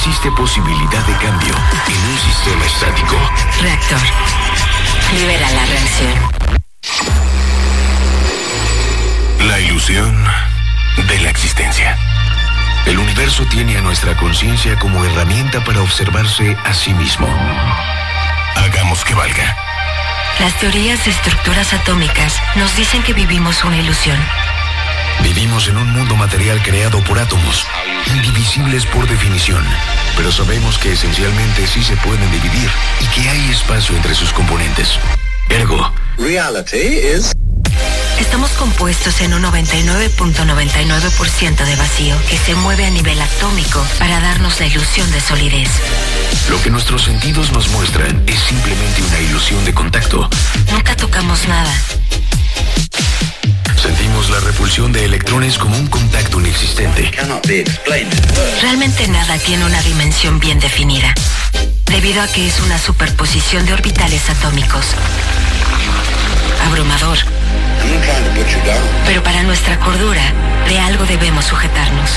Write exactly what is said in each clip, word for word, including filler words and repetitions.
existe posibilidad de cambio en un sistema estático. Reactor. Libera la reacción. La ilusión de la existencia. El universo tiene a nuestra conciencia como herramienta para observarse a sí mismo. Hagamos que valga. Las teorías de estructuras atómicas nos dicen que vivimos una ilusión. Vivimos en un mundo material creado por átomos, indivisibles por definición, pero sabemos que esencialmente sí se pueden dividir y que hay espacio entre sus componentes. Ergo, reality is... Estamos compuestos en un noventa y nueve punto noventa y nueve por ciento de vacío que se mueve a nivel atómico para darnos la ilusión de solidez. Lo que nuestros sentidos nos muestran es simplemente una ilusión de contacto. Nunca tocamos nada. Sentimos la repulsión de electrones como un contacto inexistente. Realmente nada tiene una dimensión bien definida, debido a que es una superposición de orbitales atómicos. Abrumador. Pero para nuestra cordura, de algo debemos sujetarnos.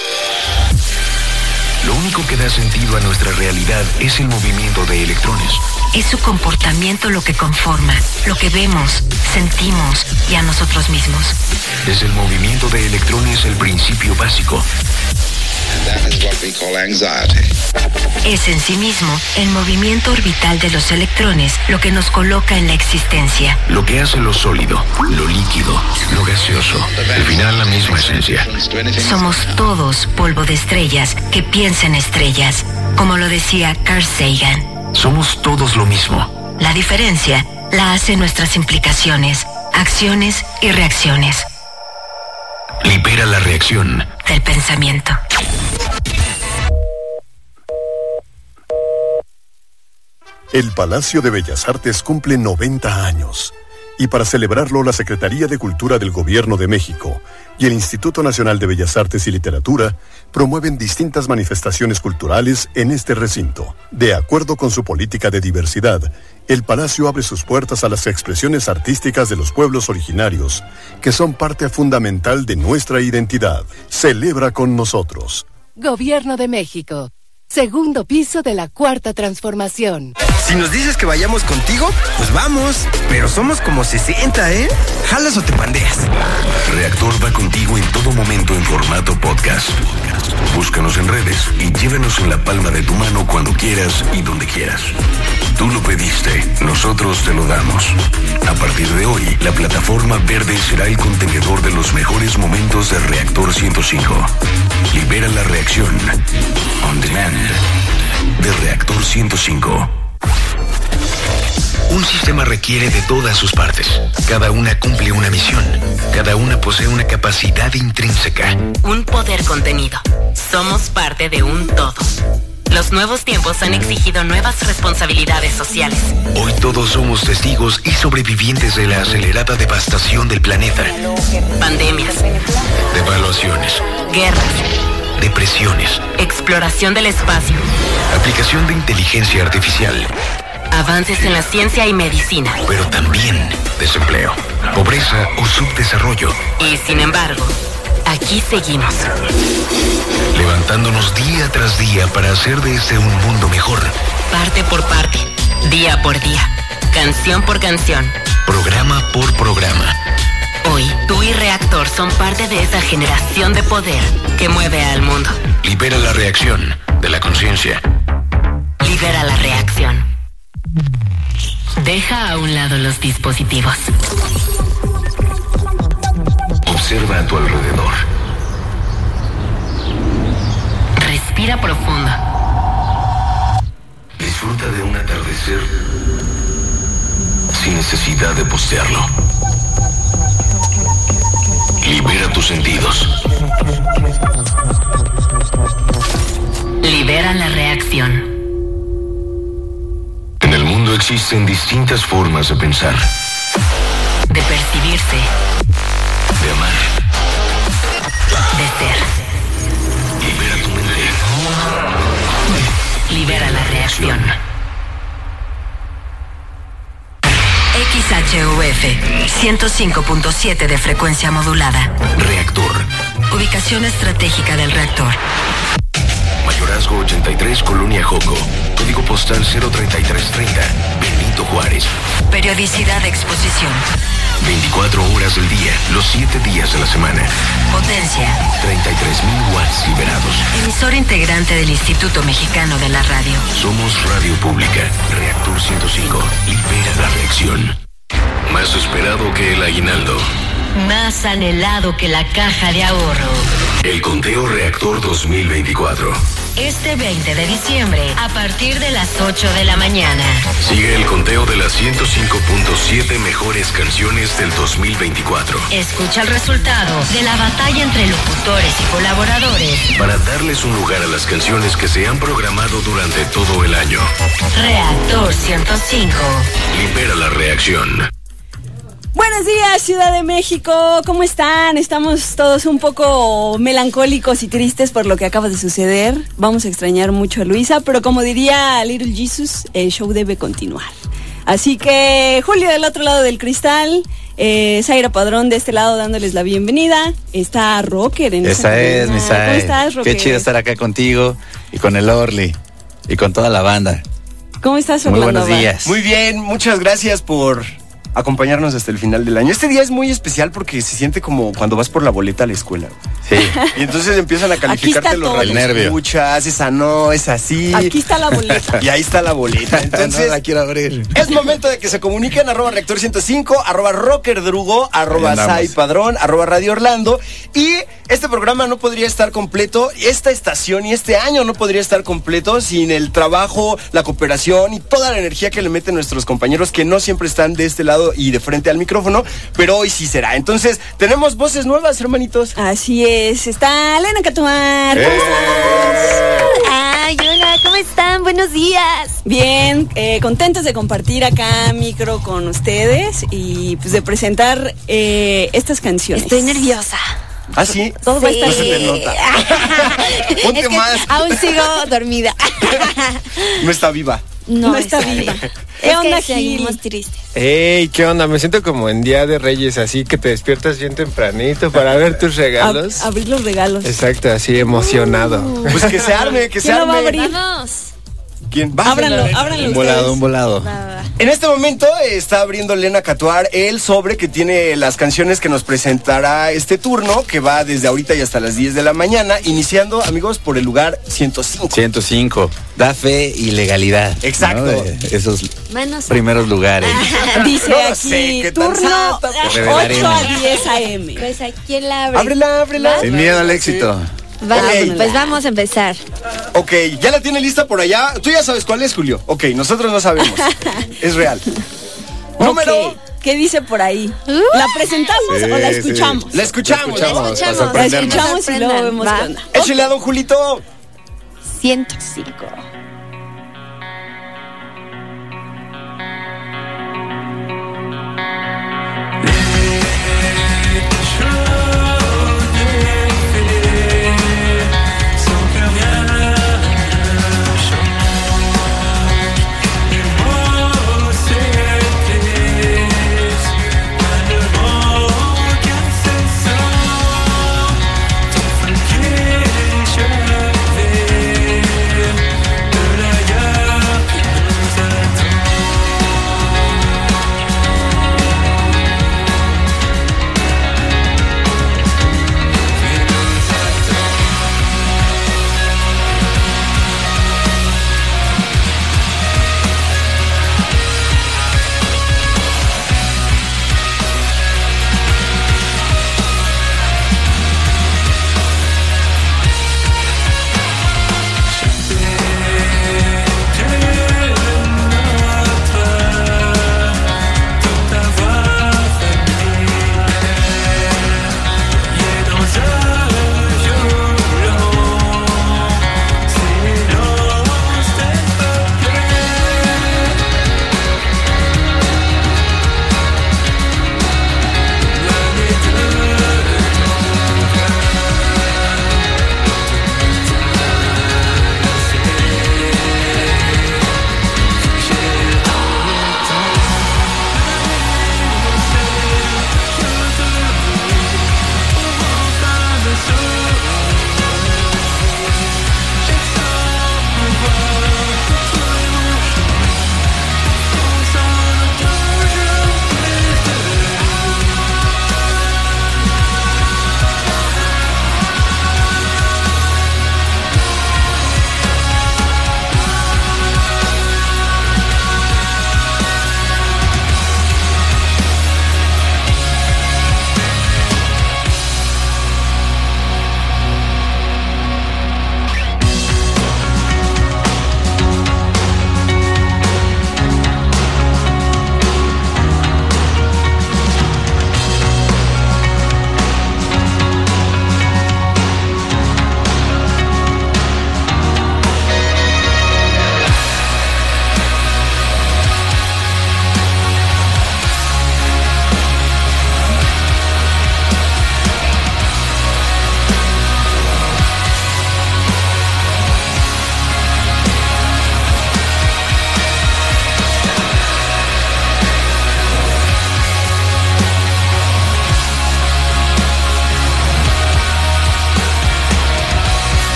Lo único que da sentido a nuestra realidad es el movimiento de electrones. Es su comportamiento lo que conforma, lo que vemos, sentimos y a nosotros mismos. Es el movimiento de electrones el principio básico. That is what we call anxiety. Es en sí mismo el movimiento orbital de los electrones lo que nos coloca en la existencia. Lo que hace lo sólido, lo líquido, lo gaseoso. Al final la misma esencia. Somos todos polvo de estrellas que piensan estrellas, como lo decía Carl Sagan. Somos todos lo mismo. La diferencia la hacen nuestras implicaciones, acciones y reacciones. Libera la reacción del pensamiento. El Palacio de Bellas Artes cumple noventa años. Y para celebrarlo, la Secretaría de Cultura del Gobierno de México y el Instituto Nacional de Bellas Artes y Literatura promueven distintas manifestaciones culturales en este recinto. De acuerdo con su política de diversidad, el Palacio abre sus puertas a las expresiones artísticas de los pueblos originarios, que son parte fundamental de nuestra identidad. Celebra con nosotros. Gobierno de México. Segundo piso de la Cuarta Transformación. Si nos dices que vayamos contigo, pues vamos. Pero somos como sesenta, ¿eh? ¿Jalas o te pandeas? Reactor va contigo en todo momento en formato podcast. Búscanos en redes y llévanos en la palma de tu mano cuando quieras y donde quieras. Tú lo pediste, nosotros te lo damos. A partir de hoy, la plataforma verde será el contenedor de los mejores momentos de Reactor ciento cinco. Libera la reacción on demand de Reactor ciento cinco. Un sistema requiere de todas sus partes. Cada una cumple una misión. Cada una posee una capacidad intrínseca. Un poder contenido. Somos parte de un todo. Los nuevos tiempos han exigido nuevas responsabilidades sociales. Hoy todos somos testigos y sobrevivientes de la acelerada devastación del planeta. Pandemias. Devaluaciones. Guerras. Depresiones. Exploración del espacio. Aplicación de inteligencia artificial. Avances en la ciencia y medicina. Pero también desempleo, pobreza o subdesarrollo. Y sin embargo, aquí seguimos. Levantándonos día tras día para hacer de este un mundo mejor. Parte por parte, día por día, canción por canción. Programa por programa. Hoy, tú y Reactor son parte de esa generación de poder que mueve al mundo. Libera la reacción de la conciencia. Libera la reacción. Deja a un lado los dispositivos. Observa a tu alrededor. Respira profundo. Disfruta de un atardecer sin necesidad de postearlo. Libera tus sentidos. Libera la reacción. En el mundo existen distintas formas de pensar. De percibirse. De amar. De ser. Libera tu mente. Libera la reacción. X H U F ciento cinco punto siete de frecuencia modulada. Reactor. Ubicación estratégica del reactor. Mayorazgo Riesgo ochenta y tres, Colonia Joco. Código postal cero treinta y tres treinta, Benito Juárez. Periodicidad de exposición. veinticuatro horas del día, los siete días de la semana. Potencia. treinta y tres mil watts liberados. Emisor integrante del Instituto Mexicano de la Radio. Somos Radio Pública. Reactor ciento cinco. Libera la reacción. Más esperado que el aguinaldo. Más anhelado que la caja de ahorro. El conteo Reactor dos mil veinticuatro. Este veinte de diciembre, a partir de las ocho de la mañana. Sigue el conteo de las ciento cinco punto siete mejores canciones del dos mil veinticuatro. Escucha el resultado de la batalla entre locutores y colaboradores. Para darles un lugar a las canciones que se han programado durante todo el año. Reactor ciento cinco. Libera la reacción. Buenos días, Ciudad de México, ¿cómo están? Estamos todos un poco melancólicos y tristes por lo que acaba de suceder. Vamos a extrañar mucho a Luisa, pero como diría Little Jesus, el show debe continuar. Así que Julio del otro lado del cristal, eh, Zaira Padrón de este lado dándoles la bienvenida. Está Rocker en esa es, mi Zay. ¿Cómo estás, Rocker? Qué chido estar acá contigo y con el Orly y con toda la banda. ¿Cómo estás, Muy Orlando? buenos días. Muy bien, muchas gracias por acompañarnos hasta el final del año. Este día es muy especial porque se siente como cuando vas por la boleta a la escuela. Sí. Y entonces empiezan a calificarte los El nervio. escuchas, esa no, es así. Aquí está la boleta. Y ahí está la boleta. Entonces, no la quiero abrir. es momento de que se comuniquen, arroba Reactor ciento cinco, arroba Rockerdrugo, arroba Ahí andamos. Zay Padrón, arroba Radio Orlando. Y este programa no podría estar completo, esta estación y este año no podría estar completo sin el trabajo, la cooperación y toda la energía que le meten nuestros compañeros que no siempre están de este lado y de frente al micrófono, pero hoy sí será. Entonces, tenemos voces nuevas, hermanitos. Así es, está Elena Catumar. ¿Cómo ¡Eh! estás? Ay, hola, ¿cómo están? Buenos días. Bien, eh, contentos de compartir acá micro con ustedes y pues de presentar eh, estas canciones. Estoy nerviosa. ¿Ah, sí? Todo va a Sí. estar No se te bien. nota. Ponte Es que más. aún sigo dormida. No está viva. No, está viva. ¿Qué Es onda, que Gil? seguimos tristes. Ey, ¿qué onda? Me siento como en Día de Reyes, así que te despiertas bien tempranito para ver tus regalos. Ab- abrir los regalos. Exacto, así emocionado. Pues que se arme, que se ¿Quién lo va a arme. abrir? Vamos. ¿Quién? Va. Ábranlo, ábranlo Un volado, un ustedes. volado. Va, va, va. En este momento eh, está abriendo Elena Catuar el sobre que tiene las canciones que nos presentará este turno, que va desde ahorita y hasta las diez de la mañana, iniciando, amigos, por el lugar ciento cinco. ciento cinco. Da fe y legalidad. Exacto. ¿no? De esos Manos. primeros lugares. Dice No lo aquí, sé, ¿qué tan turno santa? Te revelaremos. ocho a diez a eme. Pues aquí la abre. Ábrela, ábrela. Sin miedo al éxito. Va, Ok. pues vamos a empezar. Ok, ya la tiene lista por allá. Tú ya sabes cuál es, Julio. Ok, nosotros no sabemos. Es real. Número. Ok, ¿qué dice por ahí? Uh. ¿La presentamos Sí, o la sí. escuchamos? La escuchamos. La escuchamos. escuchamos. para La sorprendernos. escuchamos y luego Sorprendan, vemos va. qué onda. Échale a don Julito. ciento cinco. Don't forget each other.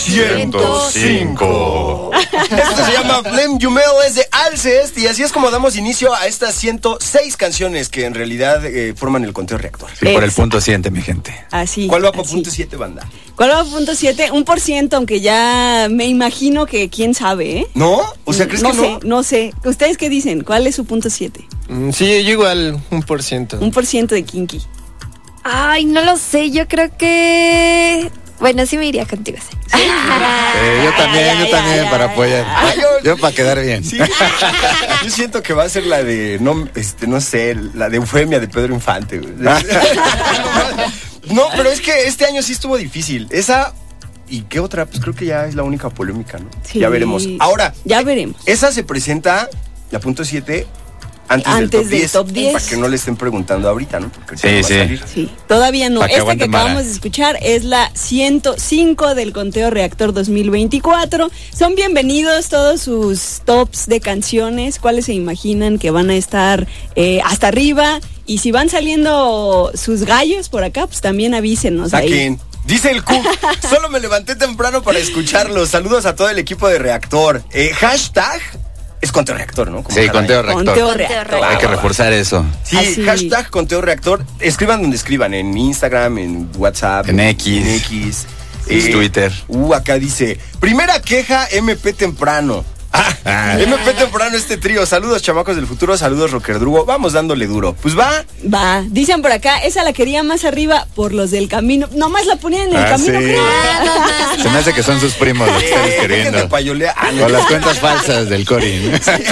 ciento cinco. Esto se llama Flame Yumel, es de Alcest, y así es como damos inicio a estas ciento seis canciones que en realidad eh, forman el conteo reactor. Sí, por el punto siete, mi gente. Así. ¿Cuál va para así. punto siete, banda? ¿Cuál va para punto siete? Un por ciento, aunque ya me imagino que quién sabe, ¿eh? ¿No? O sea, ¿crees no que sé, no? no sé. ¿Ustedes qué dicen? ¿Cuál es su punto siete? Mm, Sí, yo igual, un por ciento. Un por ciento de Kinky. Ay, no lo sé, yo creo que... Bueno, sí me iría contigo, sí. Eh, yo también, Ay, yo ay, también, ay, para ay, apoyar. ay. Yo para quedar bien. Sí. Yo siento que va a ser la de, no, este, no sé, la de Eufemia de Pedro Infante. Güey. No, pero es que este año sí estuvo difícil. Esa, ¿y qué otra? Pues creo que ya es la única polémica, ¿no? Sí. Ya veremos. Ahora, Ya veremos. esa se presenta, la punto siete, antes, Antes del del top top diez, diez. para que no le estén preguntando ahorita, ¿no? Porque Sí, no va a sí. salir. Sí, todavía no. Pa' que Esta que aguanten acabamos vara. de escuchar es la ciento cinco del conteo Reactor dos mil veinticuatro. Son bienvenidos todos sus tops de canciones. ¿Cuáles se imaginan que van a estar eh, hasta arriba? Y si van saliendo sus gallos por acá, pues también avísenos ahí. Saquen. Dice el Q, solo me levanté temprano para escucharlos. Saludos a todo el equipo de Reactor. Eh, hashtag es conteo reactor, ¿no? Como Sí, cada conteo año. reactor. Conteo Conteo Reactor. reactor. Hay que reforzar eso. Sí, Así. hashtag conteo reactor. Escriban donde escriban, en Instagram, en WhatsApp. En X. En X. En Twitter. Uh, acá dice, primera queja M P temprano. Ah, M P temprano este trío. Saludos, chamacos del futuro. Saludos, Rockerdrugo. Vamos dándole duro. Pues va. Va, dicen por acá, esa la quería más arriba por los del camino. Nomás la ponían en el Ah, camino, sí. creo. Se me hace que son sus primos los que están Eh, dejen de escribiendo. payolear. Ah, no. O las cuentas falsas del Cori.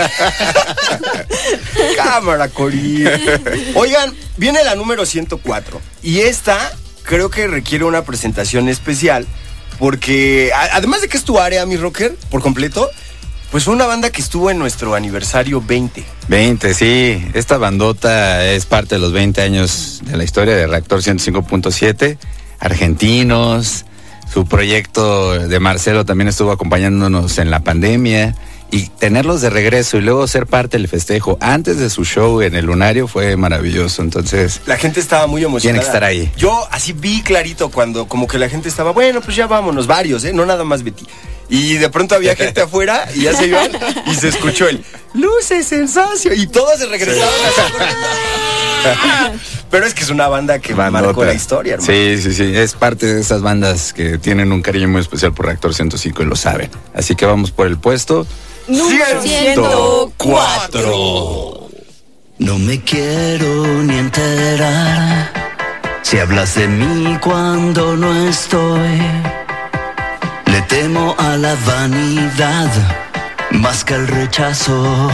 Cámara, Cori. Oigan, viene la número ciento cuatro. Y esta creo que requiere una presentación especial. Porque, a- además de que es tu área, mi rocker, por completo, pues fue una banda que estuvo en nuestro aniversario veinte. veinte, sí. Esta bandota es parte de los veinte años de la historia de Reactor ciento cinco punto siete. Argentinos. Su proyecto de Marcelo también estuvo acompañándonos en la pandemia. Y tenerlos de regreso y luego ser parte del festejo antes de su show en el Lunario fue maravilloso. Entonces, La gente estaba muy emocionada. Tiene que estar ahí. Yo así vi clarito cuando como que la gente estaba, bueno, pues ya vámonos, varios, ¿eh? No nada más Betty. Y de pronto había gente afuera y ya se iban y se escuchó el luces en socio y todos se regresaron así corriendo. Pero es que es una banda que bandota. marcó la historia, hermano. Sí, sí, sí. Es parte de esas bandas que tienen un cariño muy especial por Reactor ciento cinco y lo saben. Así que vamos por el puesto Número ciento cuatro. No me quiero ni enterar si hablas de mí cuando no estoy. Le temo a la vanidad más que al rechazo.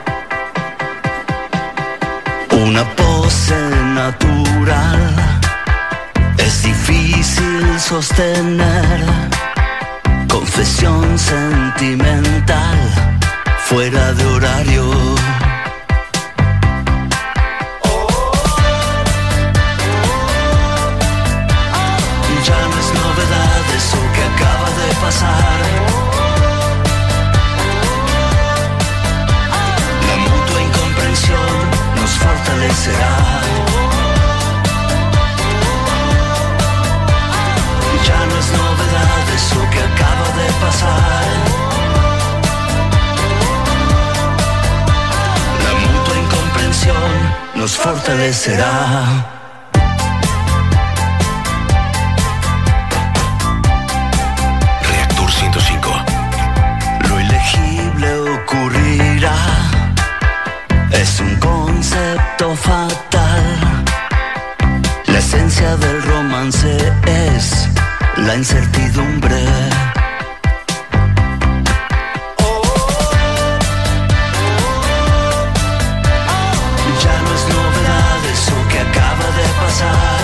Una pose natural es difícil sostener. Confesión sentimental fuera de horario. Ya no es novedad eso que acaba de pasar. La mutua incomprensión nos fortalecerá. Ya no es novedad eso que acaba de pasar. La mutua incomprensión nos fortalecerá. Reactor ciento cinco. Lo elegible ocurrirá. Es un concepto fatal. La esencia del romance es la incertidumbre. Ya no es novedad eso que acaba de pasar.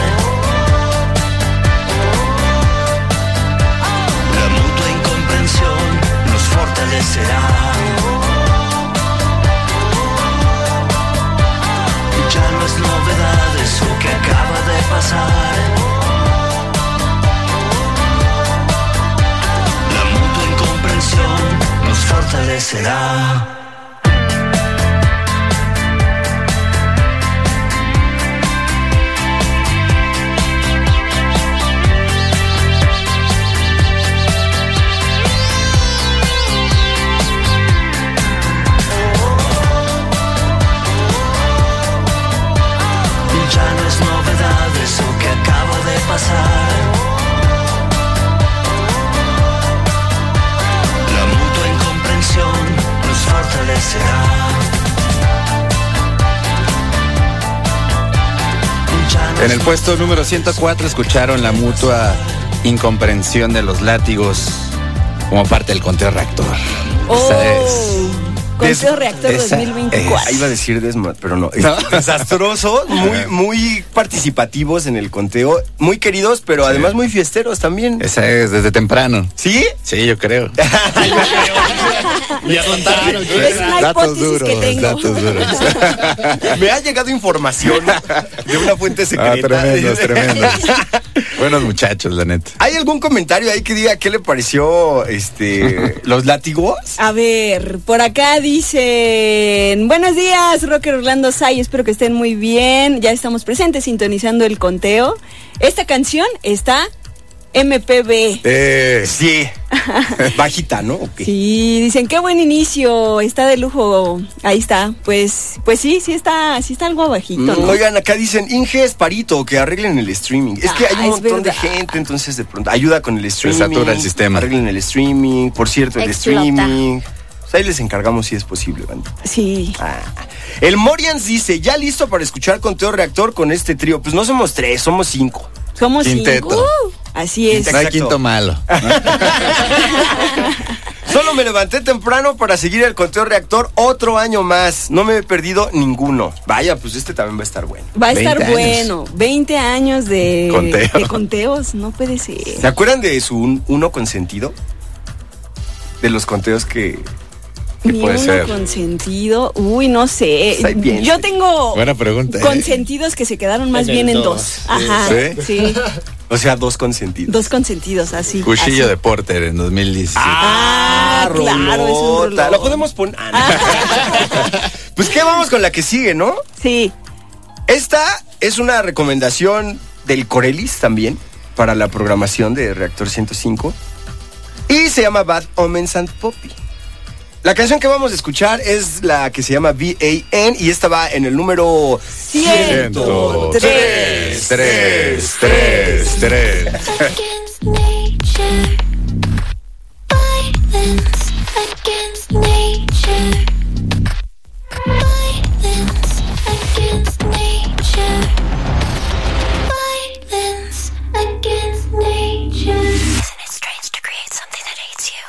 La mutua incomprensión nos fortalecerá. Ya no es novedad eso que acaba de pasar. La mutua incomprensión nos fortalecerá. Ya no es novedad eso que acabo de pasar. La mutua incomprensión nos fortalecerá. En el puesto número ciento cuatro escucharon La mutua incomprensión de Los Látigos como parte del conteo reactor. Oh, Esa es... Conteo Reactor esa dos mil veinticuatro. Ahí iba a decir desma, pero no. Es desastroso, muy, muy participativos en el conteo, muy queridos, pero Sí. además muy fiesteros también. Esa es desde temprano. ¿Sí? Sí, yo creo. Ya contaron. Es una Datos hipótesis duros, que tengo. datos duros. Me ha llegado información de una fuente Ah, secreta. tremendos, tremendos. Buenos muchachos, la neta. ¿Hay algún comentario ahí que diga qué le pareció este los látigos? A ver, por acá dicen, buenos días, Rocker Orlando Say, espero que estén muy bien, ya estamos presentes sintonizando el conteo. Esta canción está M P B. Eh, Sí. Bajita, ¿no? ¿O qué? Sí, dicen, qué buen inicio, está de lujo, ahí está, pues pues sí, sí está, sí está algo bajito, ¿no? Mm, Oigan, acá dicen, Inge Esparito, que arreglen el streaming. Es que Ah, hay un es montón de verdad. gente, entonces de pronto ayuda con el streaming. satura el sistema. Arreglen el streaming. Por cierto, el Explota. streaming. Pues ahí les encargamos si es posible, banda. Sí. Ah. El Morians dice, ya listo para escuchar conteo reactor con este trío. Pues no somos tres, somos cinco. Somos Quinteto. cinco. Uh, así es. no hay Exacto. quinto malo. Solo me levanté temprano para seguir el conteo reactor otro año más. No me he perdido ninguno. Vaya, pues este también va a estar bueno. Va a estar veinte bueno. veinte años de, Conteo. de conteos, no puede ser. ¿Se acuerdan de su un- uno consentido? De los conteos que... ¿Qué Ni puede uno ser? consentido. Uy, no sé. Pues ahí piensa. Yo tengo Buena pregunta. ¿eh? consentidos que se quedaron más En el bien en dos, dos. sí. Ajá. ¿Sí? Sí. O sea, dos consentidos. Dos consentidos, así. Cuchillo así. de Porter en dos mil diecisiete. Ah, claro, es un rolota. rolón. Lo podemos poner... Ah, no. Pues qué, vamos con la que sigue, ¿no? Sí. Esta es una recomendación del Corelis también para la programación de Reactor ciento cinco y se llama Bad Omens and Poppy. La canción que vamos a escuchar es la que se llama V A N y esta va en el número Ciento tres, tres, tres, tres. Against nature, violence against nature, violence against nature, violence against nature. Isn't it strange to create something that hates you?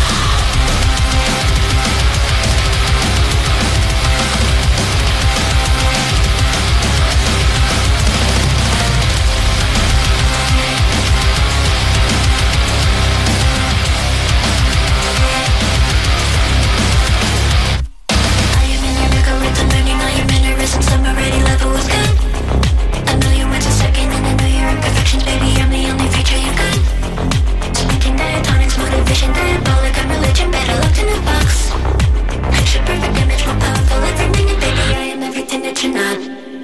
I am in your neck, I wrote the ninety-nine mannerisms, I'm already level with good. I know you went to second and I know your imperfections, baby, I'm the only feature you got. Speaking diatonics, motivation, diabolic, I'm religion, better locked in a box. Picture perfect image, more powerful every minute, baby, I am everything that you're not.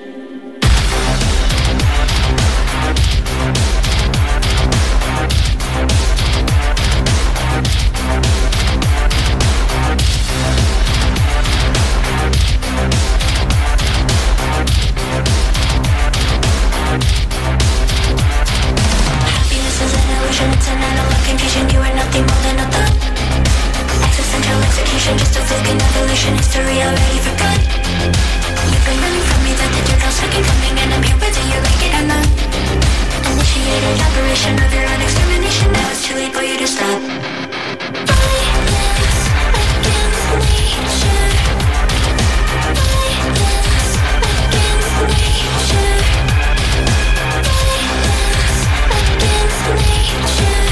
Happiness is an illusion, it's an analog confusion. You are nothing more than a thought. Existential execution, just a fluke in evolution. History already forgot. You've been running from me, that the dirt all second coming, and I'm here whether you like it or not. Initiated operation of your own extermination. Now it's too late for you to stop. Violence against nature. Violence against nature. Against nature,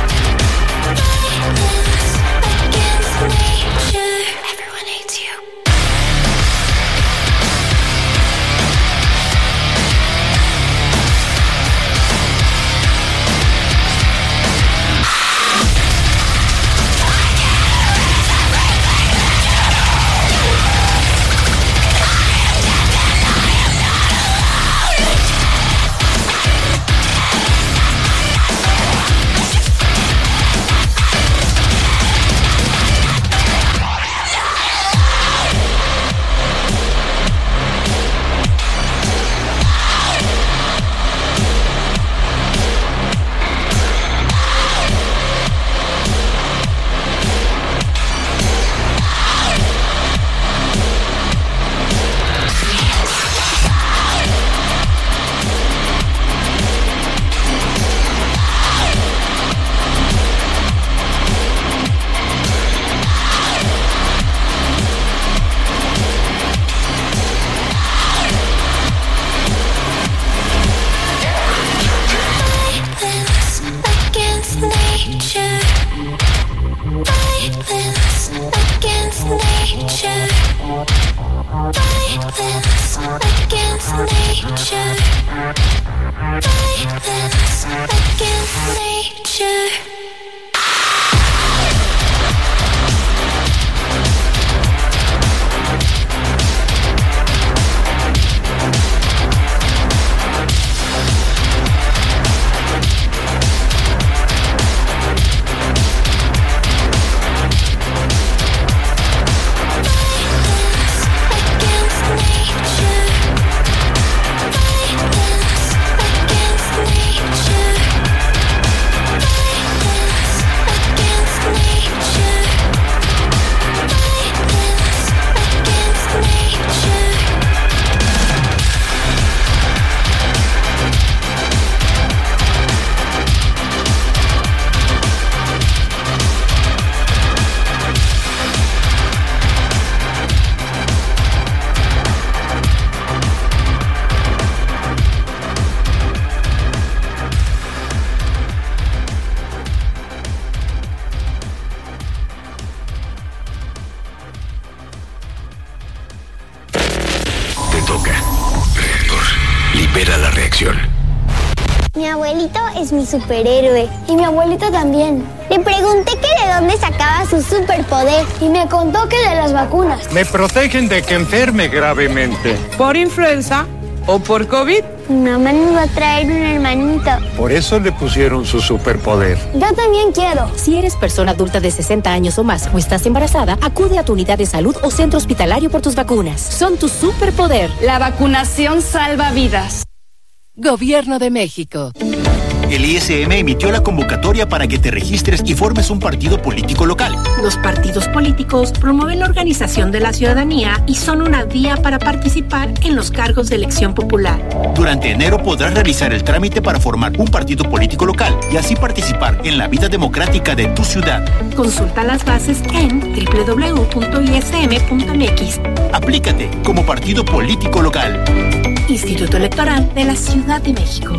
violence against nature. Everyone hates you. Violence against nature. Mi abuelito es mi superhéroe y mi abuelita también. Le pregunté que de dónde sacaba su superpoder y me contó que de las vacunas. Me protegen de que enferme gravemente. ¿Por influenza o por COVID? Mi mamá nos va a traer un hermanito. Por eso le pusieron su superpoder. Yo también quiero. Si eres persona adulta de sesenta años o más o estás embarazada, acude a tu unidad de salud o centro hospitalario por tus vacunas. Son tu superpoder. La vacunación salva vidas. Gobierno de México. El I S M emitió la convocatoria para que te registres y formes un partido político local. Los partidos políticos promueven la organización de la ciudadanía y son una vía para participar en los cargos de elección popular. Durante enero podrás realizar el trámite para formar un partido político local y así participar en la vida democrática de tu ciudad. Consulta las bases en doble u doble u doble u punto i s m punto m x. Aplícate como partido político local. Instituto Electoral de la Ciudad de México.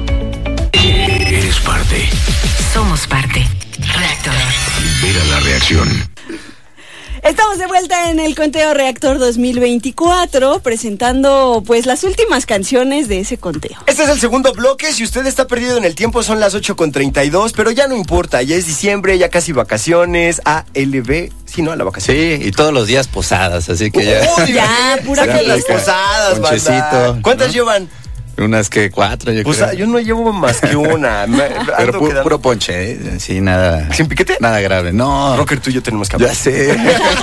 Eres parte. Somos parte. Reactor. Libera la reacción. Estamos de vuelta en el conteo Reactor dos mil veinticuatro, presentando pues las últimas canciones de ese conteo. Este es el segundo bloque. Si usted está perdido en el tiempo, son las ocho con treinta y dos, pero ya no importa, ya es diciembre, ya casi vacaciones. A L B, sí, ¿no? A la vacación. Sí, y todos los días posadas, así que ya. Uy, ya, pura que las posadas, banda. ¿Cuántas ¿no? llevan? Unas que cuatro, yo pues, creo. Yo no llevo más que una. Me, Pero pu puro ponche, ¿eh? Sí, nada. ¿Sin piquete? Nada grave, no. Rocker, tú y yo tenemos que hablar. Ya sé.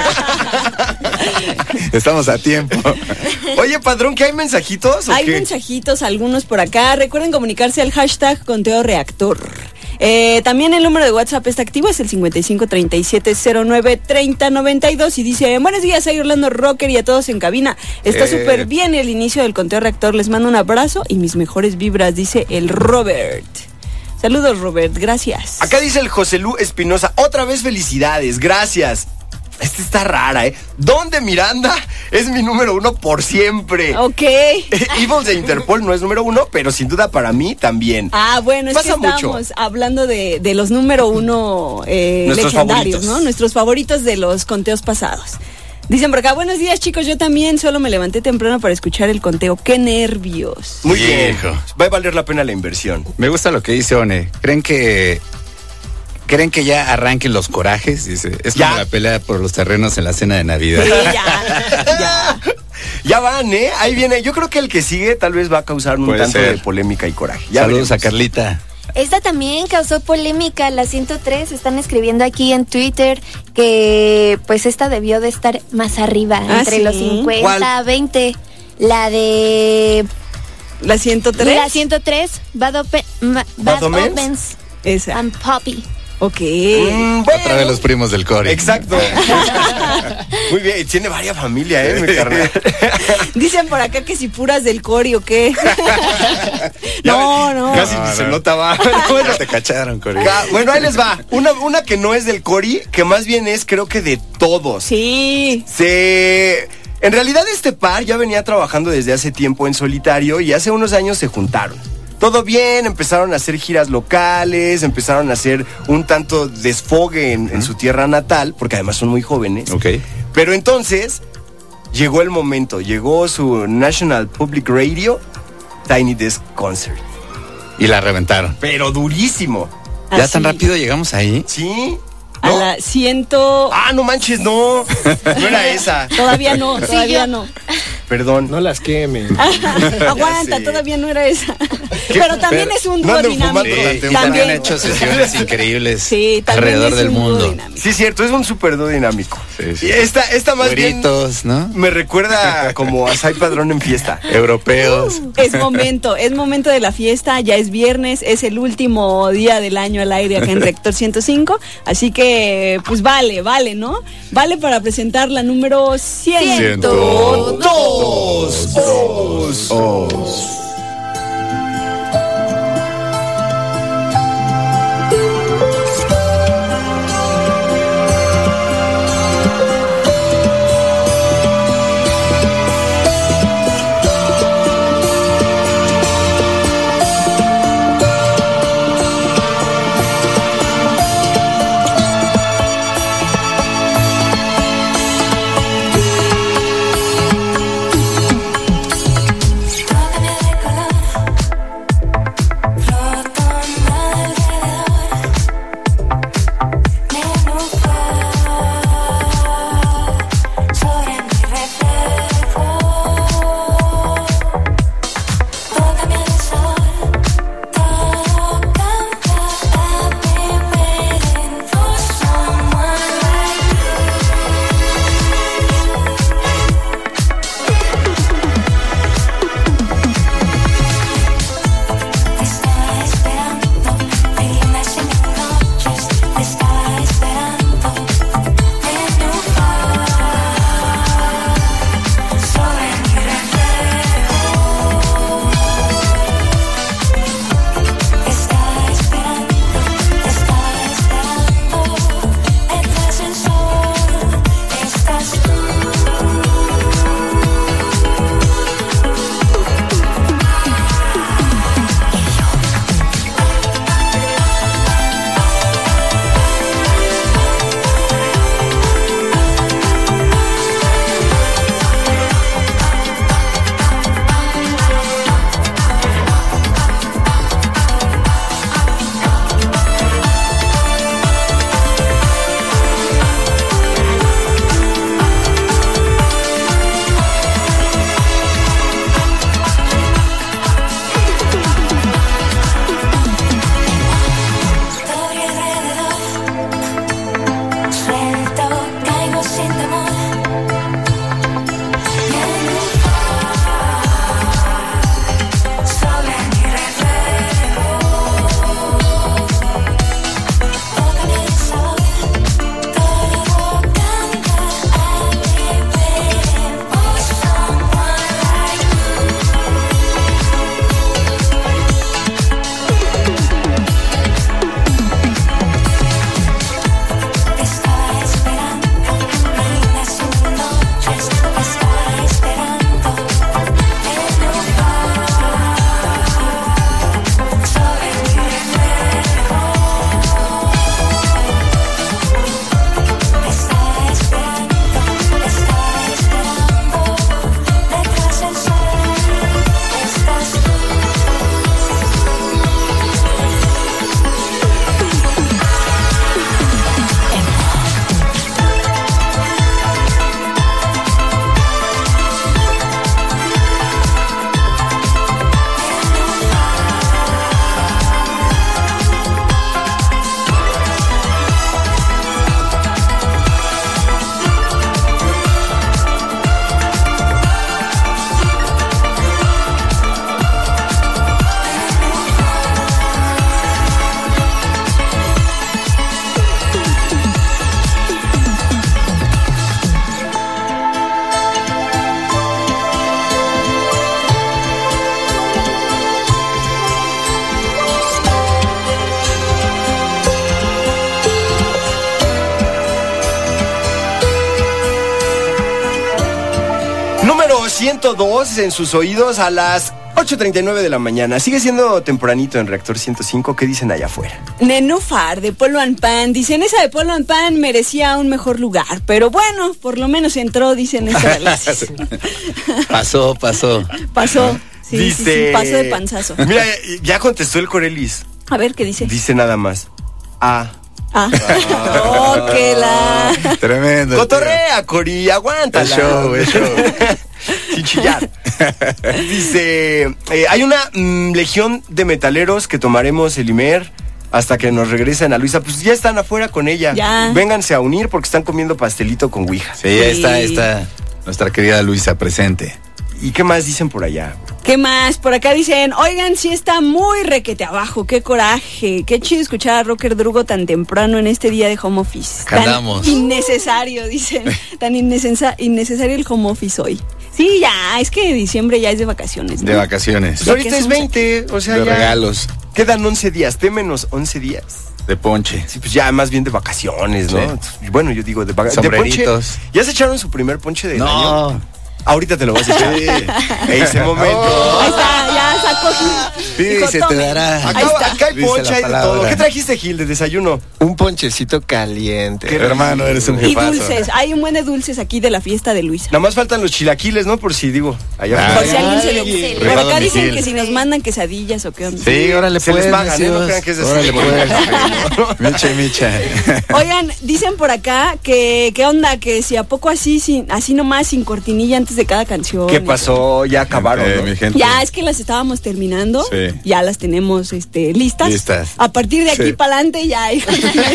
Estamos a tiempo. Oye, padrón, ¿qué hay mensajitos? ¿o Hay qué? mensajitos, algunos por acá. Recuerden comunicarse al hashtag Conteo Reactor. Eh, también el número de WhatsApp está activo, es el cincuenta y cinco treinta y siete cero nueve treinta noventa y dos y dice: buenos días, soy Orlando Rocker y a todos en cabina. Está súper eh. bien el inicio del Conteo Reactor, les mando un abrazo y mis mejores vibras, dice el Robert. Saludos, Robert, gracias. Acá dice el Joselú Espinosa, otra vez felicidades, gracias. Esta está rara, ¿eh? ¿Dónde Miranda es mi número uno por siempre? Ok. Evil de Interpol no es número uno, pero sin duda para mí también. Ah, bueno, es Pasa que estamos mucho. hablando de, de los número uno eh, Nuestros legendarios, favoritos. ¿no? Nuestros favoritos de los conteos pasados. Dicen por acá, buenos días, chicos, yo también solo me levanté temprano para escuchar el conteo. ¡Qué nervios! Muy bien, Viejo. va a valer la pena la inversión. Me gusta lo que dice One. ¿Creen que ¿Creen que ya arranquen los corajes? Dice, es como Ya. la pelea por los terrenos en la cena de Navidad. Sí, ya, ya. Ya van, ¿eh? Ahí viene. Yo creo que el que sigue tal vez va a causar un Puede tanto ser. de polémica y coraje. Ya Saludos veremos. a Carlita. Esta también causó polémica, la ciento tres. Están escribiendo aquí en Twitter que pues esta debió de estar más arriba, ¿Ah, entre sí? los cincuenta, ¿Cuál? veinte. La de... ¿La ciento tres? La ciento tres, Bad, Open, Ma- ¿Bad Bad Omens? Opens Esa. and Poppy. Ok. Mm, bueno. Otra vez los primos del core. Exacto. Muy bien, tiene varias familias, ¿eh? Mi carnal. Dicen por acá que si puras del Cori o qué. no, no. Casi No, se no. notaba. Bueno, Bueno, te cacharon, Core. ca- bueno, ahí les va. Una, una que no es del Cori, que más bien es, creo que de todos. Sí. Se... En realidad este par ya venía trabajando desde hace tiempo en solitario y hace unos años se juntaron. Todo bien, empezaron a hacer giras locales, empezaron a hacer un tanto desfogue en, en su tierra natal, porque además son muy jóvenes. Ok. Pero entonces llegó el momento, llegó su National Public Radio Tiny Desk Concert. Y la reventaron. Pero durísimo. ¿Ya Así. tan rápido llegamos ahí? Sí. A la ciento... Ah, no manches, no. No era esa. Todavía no, Sí, todavía yo. no. Perdón. No las quemen. Aguanta, sé. todavía no era esa. Pero también Pero es un no dúo anden dinámico. fumando Sí, tanto. y también han hecho sesiones increíbles Sí, también alrededor es del un dúo mundo. dinámico. Sí, cierto, es un super dúo dinámico. Sí, sí. Y esta, esta más bien Güeritos, ¿no? me recuerda como a Sai Padrón en fiesta. Europeos. Es momento, es momento de la fiesta, ya es viernes, es el último día del año al aire acá en Reactor ciento cinco, así que pues vale, vale, ¿no? Vale para presentar la número cien. Ciento Dos. Os. Os. ciento dos en sus oídos a las ocho treinta y nueve de la mañana. Sigue siendo tempranito en Reactor ciento cinco. ¿Qué dicen allá afuera? Nenúfar de Polo and Pan. Dicen, esa de Polo and Pan merecía un mejor lugar. Pero bueno, por lo menos entró, dicen esta vez. Pasó, pasó. Pasó. Sí, dice... sí, sí, paso de panzazo. Mira, ya contestó el Corelis. A ver, ¿qué dice? Dice nada más. Ah. Ah. Oh, que la... Tremendo. Cotorrea, Cori, aguántala. El show, el show. Sin chillar. Dice, eh, hay una mm, legión de metaleros que tomaremos el Imer hasta que nos regresen a Luisa. Pues ya están afuera con ella. Ya. Vénganse a unir porque están comiendo pastelito con Ouija. Sí, ahí está, ahí está nuestra querida Luisa presente. ¿Y qué más dicen por allá? ¿Qué más? Por acá dicen, oigan, sí está muy requete abajo, qué coraje, qué chido escuchar a Rocker Drugo tan temprano en este día de home office. Cantamos. Tan innecesario, dicen, tan innecesa- innecesario el home office hoy. Sí, ya, es que diciembre ya es de vacaciones, ¿no? De vacaciones. Pues ahorita es veinte, o sea, de ya regalos. Quedan once días, de menos once días. De ponche. Sí, pues ya más bien de vacaciones, ¿no? Sí. Bueno, yo digo de vacaciones. Sombreritos. ¿Ya se echaron su primer ponche del No. año? Ahorita te lo vas a echar. Sí. Ese momento. Oh. Ahí está, ya sacó Gil. Sí, Dijo, se te "Tomen". dará. Ahí Acá, está. acá hay Dice ponche, la hay de palabra. todo. ¿Qué trajiste, Gil, de desayuno? Un ponchecito caliente. Qué Hermano, eres un Y jefazo. dulces, hay un buen de dulces aquí de la fiesta de Luisa. Nada más faltan los chilaquiles, ¿no? Por si digo. Allá Ay, Por si alguien se le ay, ocurre. Por privado acá dicen Miguel. que si nos mandan quesadillas o qué onda. Sí, órale Se pues. les pagan, ¿eh? No necios. crean que es de Órale seguro. pues. Micha y micha. Oigan, dicen por acá que qué onda, que si a poco así, sin, así nomás, sin cortinilla antes de cada canción. ¿Qué pasó? Ya acabaron, Eh, ¿no? mi gente. Ya es que las estábamos terminando, Sí. ya las tenemos este, listas. Listas. A partir de aquí Sí. para adelante ya hay.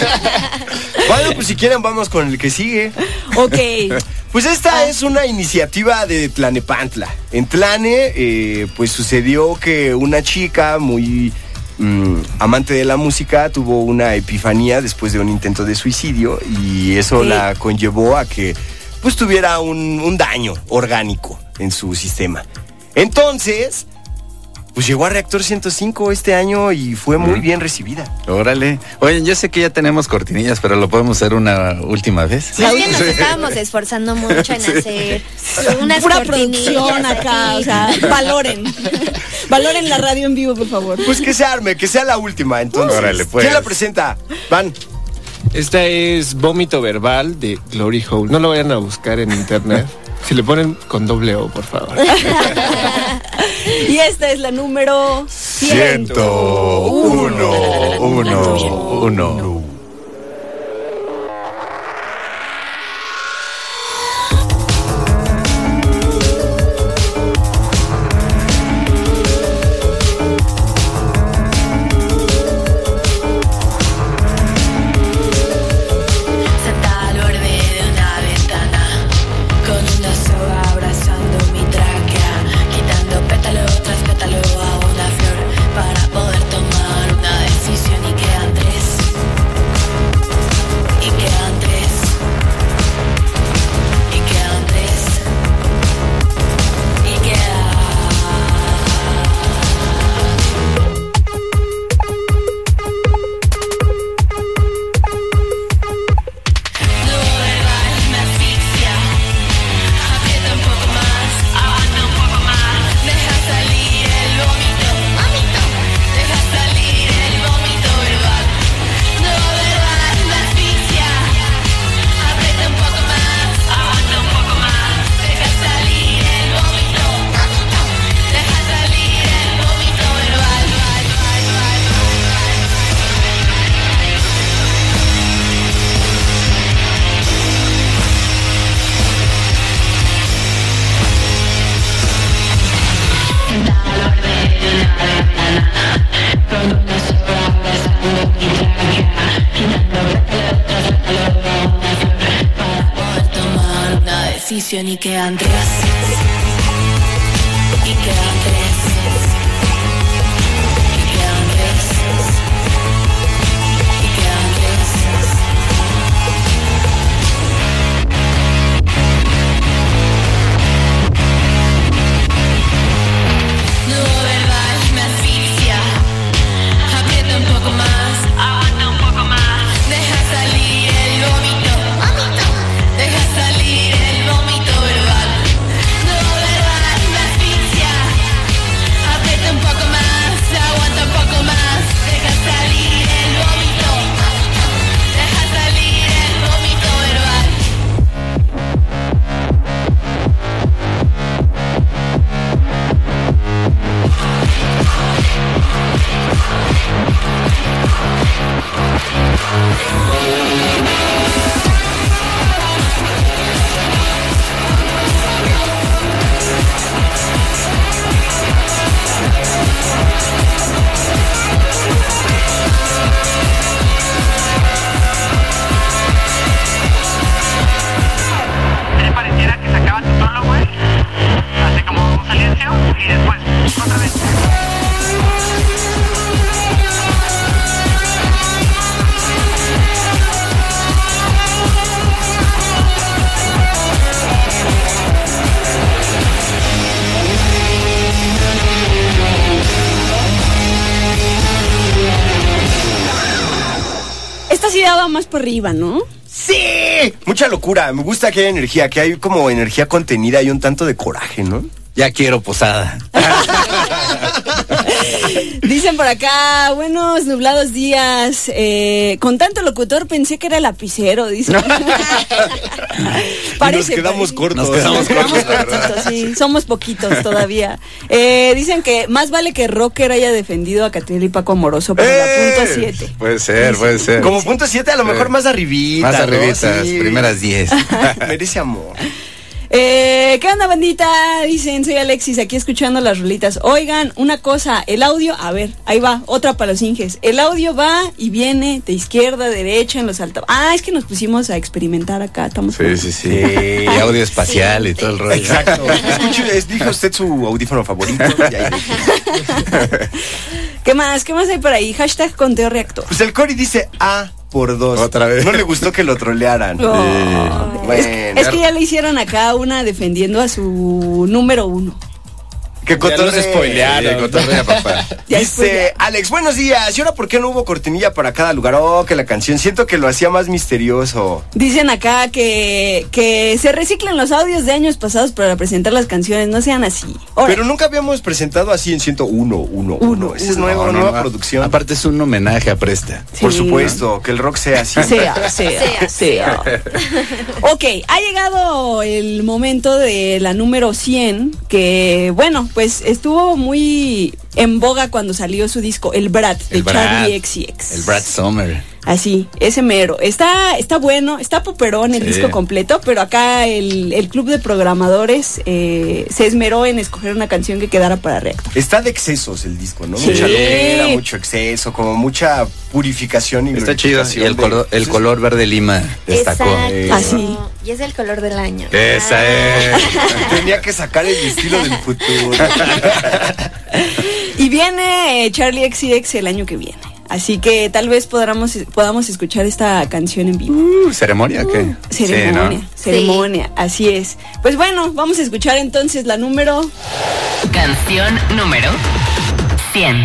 Bueno, pues si quieren vamos con el que sigue. Ok. Pues esta es una iniciativa de Tlanepantla. En Tlane, eh, pues sucedió que una chica muy mm, amante de la música tuvo una epifanía después de un intento de suicidio y eso Sí. la conllevó a que pues tuviera un, un daño orgánico en su sistema. Entonces, pues llegó a Reactor ciento cinco este año y fue muy Mm. bien recibida. Órale. Oye, yo sé que ya tenemos cortinillas, pero lo podemos hacer una última vez. Es que nos estábamos esforzando mucho en hacer unas Pura cortinillas producción acá, aquí. o sea, valoren. Valoren la radio en vivo, por favor. Pues que se arme, que sea la última, entonces. Órale, pues. ¿Quién la presenta? Van. Esta es Vómito Verbal de Glory Hole. No lo vayan a buscar en internet. Si le ponen con doble O, por favor. Y esta es la número Ciento uno, uno, uno. Sentada al borde de una ventana, con una soga abrazando mi tráquea, quitando pétalo tras pétalo a una flor para poder tomar una decisión. Y quedan tres, y quedan tres, y quedan tres, y quedan. Nudo verbal me asfixia, aprieta un poco más, aguanta un poco más, deja salir el vómito, vómito, deja salir el vómito verbal. Nudo verbal me asfixia, aprieta un poco más, aguanta un poco más, deja salir el vómito, vómito, deja salir el vómito verbal. Poder tomar una decisión. Y quedan tres, y quedan tres, y quedan tres, y quedan tres. Nudo verbal me asfixia, aprieta un poco más, aguanta un poco más, deja salir el vómito, vómito, deja salir el vómito verbal. Nudo verbal me asfixia, esta sí daba más por arriba, ¿no? ¡Sí! Mucha locura. Me gusta que hay energía, que hay como energía contenida y un tanto de coraje, ¿no? Ya quiero posada. Dicen por acá, buenos nublados días. Eh, con tanto locutor pensé que era lapicero, dice. Parece, nos quedamos parece. cortos. Nos quedamos cortos, cortitos, sí. Somos poquitos todavía. Eh, dicen que más vale que Rocker haya defendido a Catriel y Paco Amoroso para ¡Eh! la punto siete. Puede ser, puede ser. Como punto siete, a lo mejor sí. más arribita. Más arribita, ¿no? Sí. Primeras diez. Merece amor. Eh, ¿Qué onda, bandita? Dicen, soy Alexis, aquí escuchando las rolitas. Oigan, una cosa, el audio, a ver, ahí va, otra para los Inges. El audio va y viene de izquierda a derecha en los altavoces. Ah, es que nos pusimos a experimentar acá, estamos Sí, sí, sí, sí. Audio espacial sí. y todo el rollo. Exacto. Escuche, dijo usted su audífono favorito. Y ahí ¿Qué más? ¿Qué más hay por ahí? Hashtag conteo reactor. Pues el Cory dice A por dos. Otra vez. No le gustó que lo trolearan. Oh. Sí. Bueno. Es, es que ya le hicieron acá una defendiendo a su número uno. Que cotorre. spoilearon. Sí, cotorrea, papá. Dice Alex, buenos días. ¿Y ahora por qué no hubo cortinilla para cada lugar? Oh, que la canción siento que lo hacía más misterioso. Dicen acá que, que se reciclen los audios de años pasados para presentar las canciones. No sean así. Ahora. Pero nunca habíamos presentado así en ciento uno, uno, uno. Esa es nueva, no, no, nueva no, producción. Aparte es un homenaje a Presta. Sí. Por supuesto, que el rock sea así. Sea, sea, sea. Ok, ha llegado el momento de la número cien, que bueno, pues estuvo muy en boga cuando salió su disco, El Brat, de el Brat, Charlie X C X. El Brat Summer. Así, ese mero. Está, está bueno, está poperón el sí. disco completo, pero acá el, el club de programadores eh, se esmeró en escoger una canción que quedara para Reactor. Está de excesos el disco, ¿no? Sí. Mucha loquera, mucho exceso, como mucha purificación y está chido. Y el, de... color, el color verde lima destacó. Exacto. Así. Y es el color del año. Esa ah. es. Tenía que sacar el estilo del futuro. Y viene Charlie X C X el año que viene. Así que tal vez podamos, podamos escuchar esta canción en vivo. Uh, ¿Ceremonia o qué? Uh, ceremonia, sí, ¿no? ceremonia, sí. Así es. Pues bueno, vamos a escuchar entonces la número... Canción número cien.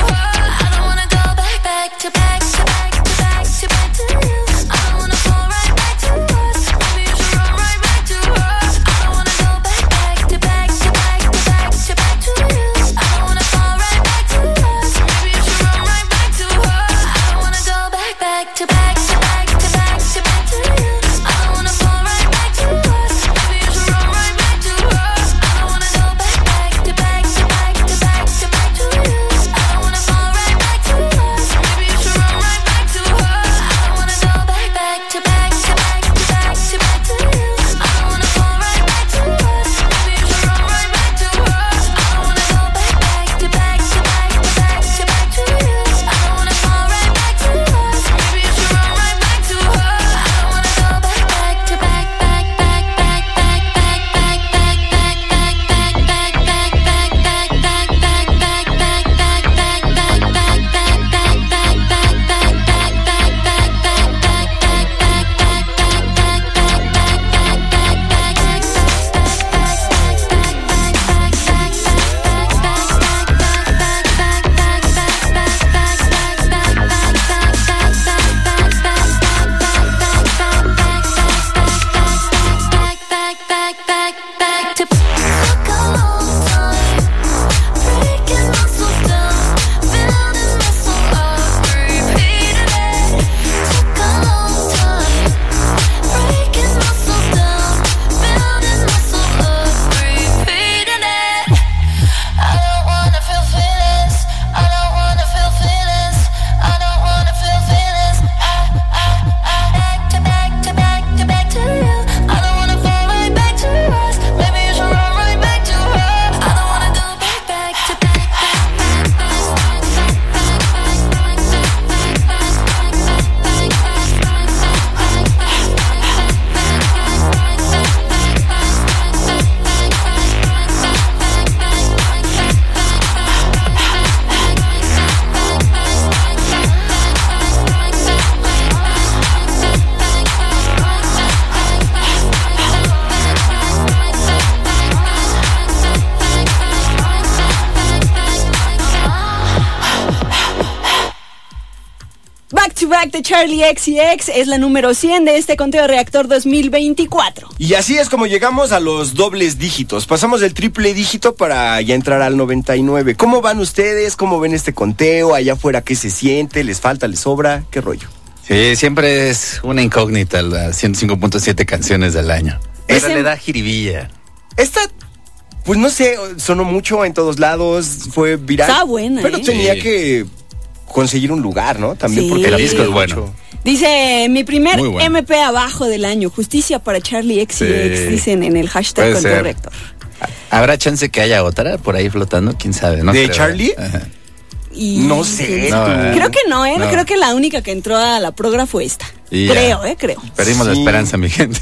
Back to back to back to back to back to you. I don't wanna fall right to Back de Charlie X C X es la número cien de este conteo Reactor dos mil veinticuatro. Y así es como llegamos a los dobles dígitos. Pasamos del triple dígito para ya entrar al noventa y nueve. ¿Cómo van ustedes? ¿Cómo ven este conteo? Allá afuera, ¿qué se siente? ¿Les falta? ¿Les sobra? ¿Qué rollo? Sí, siempre es una incógnita las ciento cinco punto siete canciones del año. Pero Ese- le da jiribilla. Esta, pues no sé, sonó mucho en todos lados, fue viral. Está buena, Pero ¿eh? tenía Sí. que conseguir un lugar, ¿no? También Sí. porque El la disco es mucho. bueno. Dice, mi primer Muy bueno. M P abajo del año, justicia para Charlie X C X, Sí. dicen en el hashtag Puede conteo ser. Reactor. ¿Habrá chance que haya otra por ahí flotando? ¿Quién sabe? No ¿De creo. Charlie? Ajá. Y No sé, No, tú. eh. creo que no, ¿eh? No. Creo que la única que entró a la progra fue esta. Y ya. Creo, ¿eh? Creo. Perdimos la Sí. esperanza, mi gente.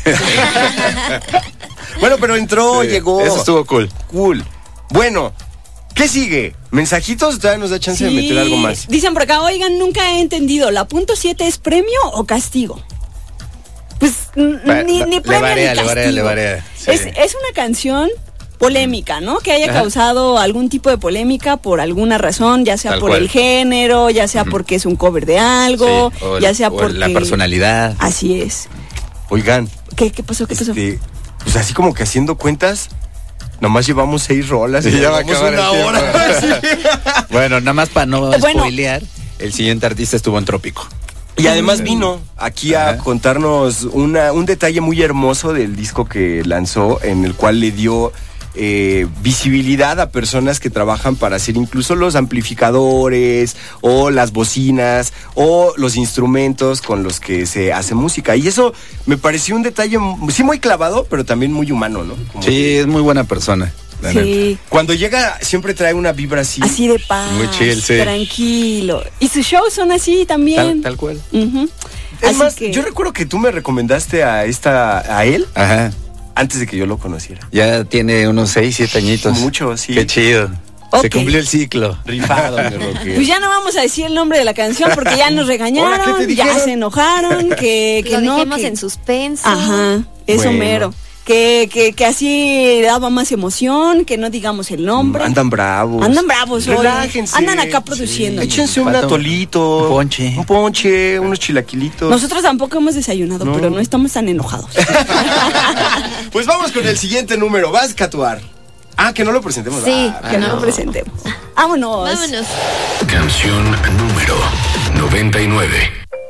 Bueno, pero entró, Sí, llegó. Eso estuvo cool. Cool. Bueno, ¿qué sigue? ¿Mensajitos? Todavía nos da chance de Sí. meter algo más. Dicen por acá, oigan, nunca he entendido, ¿la punto siete es premio o castigo? Pues n- Va- ni, va- ni le premio varía, ni le castigo. varía, le varía, sí. Es, es una canción polémica, ¿no? Que haya Ajá. causado algún tipo de polémica por alguna razón, ya sea Tal por cual. el género, ya sea porque es un cover de algo, Sí, o ya el- sea o porque... la personalidad. Así es. Oigan, ¿Qué, qué pasó? ¿Qué pasó? este, pues así como que haciendo cuentas, nomás llevamos seis rolas y Sí, ya va a llevamos acabar una el hora. tiempo. Bueno, nada más para no Bueno. spoilear, el siguiente artista estuvo en Trópico. Y además vino aquí a Ajá. contarnos una, un detalle muy hermoso del disco que lanzó, en el cual le dio eh, visibilidad a personas que trabajan para hacer incluso los amplificadores o las bocinas o los instrumentos con los que se hace música. Y eso me pareció un detalle, sí, muy clavado, pero también muy humano, ¿no? Como Sí, que es muy buena persona. la neta. Sí, cuando llega siempre trae una vibra así. así de paz, Muy chill, sí. tranquilo. Y sus shows son así Tal, también. tal cual. Ujú. Es Así más, que- yo recuerdo que tú me recomendaste a esta, a él, Ajá. antes de que yo lo conociera. Ya tiene unos seis, siete añitos. Mucho, sí. Qué chido. Ok. Se cumplió el ciclo. Rifado, mi rockero. Pues ya no vamos a decir el nombre de la canción porque ya nos regañaron, Hola, ¿qué te ya dijeron? se enojaron, que, que Lo no. dejemos que- en suspenso. Ajá, eso Bueno. mero. Que, que, que así daba más emoción, que no digamos el nombre. Andan bravos. Andan bravos hoy. Relájense. Andan acá produciendo. Échense un Falta un- atolito. un ponche. Un ponche, unos chilaquilitos. Nosotros tampoco hemos desayunado, No. pero no estamos tan enojados. Pues vamos con el siguiente número. Vas, Catuar. Ah, que no lo presentemos. Sí, Ah, Que no lo presentemos. Vámonos. Vámonos. Canción número noventa y nueve.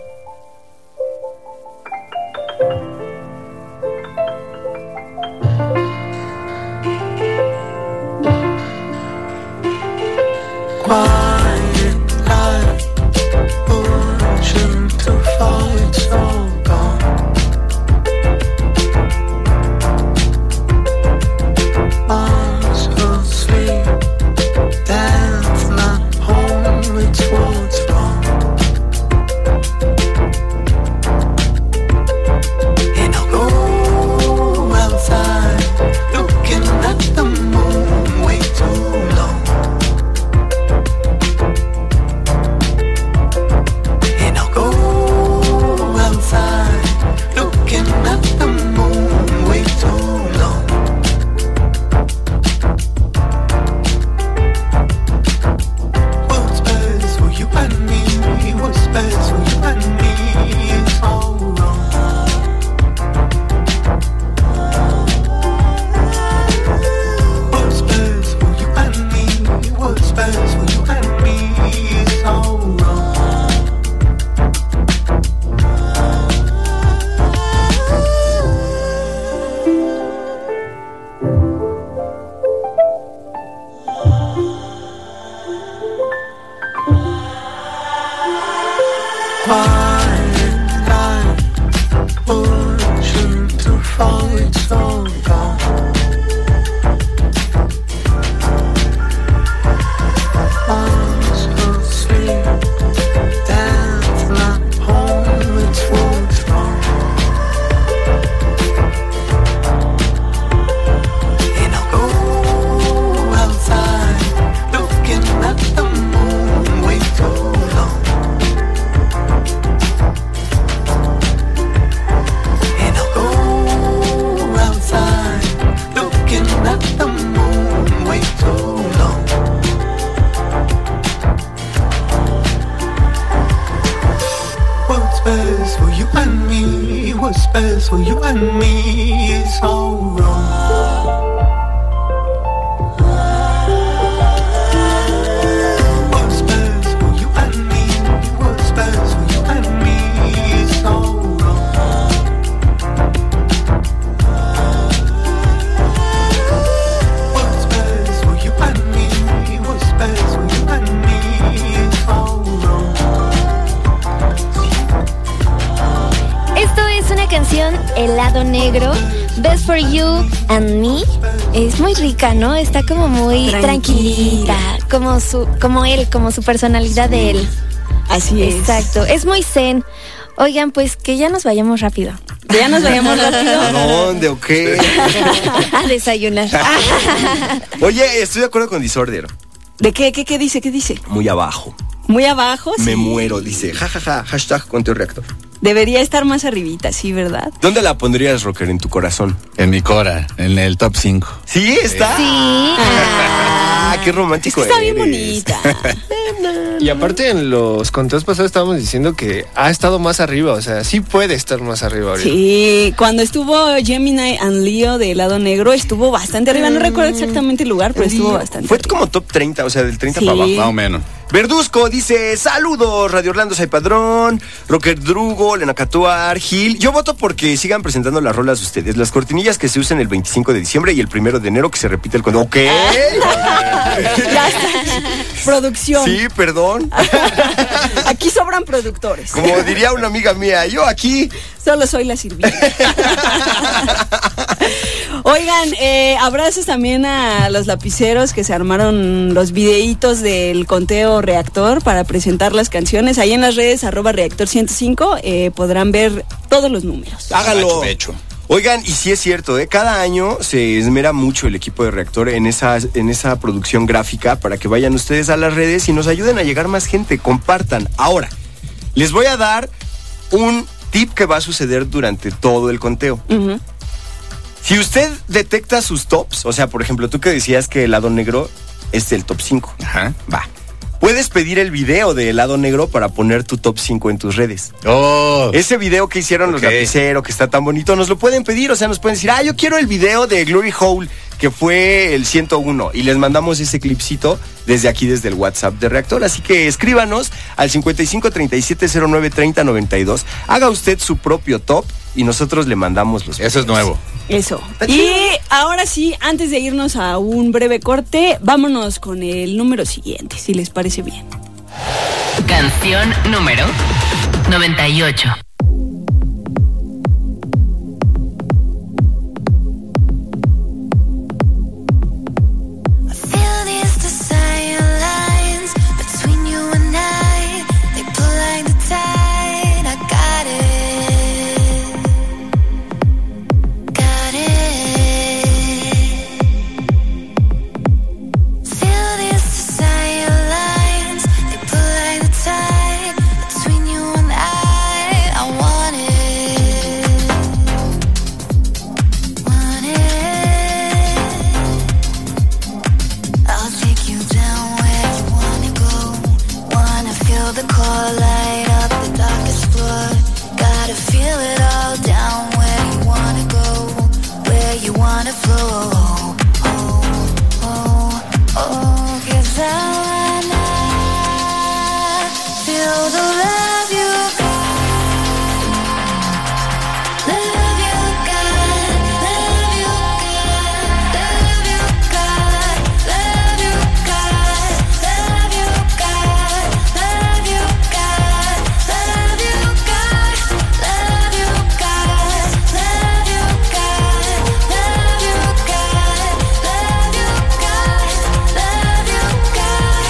Quiet life, ocean to fall, it's all gone. Arms asleep, that's not home, it's what's wrong. And I'll go outside, looking at the moon way too long. for you and me is all wrong. What's best for you and me? What's best for you and me is all wrong. What's best for you and me? What's best for you and me is all wrong. Esto es una canción, Helado Negro, Best for You and Me. Es muy rica, ¿no? Está como muy Tranquila. tranquilita, como su, como él, como su personalidad de él. Así es. Exacto, es muy zen. Oigan, pues que ya nos vayamos rápido. Que ya nos vayamos rápido. ¿A dónde o qué? A desayunar. Oye, estoy de acuerdo con Disorder. ¿De qué? ¿Qué, qué dice? ¿Qué dice? Muy abajo. Muy abajo, sí. Me muero, dice. Ja, ja, ja. Hashtag conteo reactor. Debería estar más arribita, sí, ¿verdad? ¿Dónde la pondrías, Rocker, en tu corazón? En mi cora, en el top cinco. ¿Sí? ¿Está? Sí. Ah, qué romántico Está bien eres. bonita. Y aparte en los conteos pasados estábamos diciendo que ha estado más arriba, o sea, sí puede estar más arriba ahorita. Sí, cuando estuvo Gemini and Leo de Helado Negro, estuvo bastante arriba. No recuerdo exactamente el lugar, pero estuvo bastante Fue arriba. como top treinta, o sea, del treinta Sí. para abajo. Más o menos. Verduzco dice, saludos, Radio Orlando Say Padrón, Rocker Drugo, Lena Catuar, Gil. Yo voto porque sigan presentando las rolas ustedes. Las cortinillas que se usan el veinticinco de diciembre y el primero de enero que se repite el cuento. ¿Ok? Ya está. Producción. Sí, perdón. Aquí sobran productores. Como diría una amiga mía, yo aquí... Solo soy la sirvienta. Oigan, eh, abrazos también a los lapiceros que se armaron los videitos del conteo reactor para presentar las canciones. Ahí en las redes, arroba reactor ciento cinco, eh, podrán ver todos los números. Hágalo. Hecho, hecho. Oigan, y sí es cierto, ¿eh? Cada año se esmera mucho el equipo de Reactor en esa, en esa producción gráfica para que vayan ustedes a las redes y nos ayuden a llegar más gente, compartan. Ahora, les voy a dar un tip que va a suceder durante todo el conteo. Uh-huh. Si usted detecta sus tops, o sea, por ejemplo, tú que decías que Helado Negro es el top cinco. Ajá. Va. Puedes pedir el video de Helado Negro para poner tu top cinco en tus redes. Oh. Ese video que hicieron los Ok. lapiceros, que está tan bonito, nos lo pueden pedir. O sea, nos pueden decir, ah, yo quiero el video de Glory Hole, que fue el ciento uno. Y les mandamos ese clipcito desde aquí, desde el WhatsApp de Reactor. Así que escríbanos al cincuenta y cinco treinta y siete cero nueve treinta noventa y dos. Haga usted su propio top y nosotros le mandamos los Eso es nuevo. Eso. Y ahora sí, antes de irnos a un breve corte, vámonos con el número siguiente, si les parece bien. Canción número noventa y ocho. Feel these desire lines between you and I. They pull like the tide. I got it, got it. Feel these desire lines. They pull like the tide between you and I. I want it, want it. I'll take you down where you wanna go. Wanna feel the core light up the darkest floor. Gotta feel it all down where you wanna go. Where you wanna flow. Oh, oh, oh, 'cause I wanna feel the love you got. Love you got, love you got, love you got, love you got, love you got, love you got, love you got, love you got, love you got, love you got, love you got, love you got.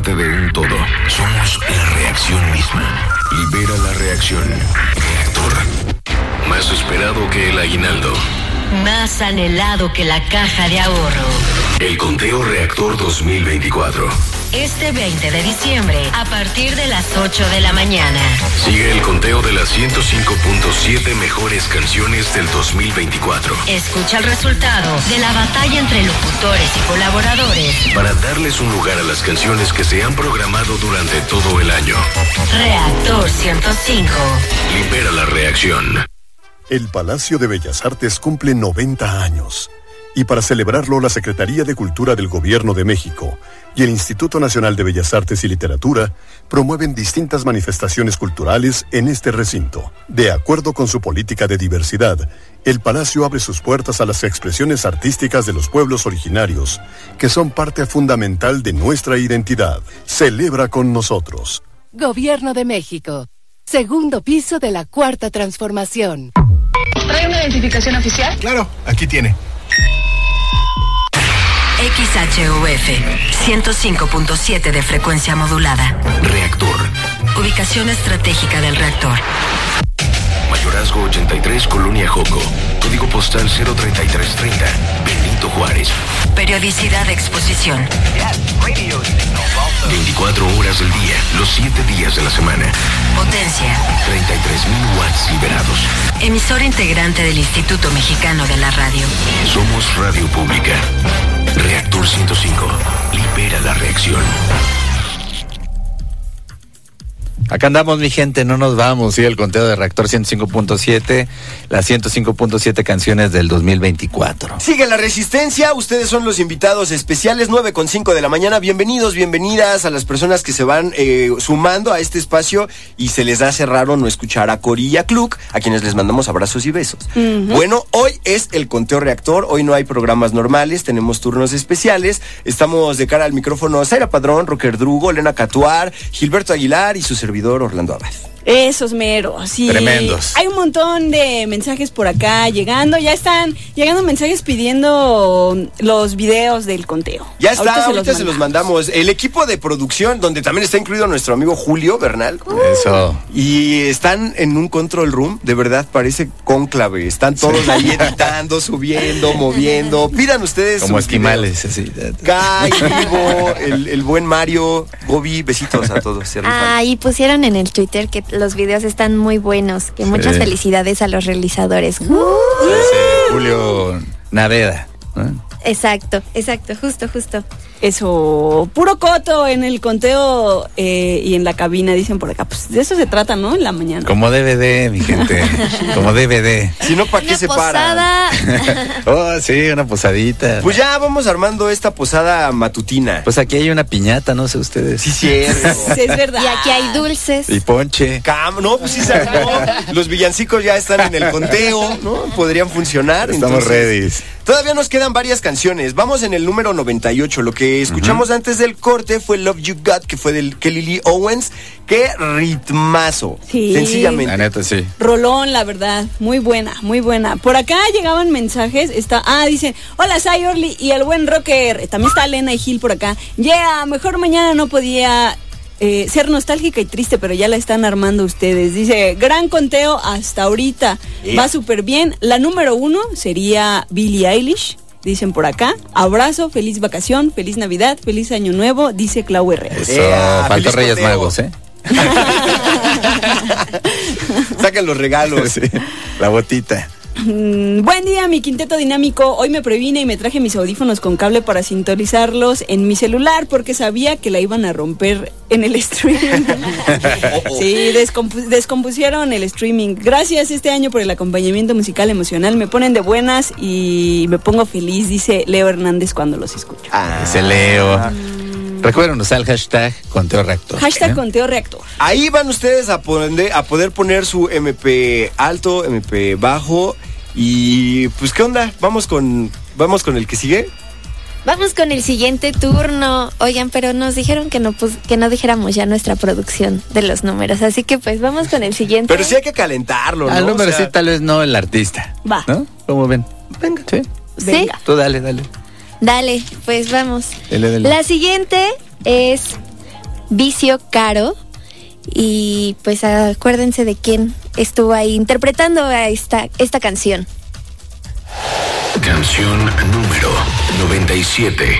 parte de un todo. Somos la reacción misma. Libera la reacción. Reactor. Más esperado que el aguinaldo. Más anhelado que la caja de ahorro. El conteo Reactor dos mil veinticuatro. Este veinte de diciembre, a partir de las ocho de la mañana. Sigue el conteo de las ciento cinco punto siete mejores canciones del dos mil veinticuatro. Escucha el resultado de la batalla entre locutores y colaboradores. Para darles un lugar a las canciones que se han programado durante todo el año. Reactor ciento cinco. Libera la reacción. El Palacio de Bellas Artes cumple noventa años. Y para celebrarlo, la Secretaría de Cultura del Gobierno de México y el Instituto Nacional de Bellas Artes y Literatura promueven distintas manifestaciones culturales en este recinto. De acuerdo con su política de diversidad, el Palacio abre sus puertas a las expresiones artísticas de los pueblos originarios, que son parte fundamental de nuestra identidad. Celebra con nosotros. Gobierno de México. Segundo piso de la Cuarta Transformación. ¿Trae una identificación oficial? Claro, aquí tiene. X H U F ciento cinco punto siete de frecuencia modulada. Reactor. Ubicación estratégica del reactor. Mayorazgo ochenta y tres, Colonia Joco. Código postal cero treinta y tres treinta. Benito Juárez. Periodicidad de exposición. veinticuatro horas del día, los siete días de la semana. Potencia. treinta y tres mil watts liberados. Emisora integrante del Instituto Mexicano de la Radio. Somos Radio Pública. Reactor ciento cinco. Libera la reacción. Acá andamos, mi gente, no nos vamos. Sigue el conteo de Reactor ciento cinco punto siete, las ciento cinco punto siete canciones del dos mil veinticuatro. Sigue la resistencia, ustedes son los invitados especiales, nueve con cinco de la mañana. Bienvenidos, bienvenidas a las personas que se van eh, sumando a este espacio y se les hace raro no escuchar a Cori y a Cluck, a quienes les mandamos abrazos y besos. Uh-huh. Bueno, hoy es el conteo Reactor, hoy no hay programas normales, tenemos turnos especiales. Estamos de cara al micrófono Zaira Padrón, Rocker Drugo, Elena Catuar, Gilberto Aguilar y su servidor Orlando Abad. Esos meros, sí. Tremendos. Hay un montón de mensajes por acá llegando. Ya están llegando mensajes pidiendo los videos del conteo. Ya está, ahorita, ahorita se, los, se los mandamos. El equipo de producción, donde también está incluido nuestro amigo Julio Bernal. Uh. Eso. Y están en un control room, de verdad parece cónclave. Están todos sí. ahí editando, subiendo, moviendo. Pidan ustedes. Como esquimales, así. Kai, Ivo, el, el buen Mario, Gobi, besitos a todos. Ah, y pusieron en el Twitter que los videos están muy buenos, que muchas sí. felicidades a los realizadores. Uh, sí, sí. Julio Naveda, ¿no? Exacto, exacto, justo, justo. Eso, puro coto en el conteo eh, y en la cabina, dicen por acá. Pues de eso se trata, ¿no? En la mañana. Como D V D, mi gente. Como D V D. Si no, ¿para qué se posada. paran? Oh, sí, una posadita. Pues ya vamos armando esta posada matutina. Pues aquí hay una piñata, no sé ustedes. Sí, cierto. Sí, es verdad. Y aquí hay dulces. Y ponche. Cam, no, pues sí se armó. Los villancicos ya están en el conteo, ¿no? Podrían funcionar. Estamos ready. Todavía nos quedan varias canciones. Vamos en el número noventa y ocho. Lo que escuchamos uh-huh. antes del corte fue Love You Got, que fue del Kelly Lee Owens. Qué ritmazo. Sí. Sencillamente. La neta, sí. Rolón, la verdad. Muy buena, muy buena. Por acá llegaban mensajes. Está, ah, dicen, hola, Sai Orly y el buen rocker. También está Elena y Gil por acá. Yeah, mejor mañana no podía... Eh, ser nostálgica y triste, pero ya la están armando ustedes. Dice, gran conteo hasta ahorita. Yeah. Va súper bien. La número uno sería Billie Eilish. Dicen por acá. Abrazo, feliz vacación, feliz Navidad, feliz Año Nuevo, dice Clau Herrera. Eso, yeah, falta Reyes conteo. Magos, ¿eh? Sacan los regalos. Sí, la botita. Mm, buen día, mi quinteto dinámico. Hoy me previne y me traje mis audífonos con cable para sintonizarlos en mi celular porque sabía que la iban a romper en el streaming. Sí, descompu- descompusieron el streaming. Gracias este año por el acompañamiento musical emocional. Me ponen de buenas y me pongo feliz, dice Leo Hernández cuando los escucho. Ah, ese Leo. Mm. Recuerden usar el hashtag Conteo Reactor. Hashtag ¿eh? Conteo Reactor. Ahí van ustedes a poder, a poder poner su M P alto, M P bajo. Y pues, ¿qué onda? Vamos con, vamos con el que sigue. Vamos con el siguiente turno. Oigan, pero nos dijeron que no pues, que no dijéramos ya nuestra producción de los números. Así que pues vamos con el siguiente. Pero sí hay que calentarlo, ¿no? Al número o sea... sí, tal vez no el artista. Va. ¿No? ¿Cómo ven? Venga. ¿Sí? ¿Sí? Venga. Tú dale, dale. Dale, pues vamos. Dale, dale. La siguiente es Vicio Caro. Y pues acuérdense de quién estuvo ahí interpretando a esta, esta canción. Canción número noventa y siete.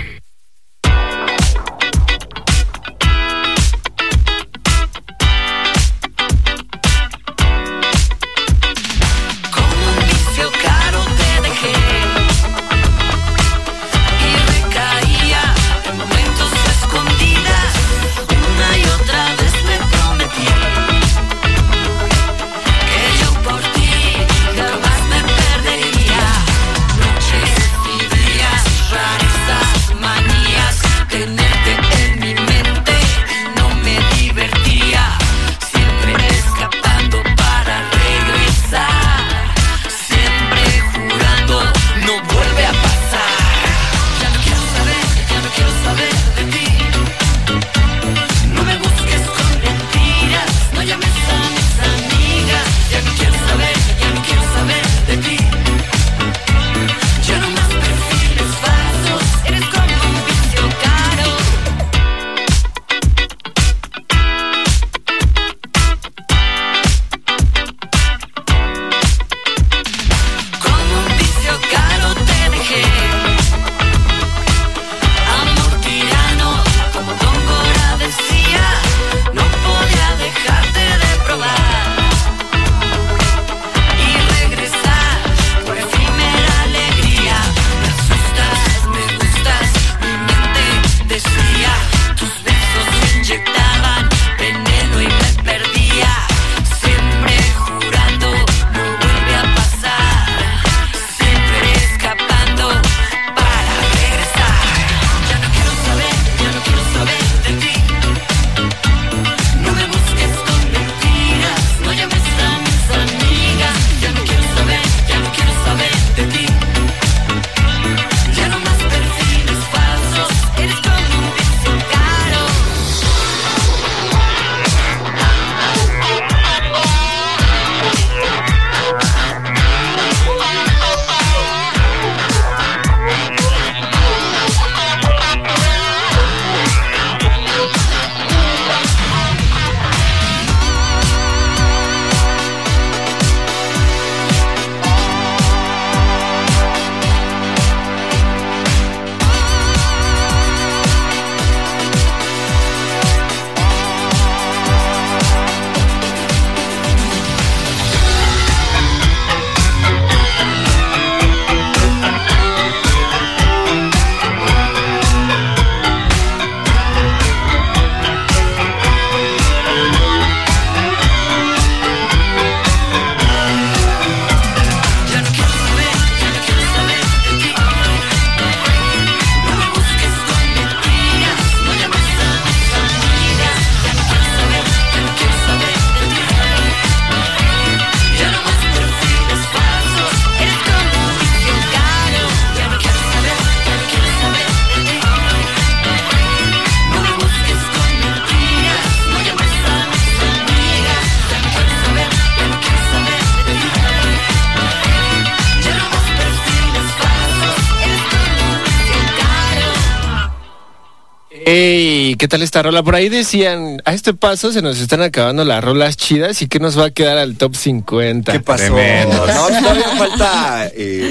Ey, ¿qué tal esta rola? Por ahí decían, a este paso se nos están acabando las rolas chidas y que nos va a quedar al top cincuenta. ¿Qué pasó? Tremendo. No, todavía falta eh,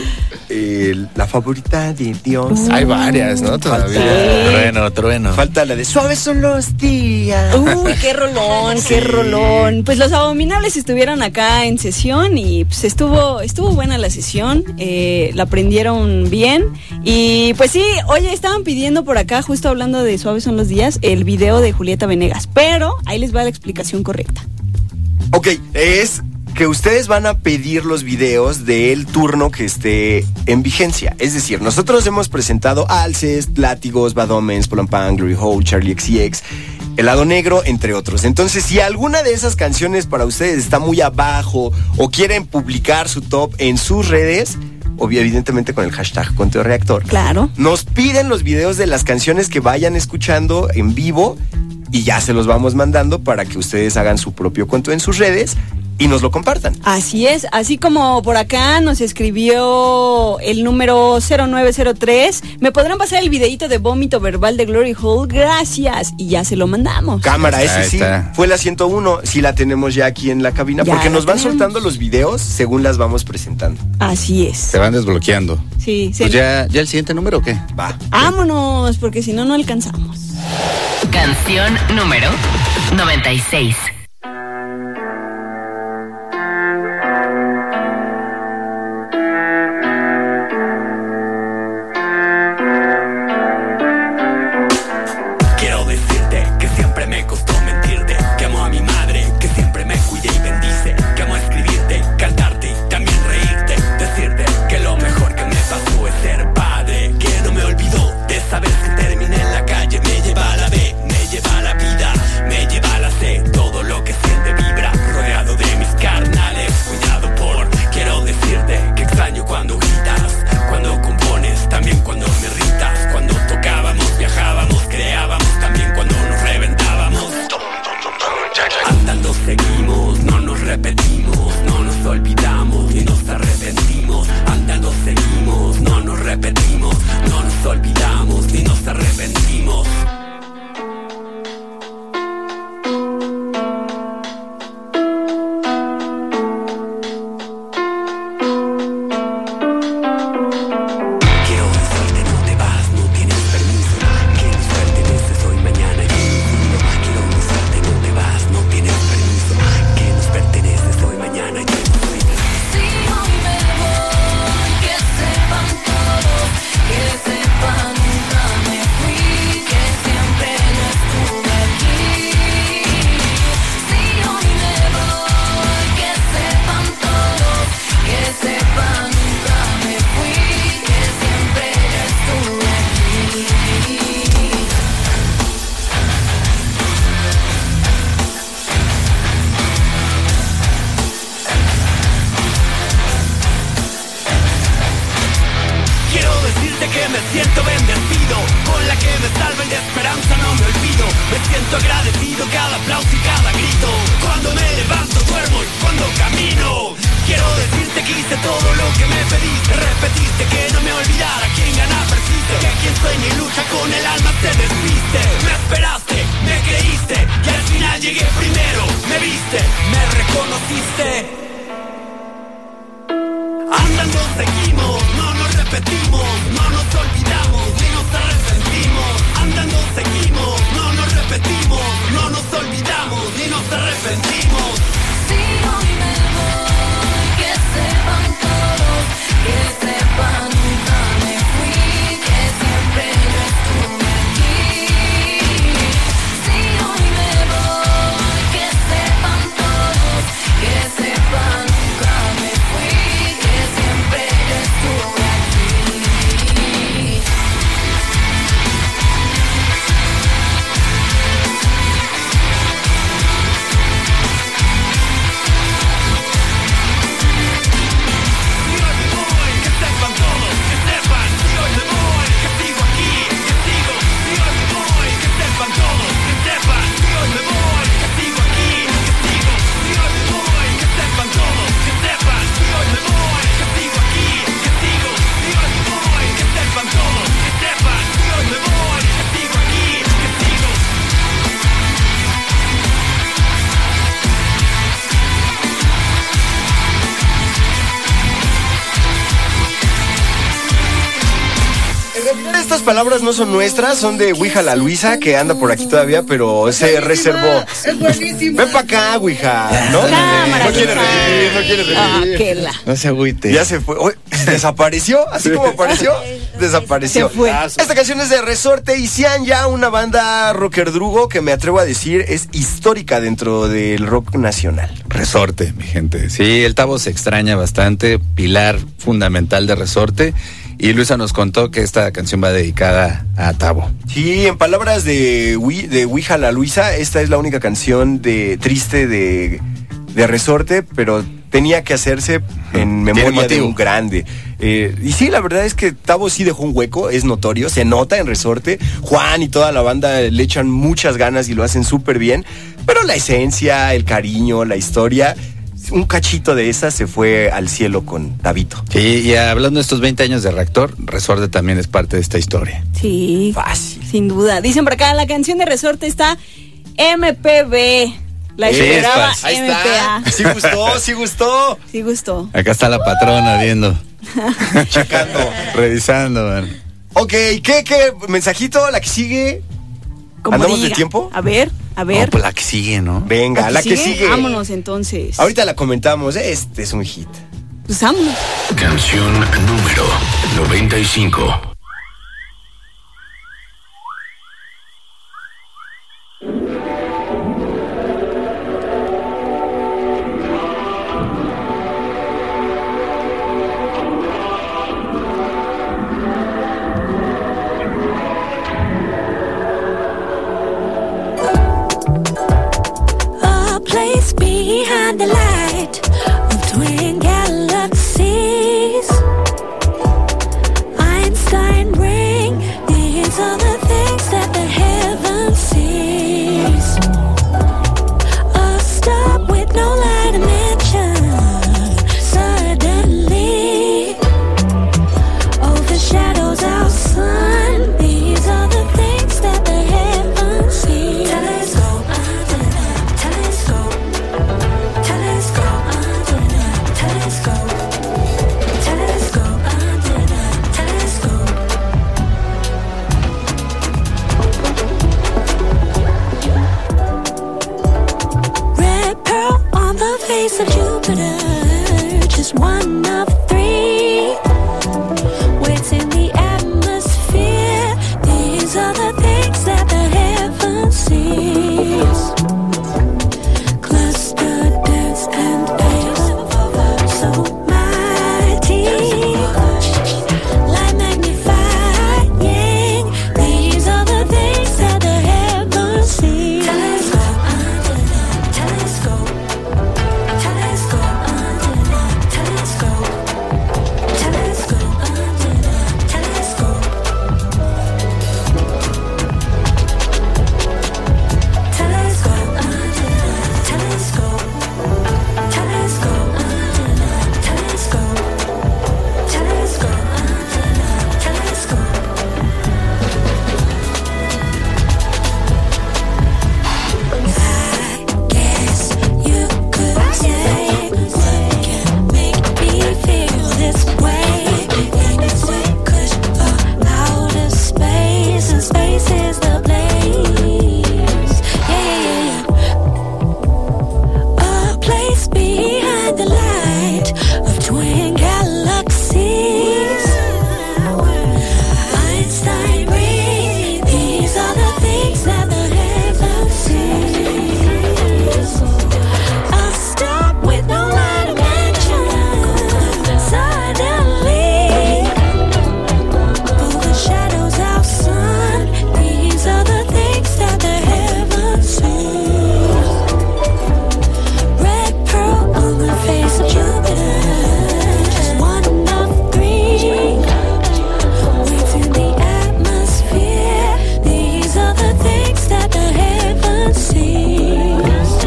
eh, la favorita de Dios. Hay varias, ¿no? Todavía. Falta, Trueno, trueno. falta la de Suaves son los días. Uy, qué rolón, qué rolón. Pues los Abominables estuvieron acá en sesión y pues estuvo, estuvo buena la sesión, eh, la aprendieron bien. Y pues sí, oye, estaban pidiendo por acá, justo hablando de Suaves son los días, el video de Julieta Venegas. Pero ahí les va la explicación correcta. Ok, es que ustedes van a pedir los videos del turno que esté en vigencia. Es decir, nosotros hemos presentado Alcest, Látigos, Bad Omens, Pull and Pan, Glory Hole, Charlie X C X, El Lado Negro, entre otros. Entonces, si alguna de esas canciones para ustedes está muy abajo o quieren publicar su top en sus redes, obvio, evidentemente con el hashtag Conteo Reactor. Claro. Nos piden los videos de las canciones que vayan escuchando en vivo y ya se los vamos mandando para que ustedes hagan su propio cuento en sus redes y nos lo compartan. Así es, así como por acá nos escribió el número cero nueve cero tres, me podrán pasar el videito de vómito verbal de Glory Hole, gracias, y ya se lo mandamos. Cámara, ese Ahí sí, está. fue la ciento uno, sí la tenemos ya aquí en la cabina, Ya porque la nos van tenemos. soltando los videos según las vamos presentando. Así es. Se van desbloqueando. Sí, sí. Pues ya, ¿ya el siguiente número o qué? Va. Vámonos, porque si no, no alcanzamos. Canción número noventa y seis. Quiero decirte que siempre me costó mentirte, que amo a mi madre, que siempre me cuide y bendice, que amo escribirte, cantarte y también reírte, decirte que lo mejor que me pasó es ser padre, que no me olvidó de saber que terminé en la calle, me lleva a la B, me lleva a la vida, me lleva a la C, todo lo que siente vibra, rodeado de mis carnales, cuidado por, quiero decirte que extraño cuando gritas, cuando compones, también cuando me irritas, cuando tocábamos, viajábamos, creábamos, también cuando nos reventábamos. Andando seguimos, no nos repetimos, no nos olvidamos ni nos arrepentimos. Andando seguimos, no nos repetimos, no nos olvidamos ni nos arrepentimos. Quiero decirte no te vas, no tienes permiso, que mi suerte desde hoy, mañana y en un mundo. Quiero decirte no te vas, no tienes permiso, que nos perteneces hoy, mañana y en un mundo. Si hoy me voy, que sepan todos, que sepan nunca me fui, que siempre yo estuve aquí. Si hoy me voy, que sepan todos, que sepan nunca me fui, que siempre yo estuve aquí. Quiero decirte que me siento bendecido, con la que me salven de esperanza no me olvido. Me siento agradecido cada aplauso y cada grito, cuando me levanto, duermo y cuando camino. Quiero decirte que hice todo lo que me pediste, repetiste que no me olvidara, quien gana persiste, que quien sueña y lucha con el alma se desviste. Me esperaste, me creíste y al final llegué primero. Me viste, me reconociste. Andando seguimos, no nos repetimos, no nos olvidamos ni nos arrepentimos. Andando seguimos, no nos repetimos, no nos olvidamos ni nos arrepentimos. Si hoy me voy, que sepan todos, que sepan nunca me fui, que siempre yo estuve aquí. Si hoy me voy, que sepan todos, que sepan nunca me fui, que siempre yo estuve aquí. Estas palabras no son nuestras, son de Ouija la Luisa, que anda por aquí todavía, pero se reservó. Es buenísimo. Ven para acá, Ouija, ¿no? Cámara, No quiere Ouija. revivir, no quiere Ah, revivir. que la. No se agüite. Ya se fue. Oye, desapareció, así como apareció, desapareció. Se fue. Esta canción es de Resorte y Cian, ya una banda rockerdrugo que me atrevo a decir es histórica dentro del rock nacional. Resorte, mi gente. Sí, el Tavo se extraña bastante, pilar fundamental de Resorte. Y Luisa nos contó que esta canción va dedicada a Tavo. Sí, en palabras de, Wi- de Ouija la Luisa, esta es la única canción de triste de, de Resorte, pero tenía que hacerse en memoria de motivo. un grande. Eh, y sí, la verdad es que Tavo sí dejó un hueco, es notorio, se nota en Resorte. Juan y toda la banda le echan muchas ganas y lo hacen súper bien, pero la esencia, el cariño, la historia un cachito de esa se fue al cielo con Davito. Sí, y hablando de estos veinte años de Reactor, Resorte también es parte de esta historia. Sí, fácil. Sin duda. Dicen por acá, la canción de Resorte está M P B. La Sí, esperaba está. Ahí M P A. está. Sí gustó, sí gustó. Sí gustó. Acá está la patrona viendo, Checando. revisando, man. Ok, ¿qué, qué? ¿Mensajito? ¿La que sigue? Como ¿Andamos diga. de tiempo? A ver, a ver. No, pues la que sigue, ¿no? Venga, la que sigue. Vámonos entonces. Ahorita la comentamos. Este es un hit. Pues vámonos. Canción número noventa y cinco. A place behind the light of twin galaxies. Einstein ring, these are the things that the heaven sees. A star with no light dimension suddenly overshadows our sun. These are the things that the heaven sees. Telescope, telescope, telescope, telescope, telescope, telescope. Red pearl on the face of Jupiter, just one of three. Weights in the atmosphere, these are the things that the heaven sees. Cluster dance and bass, so mighty. Light magnifying, these are the things that the heaven sees. Telescope, telescope, telescope, telescope, telescope, telescope. Space is the place. Yeah, yeah, yeah. A place behind the light of twin galaxies. Einstein ring, these are the things that the heaven sees. A star with no light dimension suddenly overshadows our sun. These are the things that the heaven sees. Red pearl on the face of Jupiter, just one of three. Weights in the atmosphere, these are the things that the heaven sees.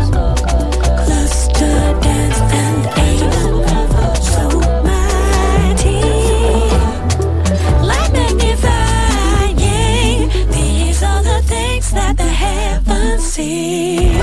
Cluster dance and ace, so mighty. Light magnifying, these are the things that the heaven sees.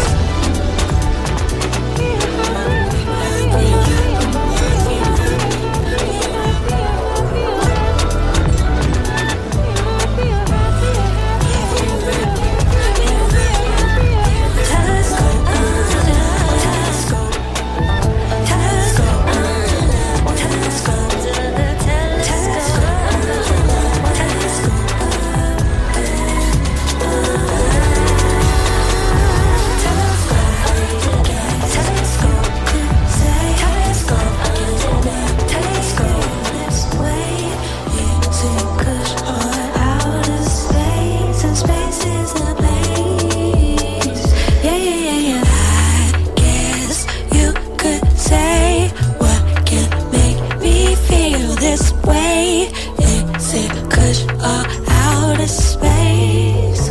This way, is it Kush or outer space?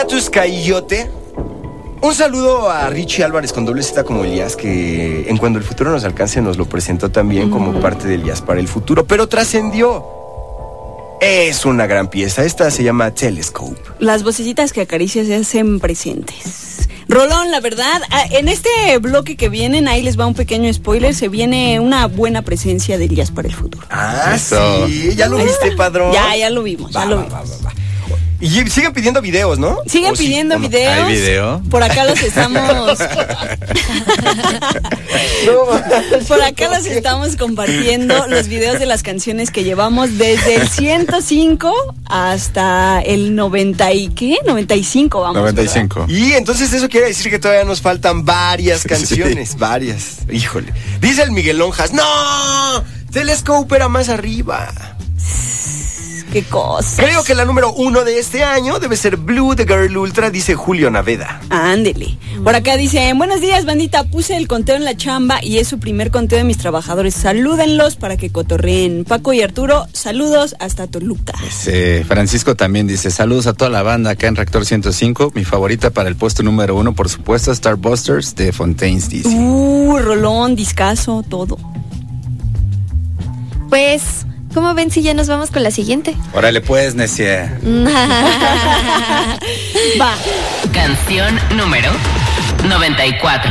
Status Cayote. Un saludo a Richie Álvarez con doble Z como Elías, que en Cuando el futuro nos alcance nos lo presentó también como mm. parte de Elías para el futuro, pero trascendió. Es una gran pieza, esta se llama Telescope. Las vocecitas que acaricias se hacen presentes. Rolón, la verdad, en este bloque que vienen, ahí les va un pequeño spoiler, se viene una buena presencia de Elías para el futuro. Ah, Eso. sí, ya lo viste, padrón. Ya, ya lo vimos, va, ya lo va, vimos. Va, va, va. Y siguen pidiendo videos, ¿no? Siguen pidiendo sí, videos. ¿Hay video? Por acá los estamos. no, Por acá los estamos compartiendo los videos de las canciones que llevamos desde el ciento cinco hasta el noventa y ¿qué? noventa y cinco, vamos. noventa y cinco. ¿Verdad? Y entonces eso quiere decir que todavía nos faltan varias canciones, sí. varias. Híjole. Dice el Miguel Lonjas, ¡no! Telescope era más arriba. Qué cosa. Creo que la número uno de este año debe ser Blue de Girl Ultra, dice Julio Naveda. Ándele. Por acá dicen, buenos días, bandita, puse el conteo en la chamba y es su primer conteo de mis trabajadores. Salúdenlos para que cotorreen. Paco y Arturo, saludos hasta Toluca. Ese Francisco también dice, saludos a toda la banda acá en Reactor ciento cinco. Mi favorita para el puesto número uno, por supuesto, Starbusters de Fontaines, dice. Uh, rolón, discazo, todo. Pues... ¿cómo ven si ya nos vamos con la siguiente? Órale pues, necia. Va. Canción número noventa y cuatro.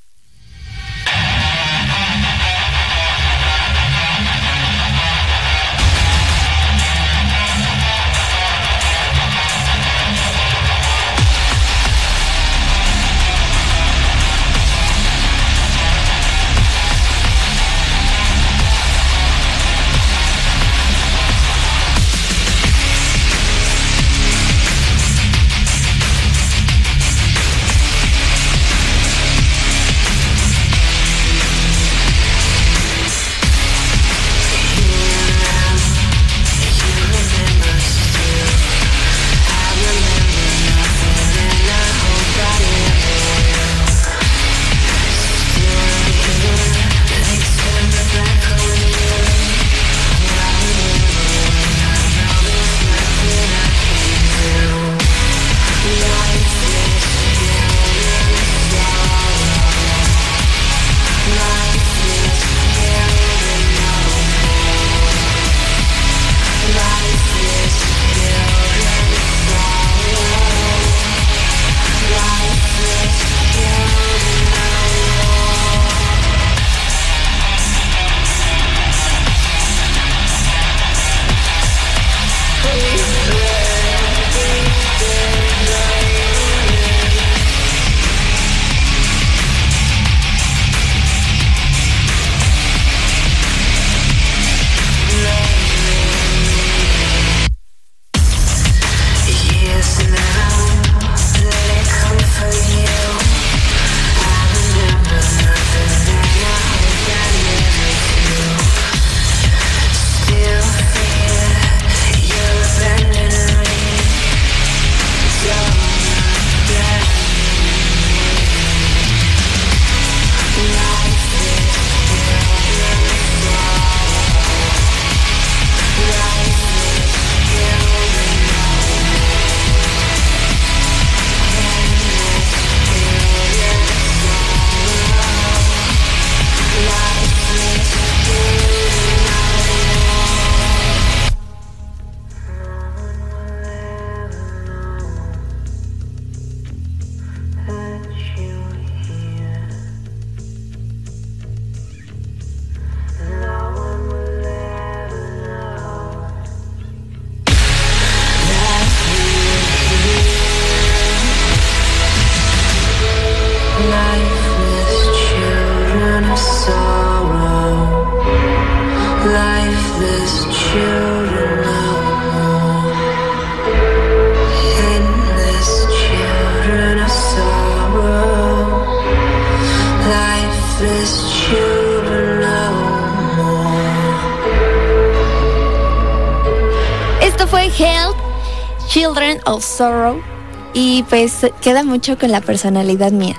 Esto fue Help, Children of Sorrow. Y pues queda mucho con la personalidad mía.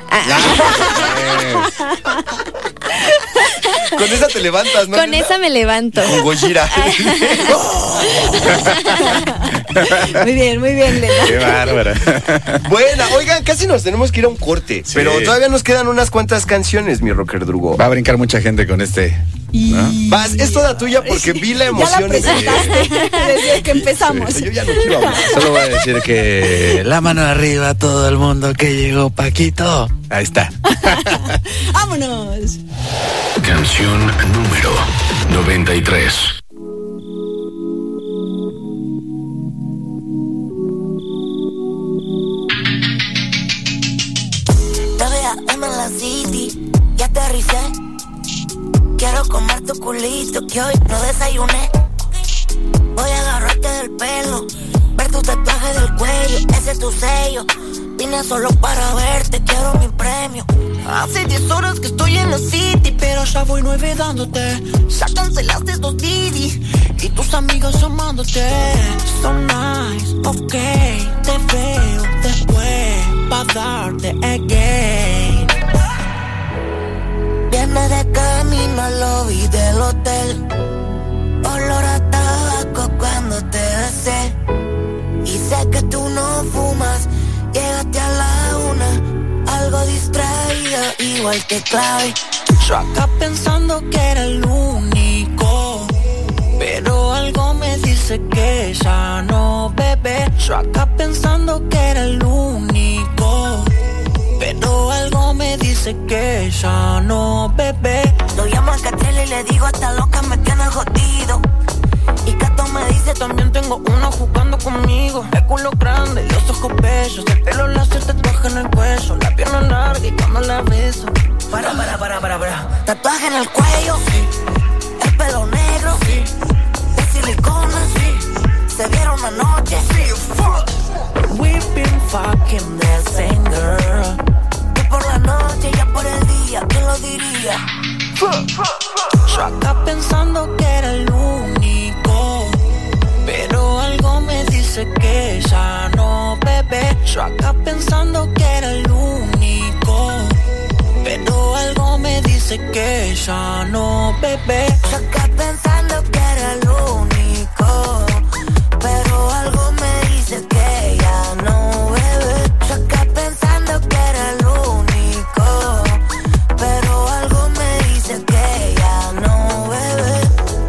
Con esa te levantas, ¿no? Con esa me levanto. Con Gojira. Muy bien, muy bien, Lena. Qué bárbara. Buena, oigan, casi nos tenemos que ir a un corte, Sí. pero todavía nos quedan unas cuantas canciones, mi rocker Drugo. Va a brincar mucha gente con este. ¿no? Vas, es toda tuya porque vi la emoción. Ya la presentaste desde que empezamos. Yo ya no quiero hablar. Solo voy a decir que la mano arriba a todo el mundo que llegó Paquito. Ahí está. ¡Vámonos! Canción número noventa y tres. M en la city, ya aterricé. Quiero comer tu culito que hoy no desayuné. Voy a agarrarte del pelo, ver tu tatuaje del cuello, ese es tu sello. Vine solo para verte, quiero mi premio. Hace diez horas que estoy en la city, pero ya voy nueve dándote. Ya cancelaste dos Didi y tus amigos llamándote. So nice, ok, te veo después pa' darte again. Viene de camino al lobby del hotel, olor a tabaco cuando te besé. Y sé que tú no fumas, llegaste a la una, algo distraída, igual que Clave. Yo acá pensando que era el único, pero algo me dice que ya no, bebé. Yo acá pensando que era el único, pero algo me dice que ya no, bebé. Lo llamo a Catrell y le digo esta loca me tiene jodido. Y Cato me dice también tengo uno jugando conmigo. El culo grande, los ojos bellos, el pelo láser, tatuaje en el cuello, la pierna larga y cuando la beso. Para, para, para, para, para. Tatuaje en el cuello, sí. El pelo negro, sí. De silicona, sí. Se vieron una noche, sí. Fuck. We've been fucking the same girl. Tú por la noche, ya por el día, ¿quién lo diría? Yo acá pensando que era el único, pero algo me dice que ya no, bebé. Yo acá pensando que era el único, pero algo me dice que ya no, bebé. Yo acá pensando que era el único, pero algo me dice que ya no, bebé. Yo acá pensando que era el único, pero algo me dice que ya no, bebé.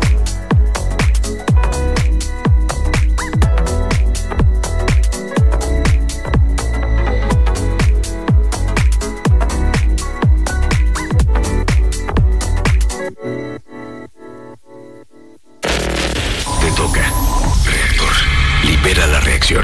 Te toca. Reactor. Libera la reacción.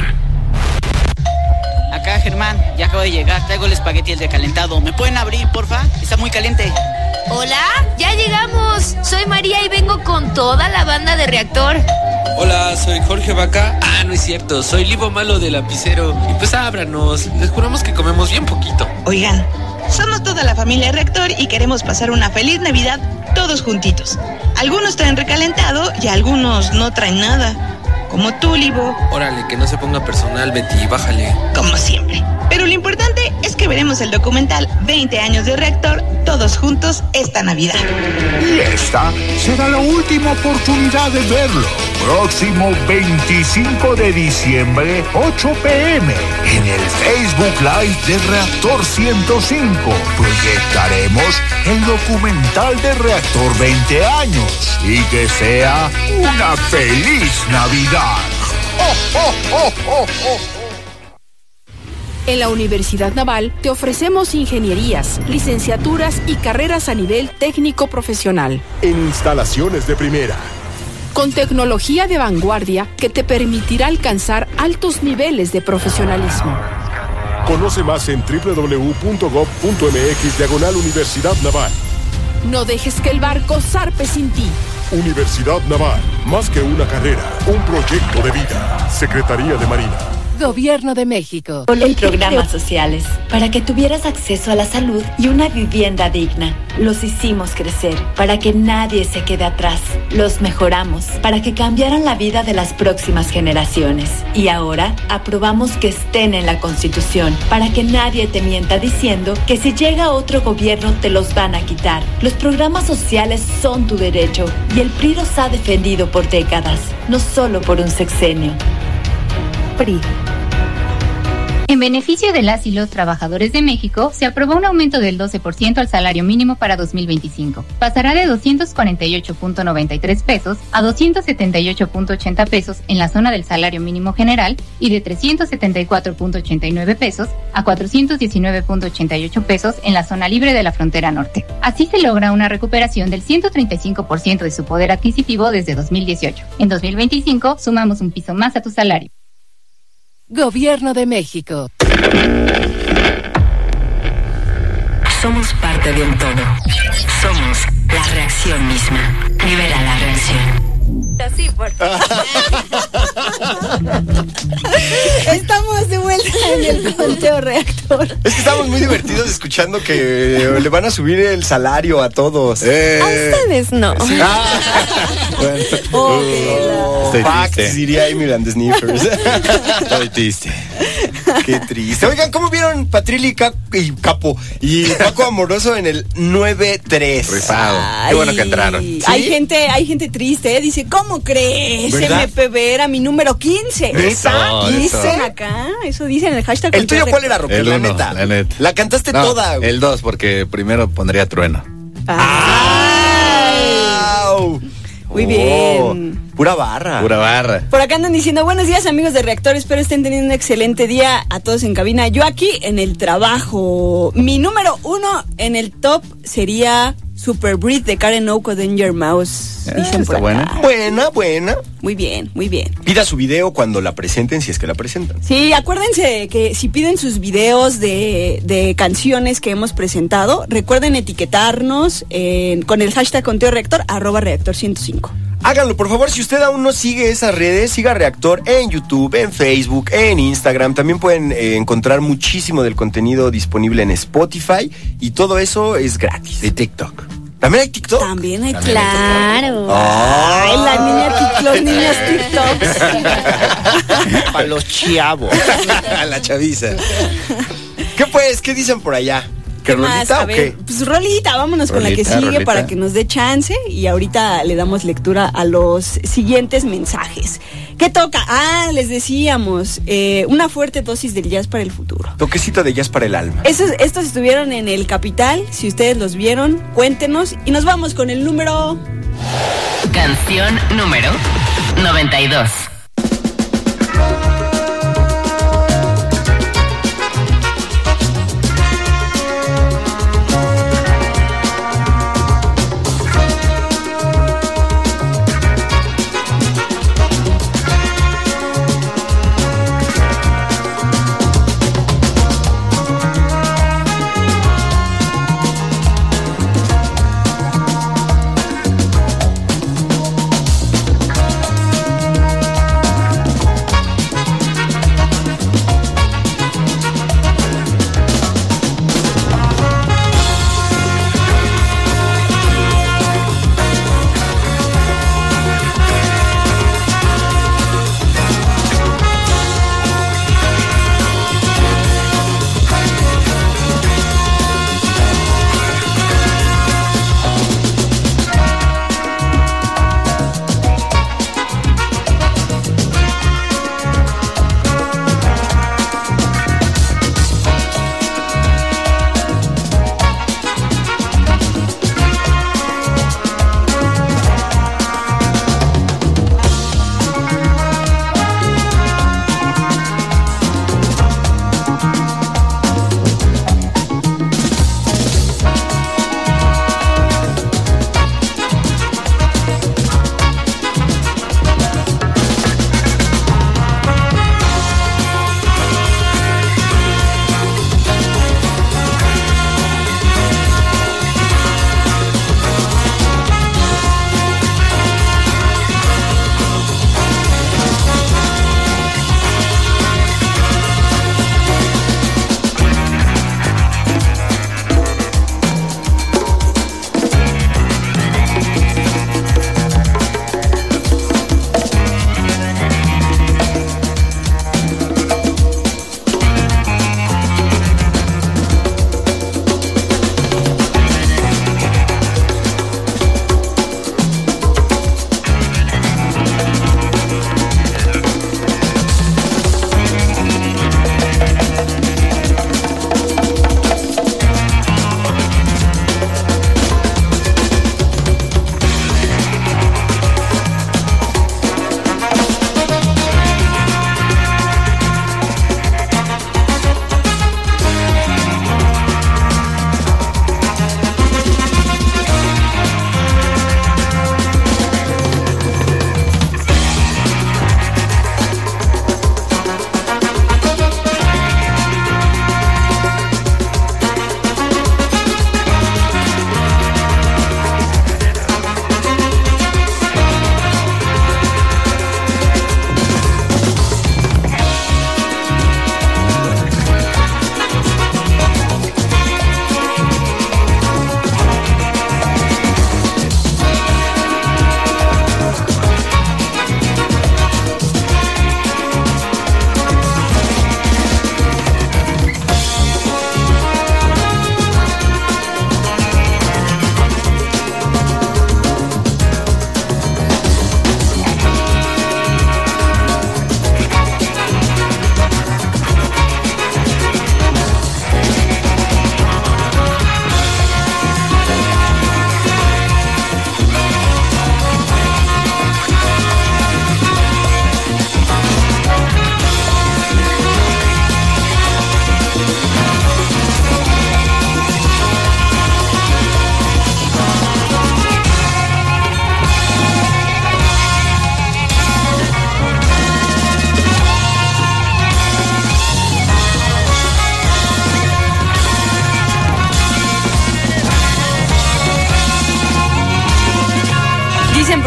Acá, Germán, ya acabo de llegar. Traigo el espagueti y el recalentado. ¿Me pueden abrir, porfa? Está muy caliente. Hola, ya llegamos. Soy María y vengo con toda la banda de Reactor. Hola, soy Jorge Vaca. Ah, no es cierto, soy Libo Malo de Lapicero. Y pues ábranos, les juramos que comemos bien poquito. Oigan, somos toda la familia Reactor y queremos pasar una feliz Navidad todos juntitos. Algunos traen recalentado y algunos no traen nada. Como tú, Libo. Órale, que no se ponga personal, Betty, bájale. Como siempre. Pero lo importante es que veremos el documental veinte años de Reactor todos juntos esta Navidad. Y esta será la última oportunidad de verlo. Próximo veinticinco de diciembre, ocho pe eme, en el Facebook Live de Reactor ciento cinco. Proyectaremos el documental de Reactor veinte años. Y que sea una feliz Navidad. ¡Oh, oh, oh, oh, oh! En la Universidad Naval te ofrecemos ingenierías, licenciaturas y carreras a nivel técnico profesional. En instalaciones de primera. Con tecnología de vanguardia que te permitirá alcanzar altos niveles de profesionalismo. Conoce más en doble u doble u doble u punto gob punto eme equis diagonal Universidad Naval. No dejes que el barco zarpe sin ti. Universidad Naval, más que una carrera, un proyecto de vida. Secretaría de Marina. Gobierno de México. En programas sociales, para que tuvieras acceso a la salud y una vivienda digna. Los hicimos crecer, para que nadie se quede atrás. Los mejoramos, para que cambiaran la vida de las próximas generaciones. Y ahora, aprobamos que estén en la Constitución, para que nadie te mienta diciendo que si llega otro gobierno te los van a quitar. Los programas sociales son tu derecho, y el P R I los ha defendido por décadas, no solo por un sexenio. P R I. En beneficio de las y los trabajadores de México, se aprobó un aumento del doce por ciento al salario mínimo para dos mil veinticinco. Pasará de doscientos cuarenta y ocho punto noventa y tres pesos a doscientos setenta y ocho punto ochenta pesos en la zona del salario mínimo general y de trescientos setenta y cuatro punto ochenta y nueve pesos a cuatrocientos diecinueve punto ochenta y ocho pesos en la zona libre de la frontera norte. Así se logra una recuperación del ciento treinta y cinco por ciento de su poder adquisitivo desde dos mil dieciocho. En dos mil veinticinco sumamos un piso más a tu salario. Gobierno de México. Somos parte de un todo. Somos la reacción misma. Libera la reacción. Así, por Estamos de vuelta en el conteo reactor. Es que estamos muy divertidos escuchando que le van a subir el salario a todos. Eh. A ustedes no. Sí. Ah. Bueno. Oh, oh, Estoy Facts, triste. diría Emily and the Sniffers. Estoy triste. Qué triste. Oigan, ¿cómo vieron Patril y, Caco, y Capo y Paco Amoroso en el nueve tres? Rifado. Qué bueno que entraron. ¿Sí? Hay gente, hay gente triste, ¿eh? Dice, ¿cómo crees? ¿Verdad? M P B era mi número quince. ¿Neta? Dicen acá, eso dicen en el hashtag. ¿El tuyo cuál era, Roque? El La uno, neta. la neta. La cantaste No, toda, güey. El dos, porque primero pondría Trueno. ¡Au! Muy bien. Pura barra. Pura barra. Por acá andan diciendo, buenos días amigos de Reactor, espero estén teniendo un excelente día a todos en cabina. Yo aquí en el trabajo. Mi número uno en el top sería Super Breathe de Karen O con Danger Mouse. Ah, Dicen está por acá. buena. Buena, buena. Muy bien, muy bien. Pida su video cuando la presenten, si es que la presentan. Sí, acuérdense que si piden sus videos de, de canciones que hemos presentado, recuerden etiquetarnos en- con el hashtag conteo reactor, arroba reactor ciento cinco. Háganlo, por favor, si usted aún no sigue esas redes, siga Reactor en YouTube, en Facebook, en Instagram. También pueden eh, encontrar muchísimo del contenido disponible en Spotify y todo eso es gratis. Y TikTok. ¿También hay TikTok? También hay También Claro. Ay, la niña tic- los niños TikToks. Para los chavos. A la chaviza. ¿Qué pues? ¿Qué dicen por allá? ¿Qué ¿Qué más? rolita A o ver, qué? pues rolita, vámonos con la que Rolita, sigue rolita. para que nos dé chance y ahorita le damos lectura a los siguientes mensajes. ¿Qué toca? Ah, les decíamos, eh, una fuerte dosis del jazz para el futuro. Toquecito de jazz para el alma. Estos, estos estuvieron en el Capital, si ustedes los vieron, cuéntenos y nos vamos con el número... Canción número noventa y dos. Thank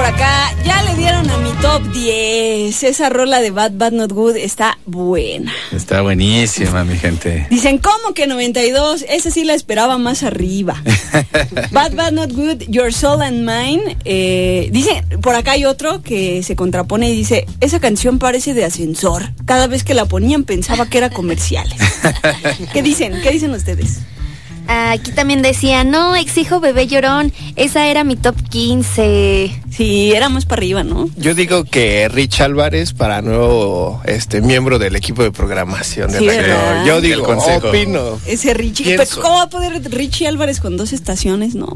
acá, ya le dieron a mi top diez. Esa rola de Bad Bad Not Good está buena. Está buenísima, mi gente. Dicen, ¿cómo que noventa y dos? Esa sí la esperaba más arriba. Bad Bad Not Good, Your Soul and Mine. Eh, dice, por acá hay otro que se contrapone y dice, esa canción parece de ascensor. Cada vez que la ponían pensaba que era comerciales. ¿Qué dicen? ¿Qué dicen ustedes? Aquí también decía, no, exijo Bebé Llorón, esa era mi top quince. Sí, era más para arriba, ¿no? Yo digo que Rich Álvarez para nuevo este miembro del equipo de programación de Sí, Reactor. ¿verdad? Yo digo, El consejo. opino. Ese Richie. Pienso. Pero ¿cómo va a poder Richie Álvarez con dos estaciones? No.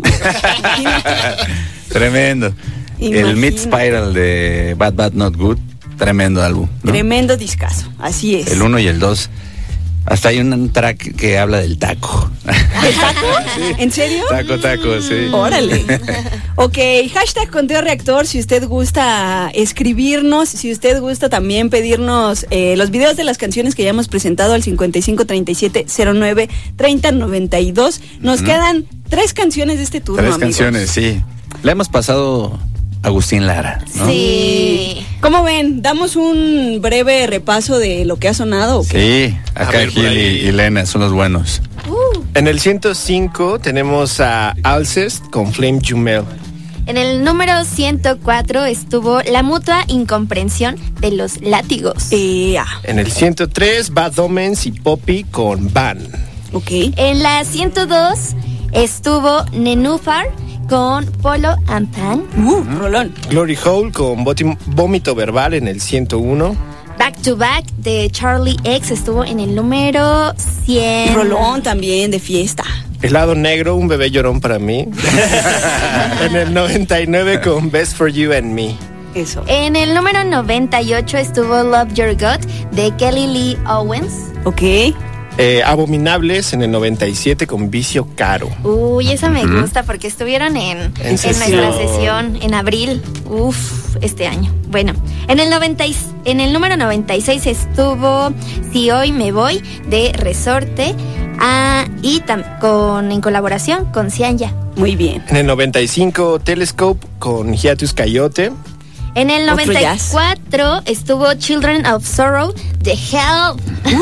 Tremendo. Imagínate. El Mid Spiral de Bad Bad Not Good, tremendo álbum, ¿no? Tremendo discazo, así es. El uno y el dos. Hasta hay un track que habla del taco. ¿El taco? ¿En serio? Taco, taco, sí. Órale. Ok, hashtag Conteo Reactor, si usted gusta escribirnos, si usted gusta también pedirnos eh, los videos de las canciones que ya hemos presentado al cincuenta y cinco treinta y siete cero nueve treinta noventa y dos. Nos Ujú. quedan tres canciones de este turno, Tres amigos. canciones, sí. Le hemos pasado a Agustín Lara, ¿no? Sí. ¿Cómo ven? ¿Damos un breve repaso de lo que ha sonado? ¿O qué? Sí, A acá ver, por Gil ahí. y, y Lena son los buenos. En el ciento cinco tenemos a Alcest con Flame Jumel. En el número ciento cuatro estuvo La Mutua Incomprensión de los Látigos. Eh, ah, En el ciento tres, Bad Omens y Poppy con Van. ok. En la ciento dos estuvo Nenúfar con Polo and Pan. Uh, rolón. Glory Hole con Voti- Vómito Verbal en el ciento uno. Back to Back de Charlie X estuvo en el número cien. Rolón también de fiesta. Helado Negro, un bebé llorón para mí. En el noventa y nueve con Best for You and Me. Eso. En el número noventa y ocho estuvo Love Your God de Kelly Lee Owens. Ok. Eh, Abominables en el noventa y siete con Vicio Caro. Uy, esa me Ujú. gusta porque estuvieron en, En en sesión. nuestra sesión en abril. Uf, este año. Bueno, en el noventa y- en el número noventa y seis estuvo Si Hoy Me Voy de Resorte ah, y tam- con en colaboración con Cianya. Muy bien. En el noventa y cinco, Telescope con Hiatus Coyote. En el Otro noventa y jazz. cuatro estuvo Children of Sorrow de Hell.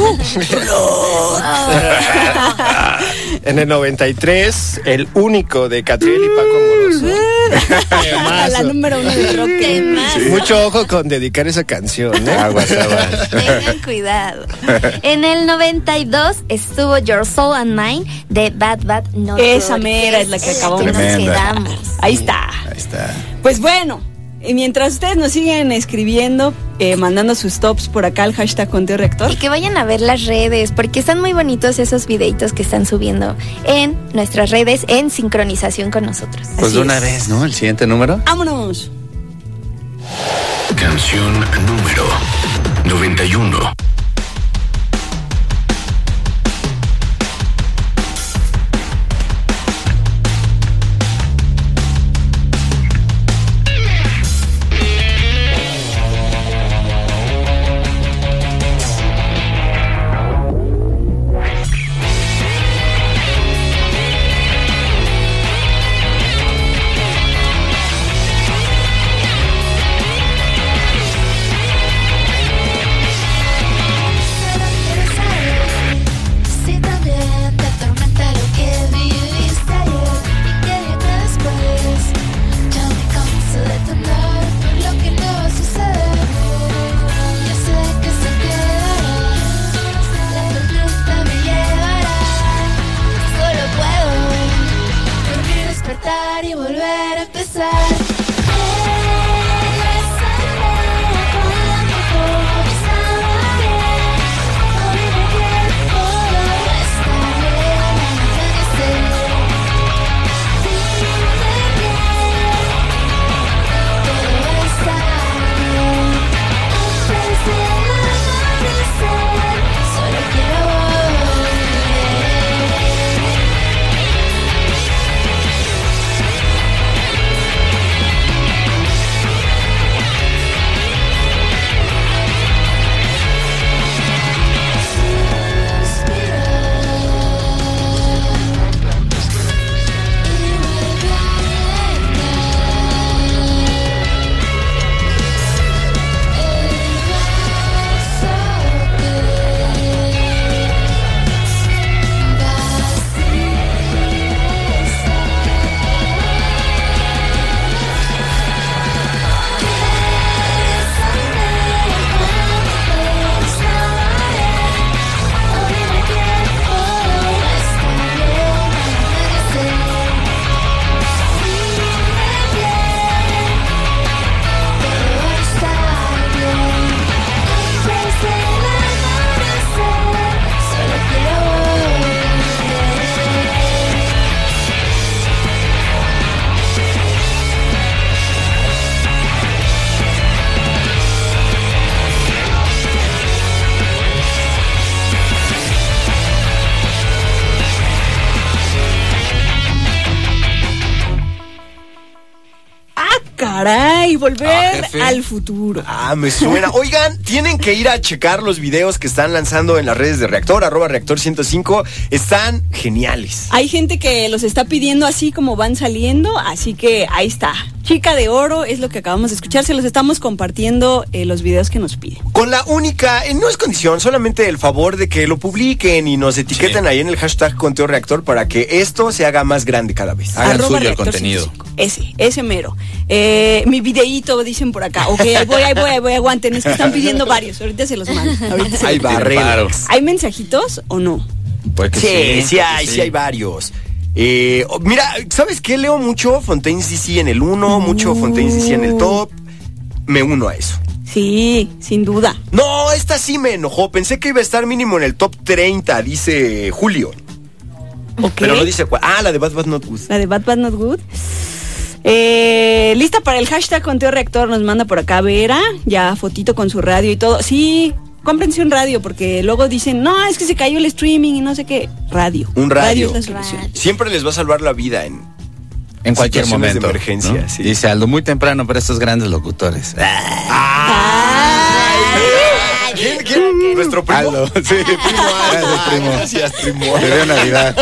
En el noventa y tres, el único de Catriel y Paco Amoroso. La número uno de rock. Sí. Mucho ojo con dedicar esa canción, ¿eh? Aguas, aguas. Tengan cuidado. En el noventa y dos estuvo Your Soul and Mine de Bad Bad Not Esa Good, mera que es la que en acabamos nos de Tremenda. quedamos. Ahí está. Ahí está. Pues bueno, y mientras ustedes nos siguen escribiendo, eh, mandando sus tops por acá al hashtag Conteo Reactor. Y que vayan a ver las redes, porque están muy bonitos esos videitos que están subiendo en nuestras redes en sincronización con nosotros. Pues Así de una es. vez, ¿no? El siguiente número. ¡Vámonos! Canción número noventa y uno. y Volver Ah, jefe. al Futuro. Ah, me suena. Oigan, tienen que ir a checar los videos que están lanzando en las redes de Reactor, arroba Reactor ciento cinco. Están geniales. Hay gente que los está pidiendo así como van saliendo, así que ahí está. Chica de Oro es lo que acabamos de escuchar. Se los estamos compartiendo eh, los videos que nos piden. Con la única, eh, no es condición, solamente el favor de que lo publiquen y nos etiqueten ahí en el hashtag Conteo Reactor para que esto se haga más grande cada vez. Hagan Arroba suyo el Reactor contenido. ciento cinco. Ese, ese mero. Eh, mi videíto, dicen por acá. Ok, ahí voy, ahí voy, ahí voy, aguanten. Es que están pidiendo varios. Ahorita se los mando. Ahorita se Hay los mando. barreras. ¿Hay mensajitos o no? Pues que Sí, sí, sí, hay, sí. sí hay varios. Eh, oh, mira, ¿sabes qué? Leo mucho Fontaine's D C en el uno, mucho Fontaine's D C en el top. Me uno a eso. Sí, sin duda. No, esta sí me enojó. Pensé que iba a estar mínimo en el top treinta, dice Julio. Ok. Pero no dice cuál. Ah, la de Bad Bad Not Good. La de Bad Bad Not Good. Eh, lista para el hashtag Conteo Reactor, nos manda por acá Vera, ya fotito con su radio y todo. Sí, cómprense un radio porque luego dicen, no, es que se cayó el streaming y no sé qué. Radio. Un radio. es la solución. Siempre les va a salvar la vida en, En cualquier situaciones momento. de emergencia. ¿no? Sí. Dice Aldo, muy temprano para estos grandes locutores. ¿Quién? ¿Quién? ¿Nuestro primo? Aldo, sí, primo Aldo. Gracias, primo. Gracias, primo. Feliz Navidad.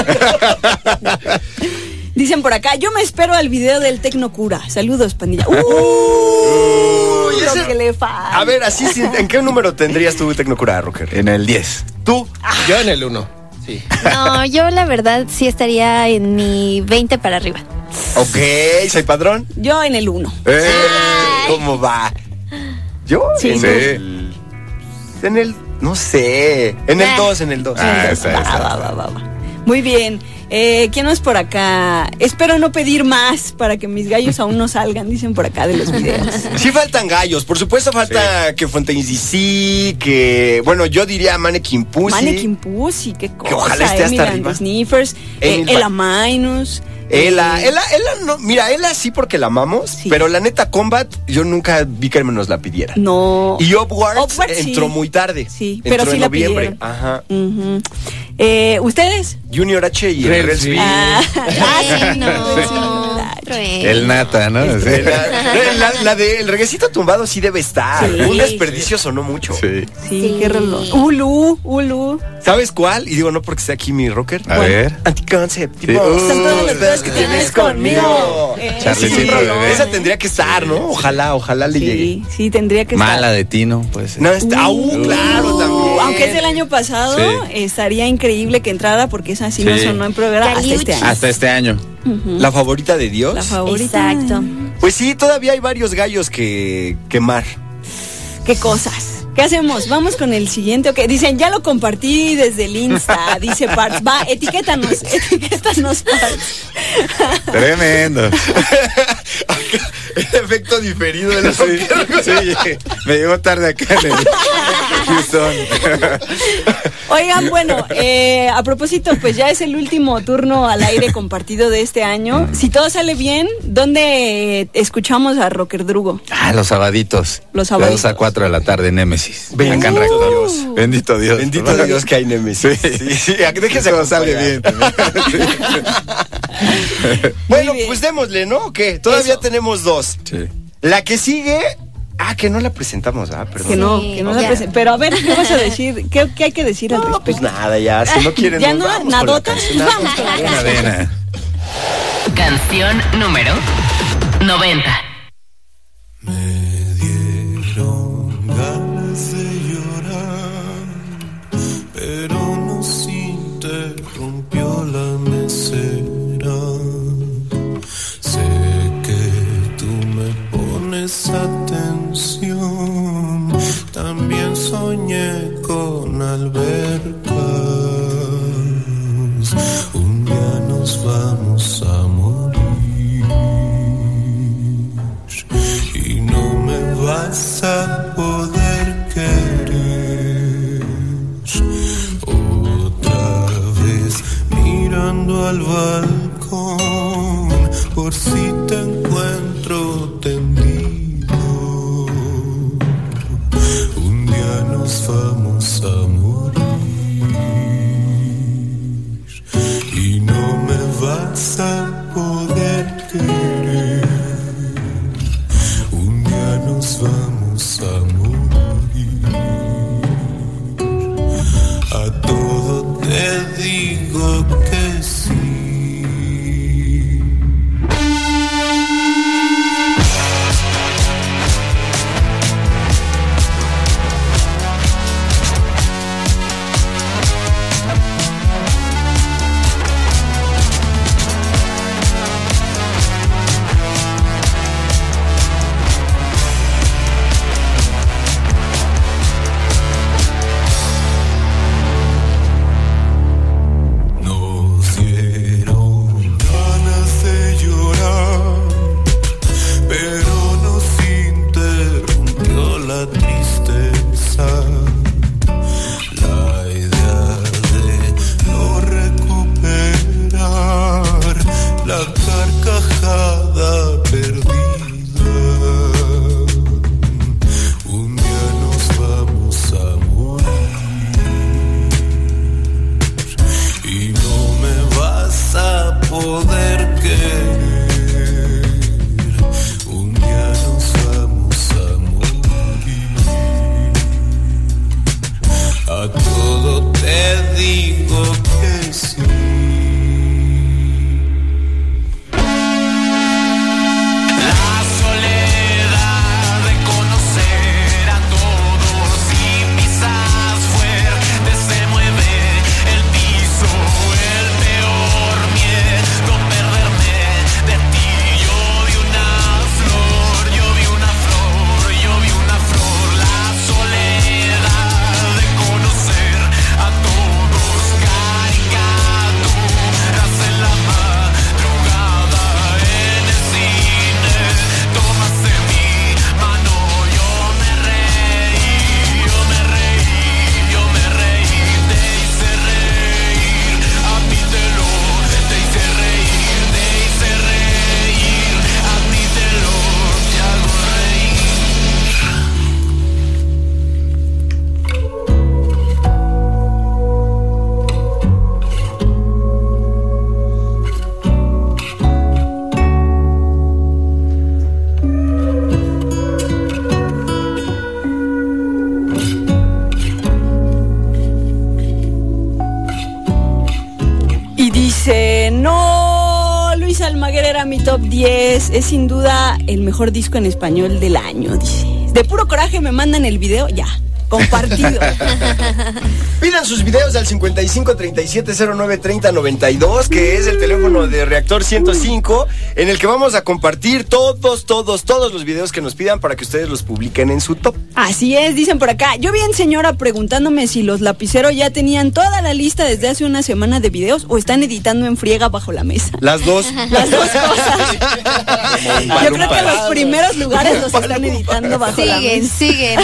Dicen por acá, yo me espero al video del Tecnocura. Saludos, pandilla. ¡Uh! Uy, lo ese- que le falta. A ver, así, sin- ¿en qué número tendrías tu Tecnocura, Rocker? En el diez. ¿Tú? Yo en el uno. Sí. No, yo la verdad sí estaría en mi veinte para arriba. Ok, ¿soy padrón? Yo en el uno. Eh, ¿Cómo va? ¿Yo? Sí. En Sí. el... En el... No sé. En el Ah. dos, en el dos. Ah, esa, Va, esa. va, va, va, va. Muy bien. Eh, ¿Quién más por acá? Espero no pedir más para que mis gallos aún no salgan, dicen por acá de los videos. Sí faltan gallos, por supuesto falta que Fontaine's D C, que... Bueno, yo diría Mannequin Pussy. Mannequin Pussy, qué cosa. ojalá esté hasta Emily and arriba. the Sniffers, eh, Emily Ella Van- Minus. Ela, eh, Ela, Ela no, mira, Ela sí porque la amamos, Sí. pero la neta Combat yo nunca vi que nos la pidiera. No. Y Upwards Upwards sí. entró muy tarde. Sí, entró pero sí en la noviembre. pidieron. Ajá. Ujú. Eh, ¿Ustedes? Junior H y el Relsby. Relsby. Ah, ah, sí, no, sí. El nata, ¿no? Sí. La, la- la de el reguecito tumbado sí debe estar. Sí. Un desperdicio sonó mucho. Sí. Sí, Sí. qué rollo. Ulu, Ulu. ¿Sabes cuál? Y digo, no porque esté aquí mi rocker. A ver. Anticoncept. Sí. Tipo, Uh, Son todos los las videos que tienes conmigo. Eh, Charlecito, sí, rolón. bebé. Esa tendría que estar, ¿no? Ojalá, ojalá le llegue. Sí, sí, tendría que estar. Mala de Tino, pues. No, está. Uh, claro, también. Aunque es del año pasado, Sí. estaría increíble que entrara porque esa sí, no Sí. sonó en programa hasta este año. Hasta este año. La favorita de Dios. La favorita. Exacto. Pues sí, todavía hay varios gallos que quemar. Qué cosas. ¿Qué hacemos? Vamos con el siguiente. Ok, dicen, ya lo compartí desde el Insta, dice Parts. Va, etiquétanos, etiquétanos, Parts. Tremendo. El efecto diferido de los Sí, sí, me llegó tarde acá en el Houston. Oigan, bueno, eh, a propósito, pues ya es el último turno al aire compartido de este año. Si todo sale bien, ¿dónde escuchamos a Rocker Drugo? Ah, los sabaditos. Los De sabaditos. dos a cuatro de la tarde, Némesis. Bendito Acá en Reactor. Dios. Bendito Dios. Bendito Dios que hay Nemesis. Sí, Sí, sí, déjese todo sale bien. Bueno, bien. pues démosle, ¿no? ¿O qué? Todavía Eso. tenemos dos. Sí. La que sigue. Ah, que no la presentamos, ah, perdón. Que no, Sí, que no la ya. presen- Pero a ver, ¿qué vas a decir? ¿Qué, qué hay que decir al No, respecto? pues nada, ya. Si no quieren, ¿Ya nos no? vamos con la ¿Nadota? canción. Vamos con la Una canción. vena. Canción número noventa. Ganas de llorar, pero nos interrumpió la mesera. Sé que tú me pones atención, también soñé con albercas. Un día nos vamos a morir y no me vas a poder querer otra vez mirando al balcón por si te encuentro tendido. Un día nos vamos a morir y no me vas a poder querer. Un poder querer. Un día nos vamos a morir. A todo te digo que sí. Mi top diez es sin duda el mejor disco en español del año, dice. De puro coraje me mandan el video, ya, compartido. Pidan sus videos al cincuenta y cinco, treinta y siete, cero nueve, treinta, noventa y dos, que es el teléfono de Reactor ciento cinco, en el que vamos a compartir todos, todos, todos los videos que nos pidan para que ustedes los publiquen en su top. Así es, dicen por acá. Yo vi en señora preguntándome si los lapiceros ya tenían toda la lista desde hace una semana de videos o están editando en friega bajo la mesa. Las dos. Las dos cosas. Yo creo que los primeros lugares los están editando bajo siguen, la mesa. Siguen, siguen.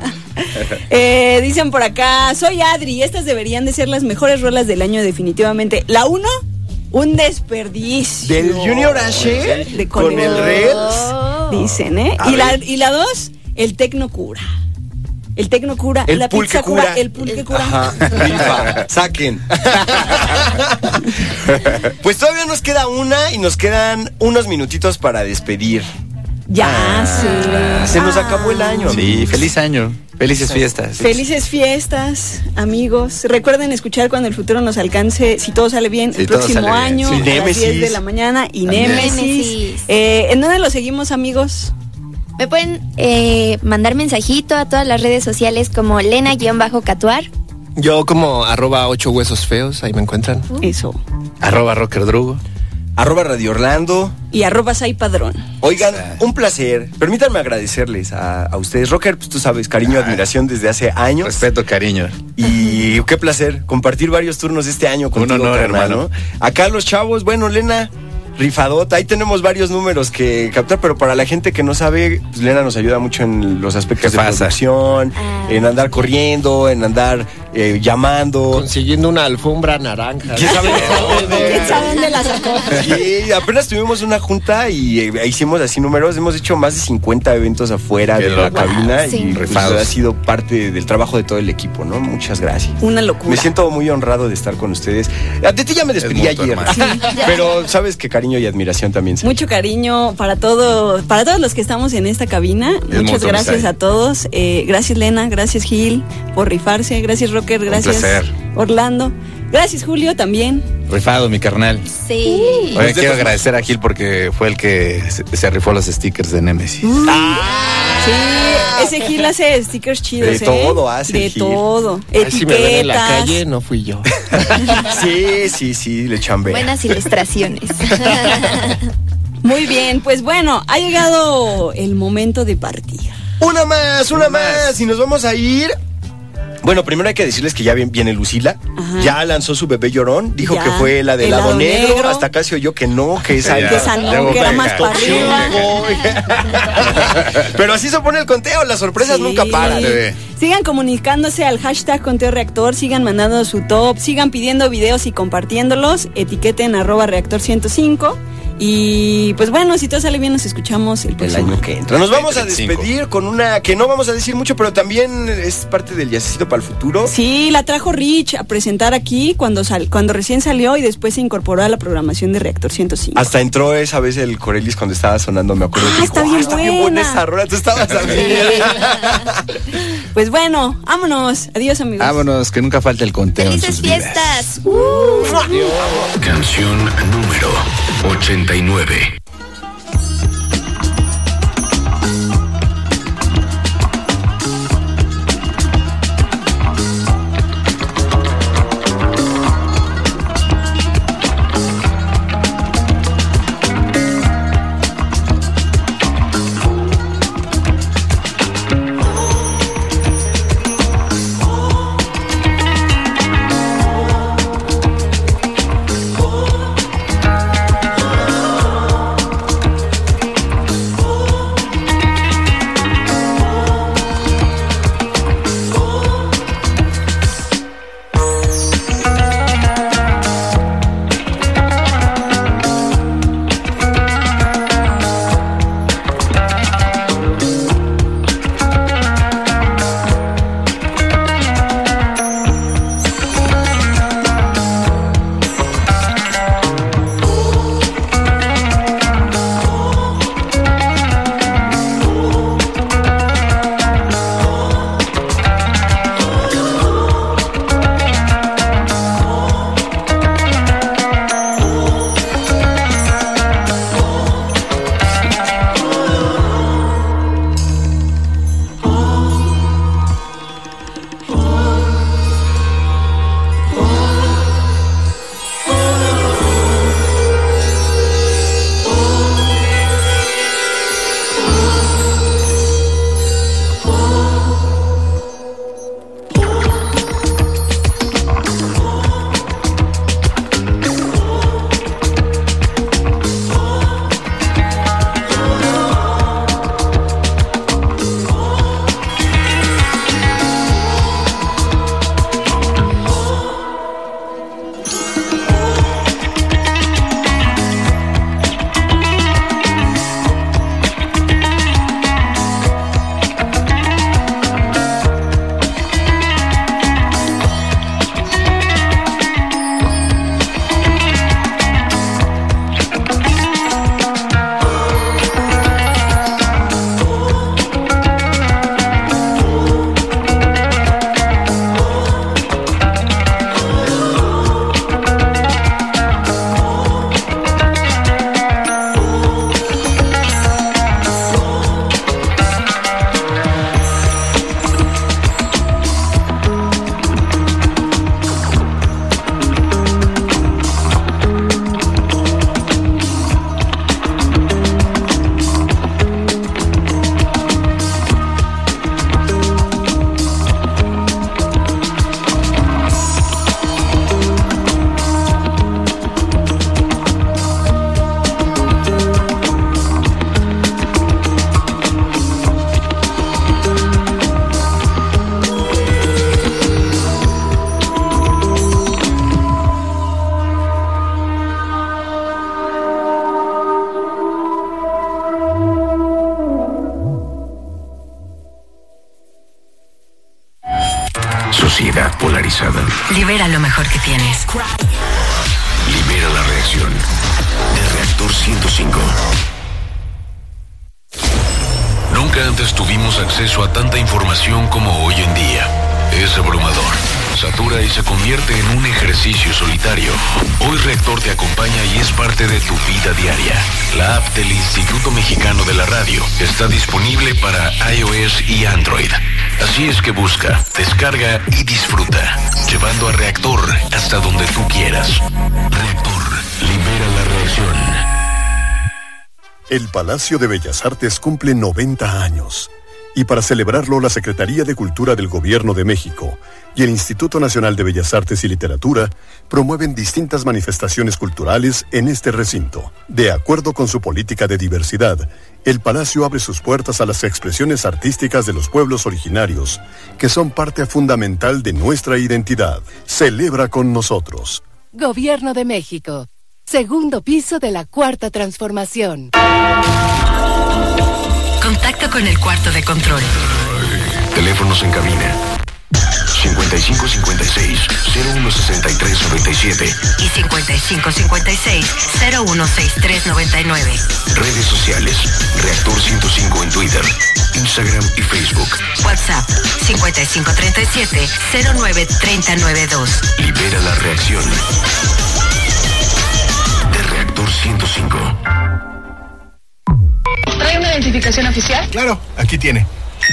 Eh, dicen por acá, soy Adri, estas deberían de ser las mejores rolas del año definitivamente. La uno, un desperdicio. Del Junior H de con, con el Reds. Dicen, ¿eh? Y la, y la dos, el Tecno Cura. El Tecno Cura, el la pulque pizza cura, cura, el pulque cura. Ajá, rifa, saquen. Pues todavía nos queda una y nos quedan unos minutitos para despedir. Ya, ah, sí. Se nos acabó el año. Sí, amigos. feliz año. Felices fiestas. Felices fiestas, amigos. Recuerden escuchar cuando el futuro nos alcance, si todo sale bien, si el próximo año, bien. Sí. Sí. a las diez de la mañana. Y Némesis. Némesis. Eh, ¿En dónde lo seguimos, amigos? Me pueden eh, mandar mensajito a todas las redes sociales como Lena-Catuar. Yo como arroba ocho huesos feos, ahí me encuentran. Uh. Eso. Arroba Rocker Drugo. Arroba Radio Orlando. Y arroba Sai Padrón. Oigan, un placer. Permítanme agradecerles a, a ustedes. Rocker, pues tú sabes, cariño, ah, admiración desde hace años. Respeto, cariño. Y qué placer compartir varios turnos este año contigo, un honor, carnal, hermano. ¿no? Acá los chavos, bueno, Lena, rifadota. Ahí tenemos varios números que captar, pero para la gente que no sabe, pues Lena nos ayuda mucho en los aspectos de pasa? producción, ah. en andar corriendo, en andar eh, llamando. Consiguiendo una alfombra naranja. ¿Quién sabe? ¿Quién sabe dónde la sacó? Sí, apenas tuvimos una junta y eh, hicimos así números. Hemos hecho más de cincuenta eventos afuera Qué de la loco. cabina Sí. y pues, ha sido parte del trabajo de todo el equipo, ¿no? Muchas gracias. Una locura. Me siento muy honrado de estar con ustedes. De ti ya me despedí Es mutuo, ayer, hermano. Sí, pero sabes que cariño y admiración también. Se... Mucho cariño para todo, para todos los que estamos en esta cabina. Es Muchas mutuo, gracias Sai. a todos. Eh, gracias Lena, gracias Gil por rifarse, gracias Rocker, gracias placer. Orlando, gracias Julio también. Rifado, mi carnal. Sí. Oye, Pues quiero de- agradecer a Gil porque fue el que se, se rifó los stickers de Némesis. Sí, ese Gil hace stickers chidos. De ¿eh? todo hace De el Gil. todo. Ay, si me ven en la Etiquetas. calle, no fui yo. Sí, sí, sí, le chambea. Buenas ilustraciones. Muy bien, pues bueno, ha llegado el momento de partir. Una más, una, Una más. más. Y nos vamos a ir. Bueno, primero hay que decirles que ya vien- viene Lucila. Ajá. Ya lanzó su bebé llorón. Dijo Ya. que fue la de El lado lado negro. negro. Hasta casi oyó que no, que esa Ya. Que esa no, Ya que era pega. más para arriba. Pero así se pone el conteo. Las sorpresas Sí. nunca paran. Bebé. Sigan comunicándose al hashtag Conteo Reactor, sigan mandando su top, sigan pidiendo videos y compartiéndolos, etiqueten arroba reactor ciento cinco Y pues bueno, si todo sale bien, nos escuchamos el, el año que entra. Nos vamos a despedir con una que no vamos a decir mucho, pero también es parte del Jazzcito para el futuro. Sí, la trajo Rich a presentar aquí cuando sal, cuando recién salió y después se incorporó a la programación de Reactor ciento cinco. Hasta entró esa vez el Corelis cuando estaba sonando, me acuerdo. Ah, que está, dijo, bien, ah, está buena. bien buena esa rola, tú estabas ahí. Pues bueno, vámonos. Adiós, amigos. Vámonos, que nunca falte el conteo en sus vidas. Fiestas. Uh. Canción número ochenta y nueve. Sociedad polarizada. Libera lo mejor que tienes. Libera la reacción de Reactor ciento cinco. Nunca antes tuvimos acceso a tanta información como hoy en día. Es abrumador, satura y se convierte en un ejercicio solitario. Hoy Reactor te acompaña y es parte de tu vida diaria. La app del Instituto Mexicano de la Radio está disponible para iOS y Android. Así es que busca, descarga y disfruta, llevando a Reactor hasta donde tú quieras. Reactor, libera la reacción. El Palacio de Bellas Artes cumple noventa años. Y para celebrarlo, la Secretaría de Cultura del Gobierno de México y el Instituto Nacional de Bellas Artes y Literatura promueven distintas manifestaciones culturales en este recinto. De acuerdo con su política de diversidad, el Palacio abre sus puertas a las expresiones artísticas de los pueblos originarios, que son parte fundamental de nuestra identidad. Celebra con nosotros. Gobierno de México. Segundo piso de la Cuarta Transformación. Contacto con el cuarto de control. Teléfonos en cabina. cincuenta y cinco cincuenta y seis, cero uno sesenta y tres noventa y siete. Y cincuenta y cinco cincuenta y seis, cero uno sesenta y tres noventa y nueve. Redes sociales. Reactor ciento cinco en Twitter, Instagram y Facebook. WhatsApp cincuenta y cinco treinta y siete, cero nueve treinta noventa y dos. Libera la reacción. De Reactor ciento cinco. ¿Trae una identificación oficial? Claro, aquí tiene.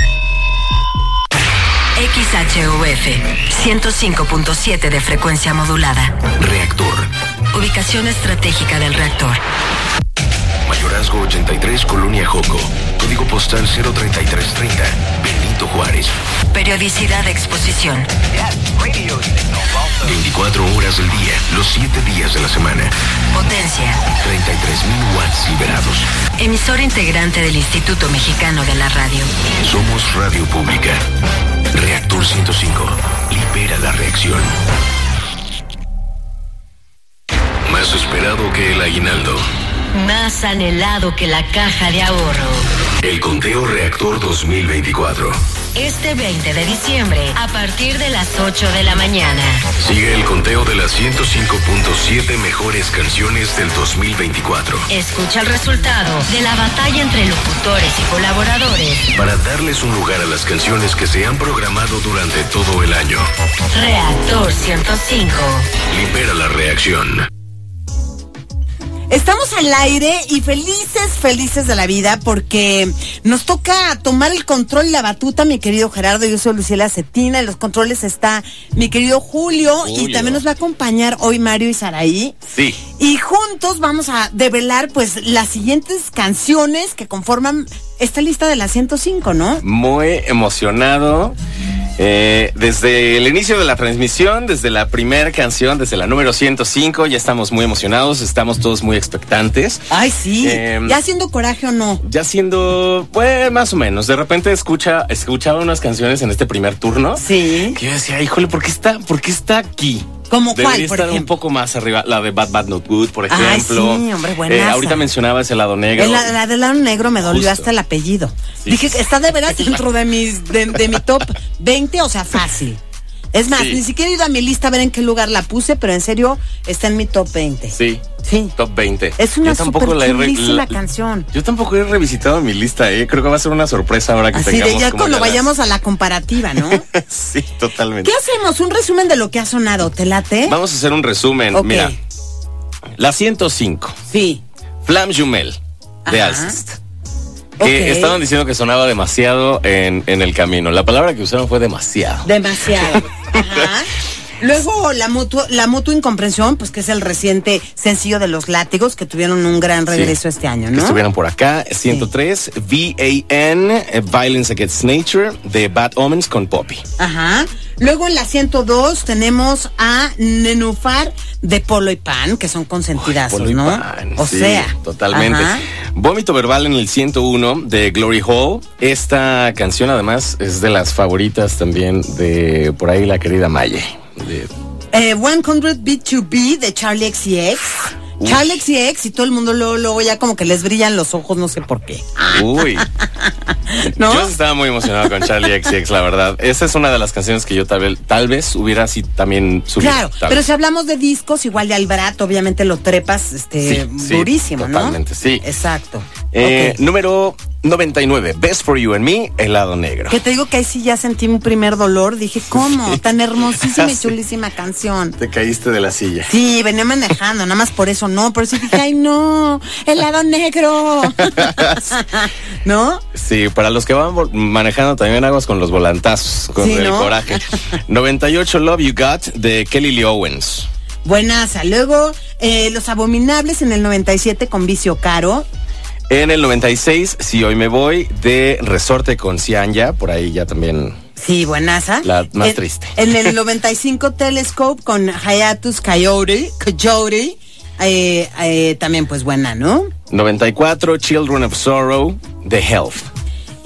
X H U F ciento cinco punto siete de frecuencia modulada. Reactor. Ubicación estratégica del reactor. Mayorazgo ochenta y tres, Colonia Joco. Código postal cero treinta y tres treinta, Benito Juárez. Periodicidad de exposición. veinticuatro horas del día, los siete días de la semana. Potencia. treinta y tres mil watts liberados. Emisor integrante del Instituto Mexicano de la Radio. Somos Radio Pública. Reactor ciento cinco. Libera la reacción. Más esperado que el aguinaldo. Más anhelado que la caja de ahorro. El conteo Reactor dos mil veinticuatro. Este veinte de diciembre, a partir de las ocho de la mañana. Sigue el conteo de las ciento cinco punto siete mejores canciones del dos mil veinticuatro. Escucha el resultado de la batalla entre locutores y colaboradores. Para darles un lugar a las canciones que se han programado durante todo el año. Reactor ciento cinco. Libera la reacción. Estamos al aire y felices, felices de la vida porque nos toca tomar el control y la batuta, mi querido Gerardo. Yo soy Luciela Cetina, en los controles está mi querido Julio, Julio. Y también nos va a acompañar hoy Mario y Saraí. Sí. Y juntos vamos a develar pues las siguientes canciones que conforman esta lista de las ciento cinco, ¿no? Muy emocionado. Eh, desde el inicio de la transmisión, desde la primera canción, desde la número ciento cinco, ya estamos muy emocionados, estamos todos muy expectantes. Ay, sí. Eh, ¿Ya haciendo coraje o no? Ya siendo, pues, más o menos. De repente escucha, escuchaba unas canciones en este primer turno. Sí. Que yo decía, híjole, ¿por qué está, por qué está aquí? ¿Cómo Debería cuál, por estar ejemplo? un poco más arriba, la de Bad Bad Not Good, por ejemplo. Ay, sí, hombre, buenaza. Eh, ahorita mencionabas el lado negro. El, la, la del lado negro me dolió Justo. hasta el apellido. Sí. Dije, está de veras dentro de mis, de, de mi top veinte, o sea, fácil. Es más, Sí. ni siquiera he ido a mi lista a ver en qué lugar la puse, pero en serio, está en mi top veinte. Sí. Sí. Top veinte. Es una Yo tampoco súper la he re- chulísima la- canción. Yo tampoco he revisitado mi lista, eh. Creo que va a ser una sorpresa ahora que Así tengamos de ya como cuando ya las- vayamos a la comparativa, ¿no? Sí, totalmente. ¿Qué hacemos? Un resumen de lo que ha sonado, ¿te late? Vamos a hacer un resumen. Ok. Mira, la ciento cinco. Sí. Flamme Jumel, de Ajá. Alcest. Que Ok. estaban diciendo que sonaba demasiado en, en el camino. La palabra que usaron fue demasiado. Demasiado. Ajá. Luego la mutua, la mutua incomprensión, pues que es el reciente sencillo de Los Látigos, que tuvieron un gran regreso Sí. este año, Que ¿no? estuvieran por acá. ciento tres, V A N, eh, Violence Against Nature, de Bad Omens con Poppy. Ajá. Luego en la ciento dos tenemos a Nenufar de Polo y Pan, que son consentidazos, Polo y ¿no? Pan, O sí, sea. totalmente. Ajá. Vómito verbal en el ciento uno de Glory Hall. Esta canción además es de las favoritas también de por ahí la querida Maye. De- Eh, cien B dos B de Charlie X C X. Uf. Charlie X C X y todo el mundo luego, luego ya como que les brillan los ojos, no sé por qué. Uy. ¿No? Yo estaba muy emocionado con Charlie X C X, la verdad. Esa es una de las canciones que yo tal vez, tal vez hubiera así también subido. Claro, tal pero vez. si hablamos de discos, igual de Albarato, obviamente lo trepas este, Sí, sí, durísimo, totalmente, ¿no? sí. Exacto. Eh, Ok. Número noventa y nueve, Best for You and Me, Helado Negro. Que te digo que ahí sí ya sentí un primer dolor. Dije, ¿cómo? Sí. Tan hermosísima y Sí. chulísima canción. Te caíste de la silla. Sí, venía manejando, nada más por eso no. Por eso dije, ay, no, helado negro. ¿No? Sí, para los que van vol- manejando también aguas con los volantazos, con Sí, el ¿no? coraje. noventa y ocho, Love You Got, de Kelly Lee Owens. Buenaza. Luego, eh, Los Abominables en el noventa y siete con Vicio Caro. En el noventa y seis, Si Hoy Me Voy, de Resorte con Cianya, por ahí ya también Sí, buenaza. la más en, triste. En el noventa y cinco Telescope con Hiatus Coyote, Coyote eh, eh, también pues buena, ¿no? noventa y cuatro, Children of Sorrow, de Health.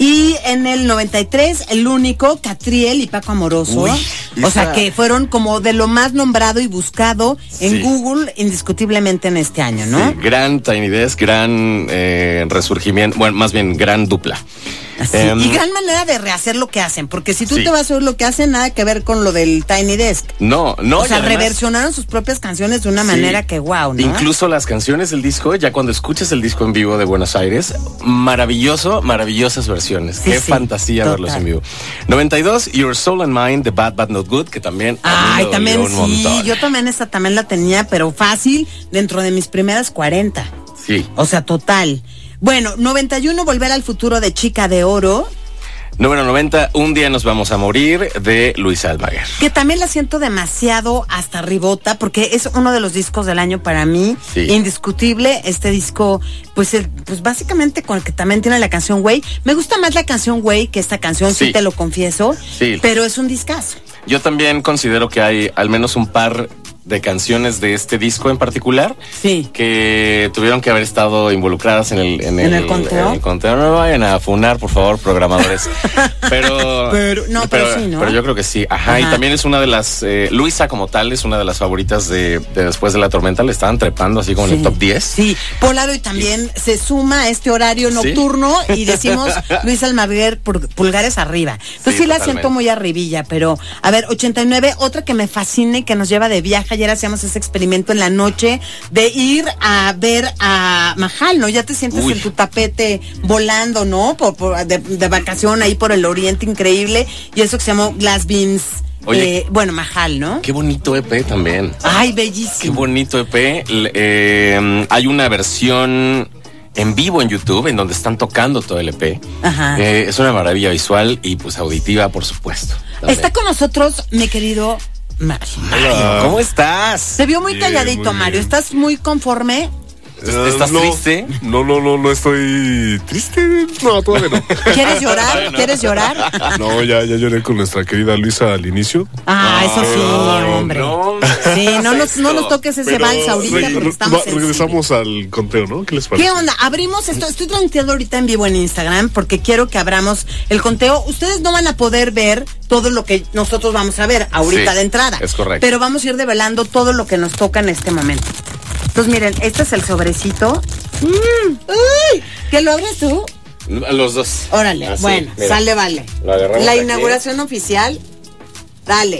Y en el noventa y tres, el único, Catriel y Paco Amoroso. Uy, o esa- sea, que fueron como de lo más nombrado y buscado en Sí. Google indiscutiblemente en este año, ¿no? Sí, gran Tiny Desk, gran eh, resurgimiento, bueno, más bien gran dupla. Así, Em, y gran manera de rehacer lo que hacen, porque si tú sí. te vas a oír lo que hacen, nada que ver con lo del Tiny Desk. No, no. o sea, y además- reversionaron sus propias canciones de una Sí. manera que wow, ¿no? Incluso las canciones del disco, ya cuando escuchas el disco en vivo de Buenos Aires, maravilloso, maravillosas versiones. Sí, Qué sí, fantasía total. verlos en vivo. noventa y dos, Your Soul and Mine, The Bad But Not Good, que también. a mí Ay, me también dolió un sí, montón. yo también esa también la tenía, pero fácil, dentro de mis primeras cuarenta. Sí. O sea, total. Bueno, noventa y uno, Volver al Futuro de Chica de Oro, Número noventa, Un Día Nos Vamos a Morir, de Luis Almaguer. que también la siento demasiado hasta ribota, porque es uno de los discos del año para mí, Sí. indiscutible. Este disco, pues, el- pues básicamente con el que también tiene la canción Güey. Me gusta más la canción Güey que esta canción, sí, Sí. te lo confieso, Sí. pero es un discazo. Yo también considero que hay al menos un par de canciones de este disco en particular sí. que tuvieron que haber estado involucradas en el, en ¿En el, el conteo? en el conteo. No me vayan a funar, por favor, programadores. Pero, Pero- no, pero sí, ¿no? pero yo creo que sí. Ajá, Ajá. y también es una de las, eh, Luisa como tal, es una de las favoritas de, de Después de la Tormenta. Le estaban trepando así como en el top diez. Sí, Polaro y también se suma a este horario Sí. nocturno y decimos Luis Almaguer por pulgares arriba. Entonces sí, Sí, la totalmente. siento muy arribilla, pero a ver, ochenta y nueve, otra que me fascina y que nos lleva de viaje. Ayer hacíamos ese experimento en la noche de ir a ver a Mahal, ¿no? Ya te sientes Uy. en tu tapete volando, ¿no? Por, por- de, de vacación ahí por el oriente increíble, y eso que se llamó Glass Beans. Oye. eh, bueno, Mahal, ¿no? Qué bonito E P también. Ay, Qué bellísimo. bonito E P. L- eh, hay una versión en vivo en YouTube en donde están tocando todo el E P. Ajá. Eh, es una maravilla visual y pues auditiva, por supuesto. también. Está con nosotros mi querido Mario. Mario, ¿cómo estás? Te vio muy Bien, calladito, muy Mario. bien. ¿Estás muy conforme? ¿Estás no, triste? No, no, no, no estoy triste. No, todavía no. ¿Quieres llorar? ¿Quieres llorar? No, ya, ya lloré con nuestra querida Luisa al inicio. Ah, eso sí, hombre. No, Sí, no nos, no nos toques ese Pero vals ahorita re- porque re- estamos va- en regresamos al conteo, ¿no? ¿Qué les parece? ¿Qué onda? Abrimos esto. Estoy transmitiendo ahorita en vivo en Instagram porque quiero que abramos el conteo. Ustedes no van a poder ver todo lo que nosotros vamos a ver ahorita Sí, de entrada. es correcto. Pero vamos a ir develando todo lo que nos toca en este momento. Entonces, miren, este es el sobrecito. Mm, ¡Uy! ¿Qué lo abres tú? Los dos. Órale, Así, bueno, mira. sale, vale. Lo agarramos La aquí. inauguración oficial. Dale.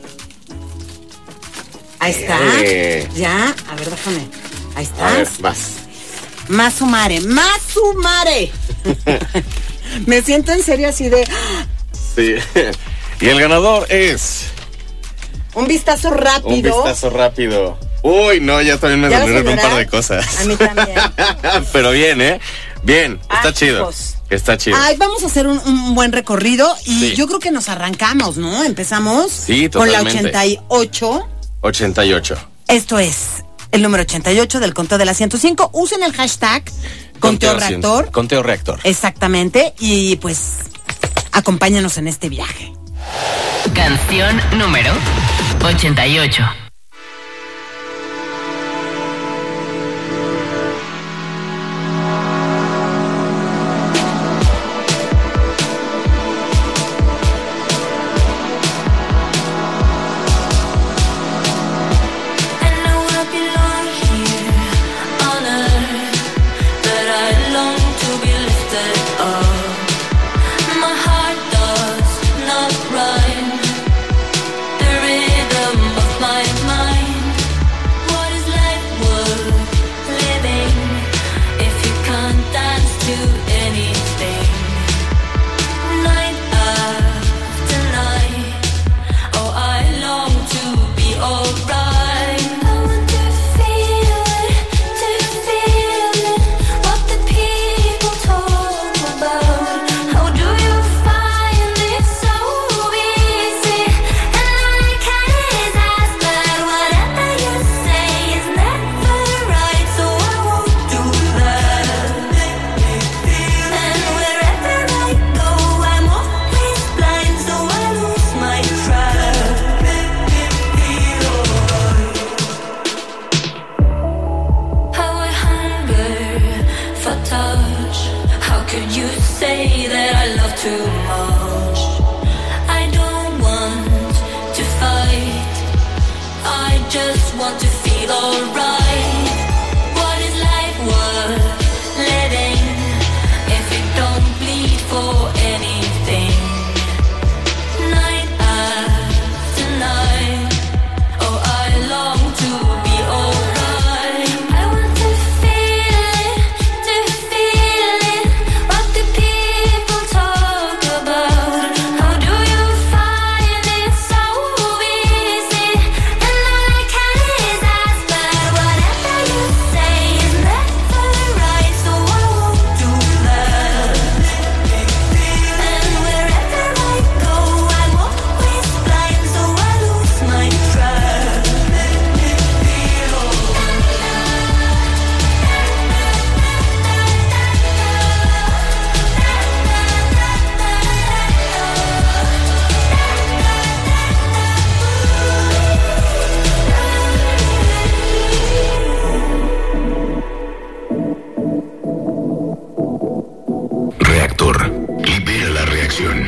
Ahí está. Eh. Ya, a ver, déjame. Ahí A ver, estás. vas. Más sumare, más sumare. Me siento en serio así de Sí. Y el ganador es un vistazo rápido. un vistazo rápido. Uy, no, ya también me ¿Ya vas a dolieron un par llorar? de cosas. A mí también. Pero bien, ¿eh? Bien, está Ay, chido. hijos. Está chido. Ay, vamos a hacer un, un buen recorrido y Sí. yo creo que nos arrancamos, ¿no? Empezamos Sí, con la totalmente. ochenta y ocho. ochenta y ocho. Esto es el número ochenta y ocho del conteo de la ciento cinco. Usen el hashtag conteo reactor. Conteo reactor. Exactamente. Y pues acompáñanos en este viaje. Canción número ochenta y ocho. My just want to feel alright. What is life worth living if you don't bleed for anything? Night after night, oh, I long to be alright. I want to feel it, to feel it. What do people talk about? How do you find it so easy? And all I can is ask, but whatever you say is never right, so I won't do that. And wherever I go, I'm always blind, so I lose my track. Reactor. Libera la reacción.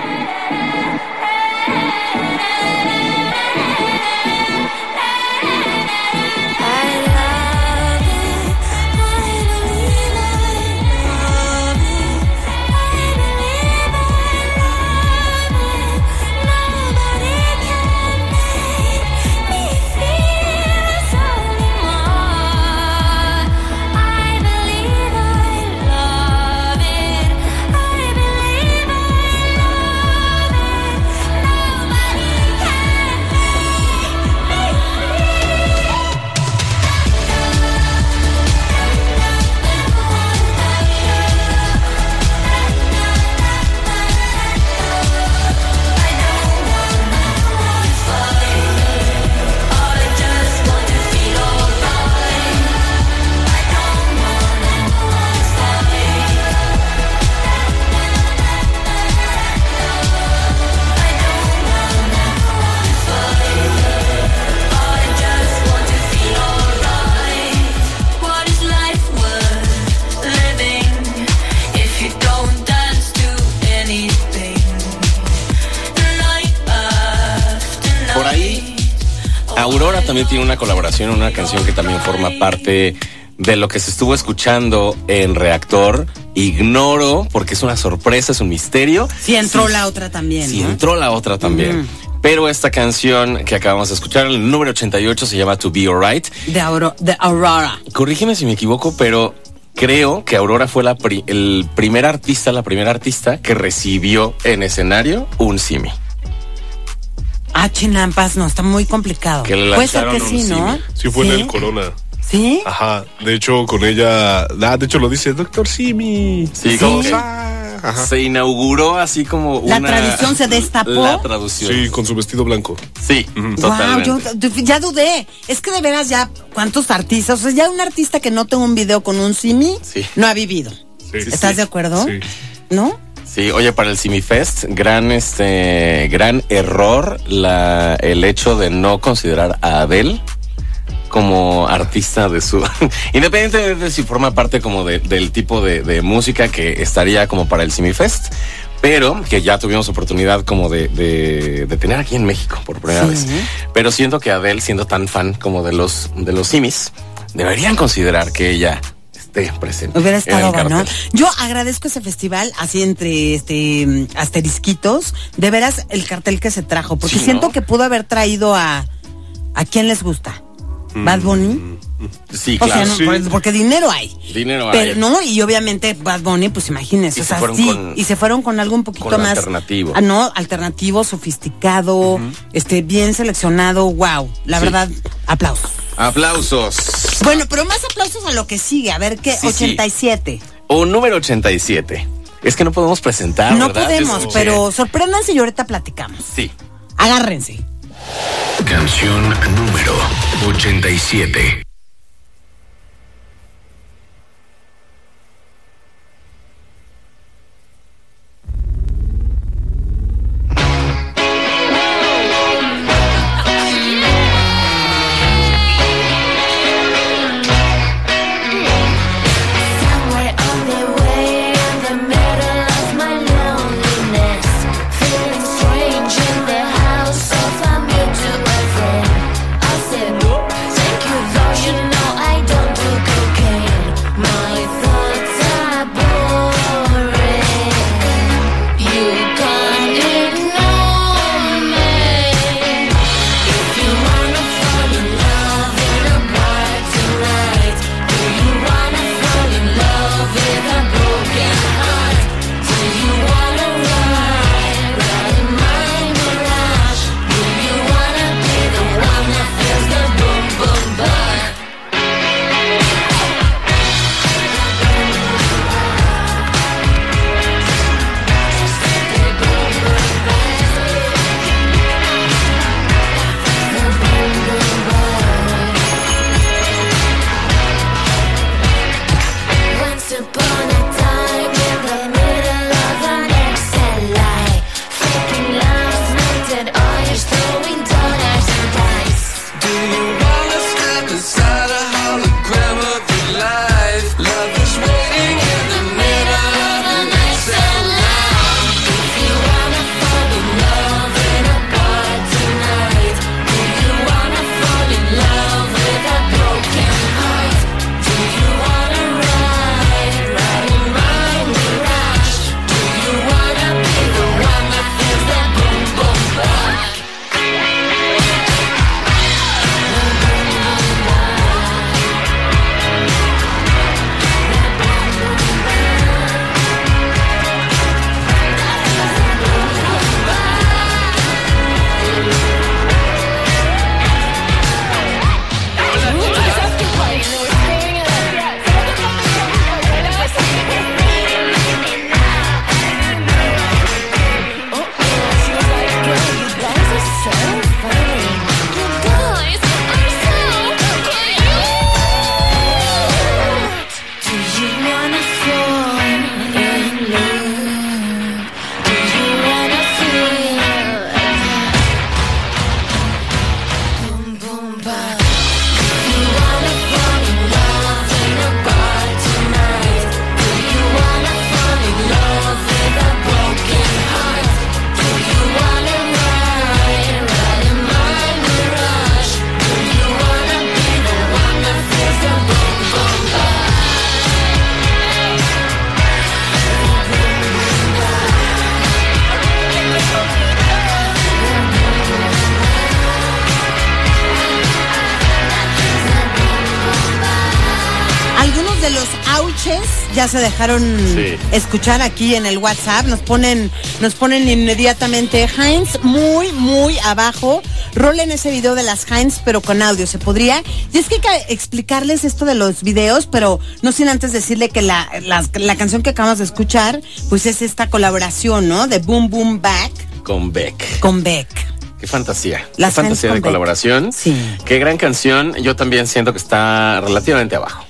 What is life worth living if you don't dance to anything? Night after night. Por ahí, Aurora también tiene una colaboración, una canción que también forma parte de lo que se estuvo escuchando en Reactor. Ignoro, porque es una sorpresa, es un misterio. Sí, entró Sí, la otra también. sí, ¿no? entró la otra también. Ujú. Pero esta canción que acabamos de escuchar, el número ochenta y ocho, se llama To Be Alright. De, Auro- de Aurora. Corrígeme si me equivoco, pero creo que Aurora fue la pri- el primer artista, la primera artista que recibió en escenario un Simi. Ah, chinampas, no, está muy complicado. Que le Puede ser que lanzaron un sí, ¿no? Simi. Sí, fue en el Corona. ¿Sí? Ajá. De hecho, con ella. Ah, de hecho, lo dice Doctor Simi. Sí, como que se inauguró así como La una... tradición se destapó. La traducción. Sí, con su vestido blanco. Sí, Wow, totalmente. yo d- ya dudé. Es que de veras ya, ¿cuántos artistas? O sea, ya un artista que no tenga un video con un Simi, Sí. no ha vivido. Sí, ¿Estás sí. de acuerdo? Sí. ¿No? Sí, oye, para el Simifest, gran este, gran error la, el hecho de no considerar a Adele como artista de su... Independientemente de si forma parte como de, del tipo de, de música que estaría como para el Simifest, pero que ya tuvimos oportunidad como de, de, de tener aquí en México por primera Sí. vez. Pero siento que Adele, siendo tan fan como de los, de los Simis, deberían considerar que ella esté presente. Hubiera en el estado bueno. cartel. Yo agradezco ese festival, así entre este asterisquitos, de veras el cartel que se trajo, porque Sí, siento ¿no? que pudo haber traído a ¿a quién les gusta? Bad Bunny. Sí, O claro. sea, no, Sí. por- porque dinero hay. Dinero Pero hay. no, y obviamente Bad Bunny, pues imagínense, Y o se sea, fueron sí, con- y se fueron con algo un poquito con lo más alternativo. ah, no, alternativo, sofisticado, este bien seleccionado, wow, la Sí. verdad, aplausos. Aplausos. Bueno, pero más aplausos a lo que sigue, a ver qué, Sí, sí. ochenta y siete. O número ochenta y siete. Es que no podemos presentar, No ¿verdad? podemos, Yo- pero sorpréndanse y ahorita platicamos. Sí. Agárrense. Canción número ochenta y siete. Somewhere on the way, in the middle of my loneliness, feeling strange in the house of a mutual friend. I said, de los ouches ya se dejaron sí. escuchar aquí en el WhatsApp. Nos ponen, nos ponen inmediatamente Heinz muy, muy abajo. Rolen ese video de las Heinz, pero con audio, ¿se podría? Y es que hay que explicarles esto de los videos, pero no sin antes decirle que la, la, la canción que acabamos de escuchar, pues es esta colaboración, ¿no? De Boom Boom Back. Con Beck. Con Beck. Qué fantasía. Las Qué fantasía de Beck. colaboración. Sí. Qué gran canción. Yo también siento que está relativamente abajo.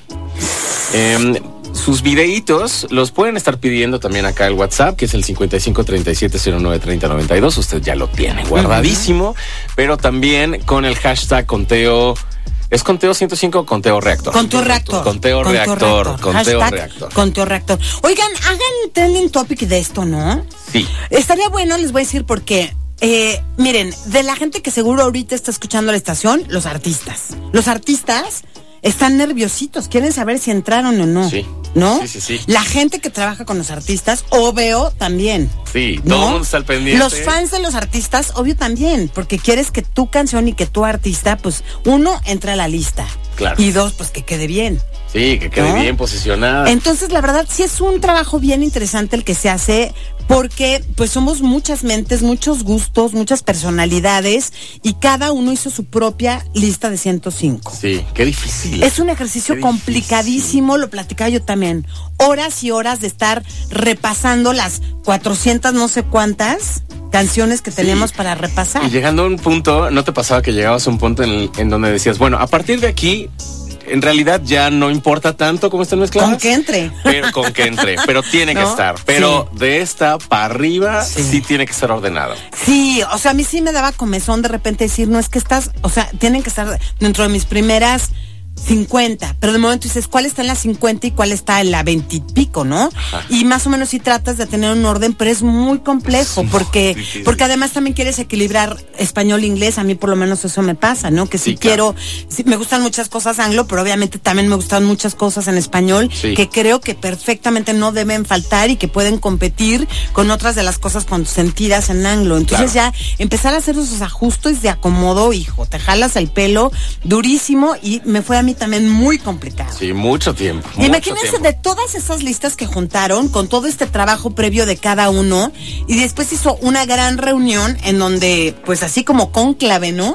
Eh, sus videitos los pueden estar pidiendo también acá el WhatsApp, que es el cincuenta y cinco treinta y siete cero nueve treinta noventa y dos. Usted ya lo tiene guardadísimo, uh-huh. pero también con el hashtag conteo. ¿Es conteo ciento cinco o conteo reactor? Conteo reactor. Conteo reactor. Conteo reactor. Conteo reactor. Oigan, hagan trending topic de esto, ¿no? Sí. Estaría bueno, les voy a decir por qué. Eh, miren, de la gente que seguro ahorita está escuchando la estación, los artistas. Los artistas están nerviositos, quieren saber si entraron o no. Sí. ¿No? Sí, sí, sí. La gente que trabaja con los artistas, obvio, también. Sí, ¿no? todo el mundo está al pendiente. Los fans de los artistas, obvio, también, porque quieres que tu canción y que tu artista, pues, uno, entre a la lista. Claro. Y dos, pues, que quede bien. Sí, que quede ¿no? bien posicionada. Entonces, la verdad, sí es un trabajo bien interesante el que se hace, porque pues somos muchas mentes, muchos gustos, muchas personalidades, y cada uno hizo su propia lista de ciento cinco. Sí, qué difícil. Es un ejercicio complicadísimo, lo platicaba yo también. Horas y horas de estar repasando las cuatrocientas no sé cuántas canciones que teníamos sí. para repasar. Y llegando a un punto, ¿no te pasaba que llegabas a un punto en, en donde decías, bueno, a partir de aquí, en realidad ya no importa tanto cómo están mezcladas? Con que entre. Pero, con que entre, pero tiene ¿no? que estar. Pero sí. de esta para arriba sí. sí tiene que estar ordenado. Sí, o sea, a mí sí me daba comezón de repente decir, no es que estás, o sea, tienen que estar dentro de mis primeras cincuenta, pero de momento dices, ¿cuál está en la cincuenta y cuál está en la veinte y pico, no? Ajá. Y más o menos sí tratas de tener un orden, pero es muy complejo, porque, sí, sí, sí. porque además también quieres equilibrar español-inglés, a mí por lo menos eso me pasa, ¿no? Que si sí, quiero, claro. sí, me gustan muchas cosas anglo, pero obviamente también me gustan muchas cosas en español, sí. que creo que perfectamente no deben faltar y que pueden competir con otras de las cosas consentidas en anglo. Entonces claro. ya empezar a hacer esos ajustes de acomodo, hijo, te jalas el pelo durísimo, y me fue a mí también muy complicado. Sí, mucho tiempo. Imagínense mucho tiempo. De todas esas listas que juntaron, con todo este trabajo previo de cada uno, y después hizo una gran reunión en donde, pues así como cónclave, ¿no?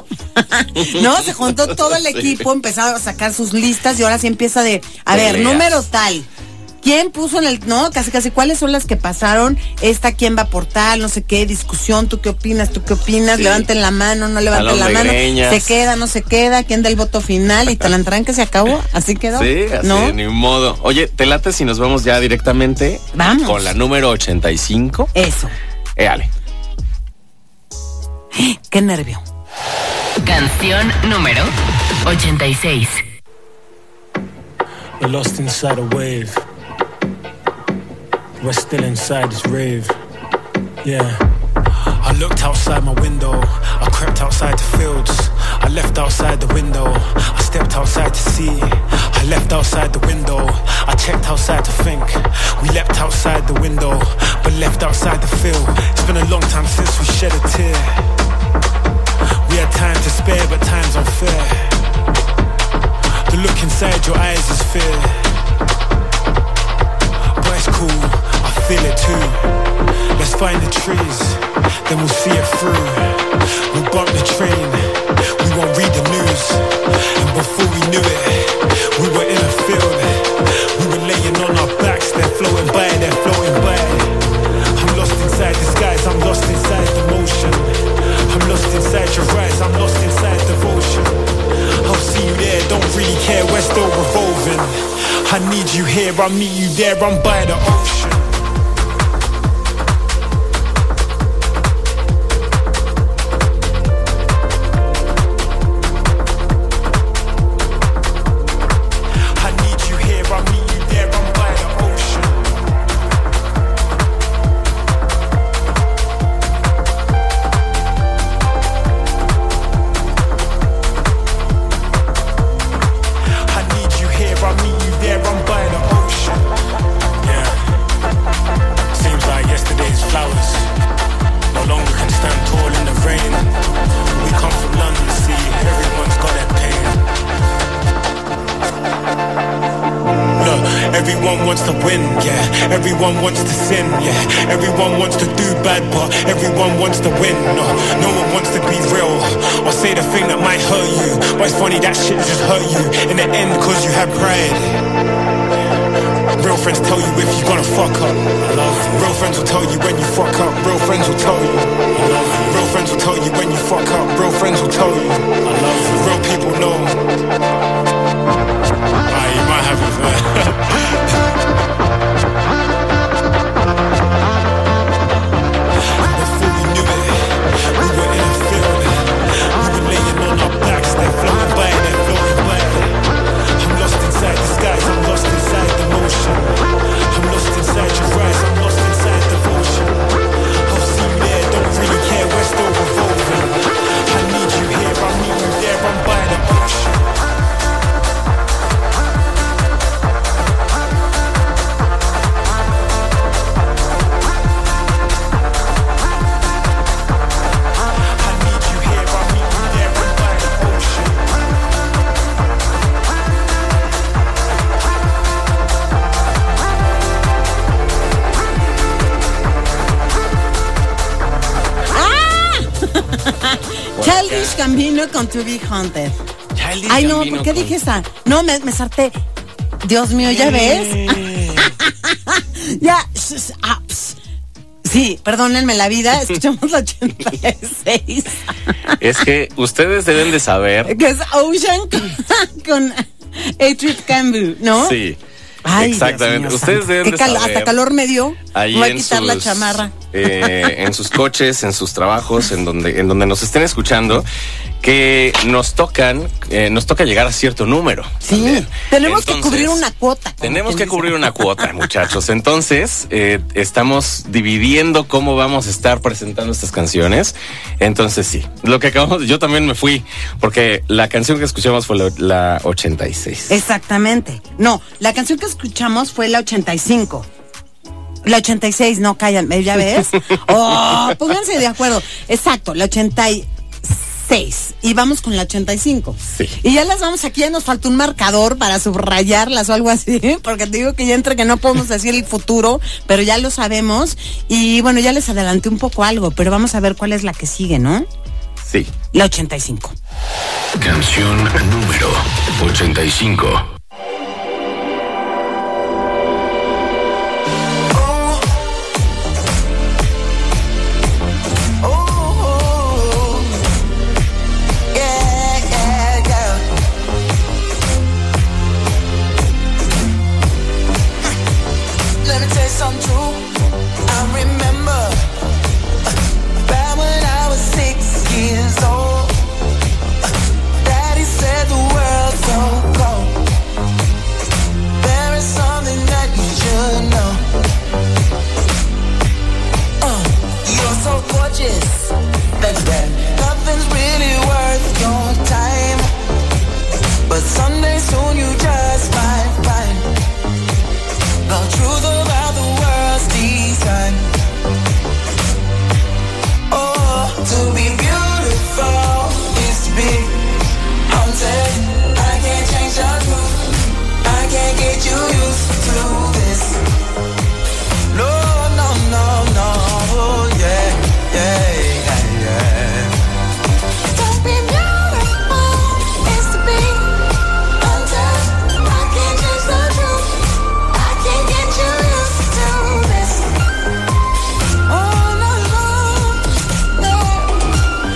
¿No? Se juntó todo el equipo, sí. empezaron a sacar sus listas, y ahora sí empieza de, a Peleas. ver, número tal. ¿Quién puso en el, no? Casi, casi, ¿cuáles son las que pasaron? Esta, ¿quién va a aportar? No sé qué, discusión, ¿tú qué opinas? ¿Tú qué opinas? Sí. Levanten la mano, no levanten Talón la mano. Greñas. Se queda, no se queda, ¿quién da el voto final? Y talantrán que se acabó, así quedó. Sí, así, ¿no? Ni modo. Oye, te late si nos vamos ya directamente Vamos. con la número ochenta y cinco. Eso. Eh, Ale. Qué nervio. Canción número ochenta y seis. We're lost inside a wave. We're still inside this rave. Yeah. I looked outside my window. I crept outside the fields. I left outside the window. I stepped outside to see. I left outside the window. I checked outside to think. We leapt outside the window, but left outside the field. It's been a long time since we shed a tear. We had time to spare, but time's unfair. The look inside your eyes is fear. But it's cool, I feel it too. Let's find the trees, then we'll see it through. We'll bump the train, we won't read the news. And before we knew it, we were in a field. We were laying on our backs, they're floating by, they're floating by. I'm lost inside the skies, I'm lost inside the motion. I'm lost inside your eyes, I'm lost inside devotion. I'll see you there, don't really care, we're still revolving. I need you here, I'll meet you there, I'm by the ocean. Everyone wants to win, yeah. Everyone wants to sin, yeah. Everyone wants to do bad, but everyone wants to win. No, no one wants to be real or say the thing that might hurt you. But it's funny, that shit just hurt you in the end cause you have pride. Real friends tell you if you gonna fuck up. Real friends will tell you when you fuck up. Real friends will tell you. Real friends will tell you when you fuck up. Real friends will tell you. Real people know. Ah, you might have it, man. Childish Gambino con To Be Haunted. Childish Ay, no, Gambino ¿por qué con- dije esa? No, me, me salté. Dios mío, ¿ya ves? ya. sh- sh- ah, ps. Sí, perdónenme la vida, escuchamos la ochenta y seis. Es que ustedes deben de saber. Que es Ocean con, con Adrian Campbell, ¿no? Sí. Ay, exactamente. Dios mío, Ustedes santo. deben Qué de cal- saber. Hasta calor me dio. Ahí Me voy a en quitar la sus, chamarra. eh, en sus coches, en sus trabajos, en donde, en donde nos estén escuchando, que nos tocan, eh, nos toca llegar a cierto número. Sí, también. tenemos que Entonces, cubrir una cuota. como Tenemos quien que dice. cubrir una cuota, muchachos. Entonces, eh, estamos dividiendo cómo vamos a estar presentando estas canciones. Entonces, sí, lo que acabamos, yo también me fui, porque la canción que escuchamos fue la, la ochenta y seis. Exactamente. No, la canción que escuchamos fue la ochenta y cinco. La ochenta y seis, no, callan, ¿ya ves? Oh, pónganse de acuerdo. Exacto, la ochenta y seis. Y vamos con la ochenta y cinco. Sí. Y ya las vamos, aquí ya nos falta un marcador para subrayarlas o algo así, porque te digo que ya entre que no podemos decir el futuro, pero ya lo sabemos. Y bueno, ya les adelanté un poco algo, pero vamos a ver cuál es la que sigue, ¿no? Sí. La ochenta y cinco. Canción número ochenta y cinco. Yeah, yeah, yeah. Let me tell you something true. I remember back when I was six years old. Daddy said the world's so cold. There is something that you should know. Uh, you're so gorgeous. That's that. Nothing's really worth your time. But someday soon you just might find the truth about the world's design. Oh, to be beautiful is to be haunted. I can't change the truth. I can't get you used to this. No, no, no, no. Oh, yeah, yeah, yeah, yeah. To be beautiful is to be haunted. I can't change the truth. I can't get you used to this. Oh, no, no, no.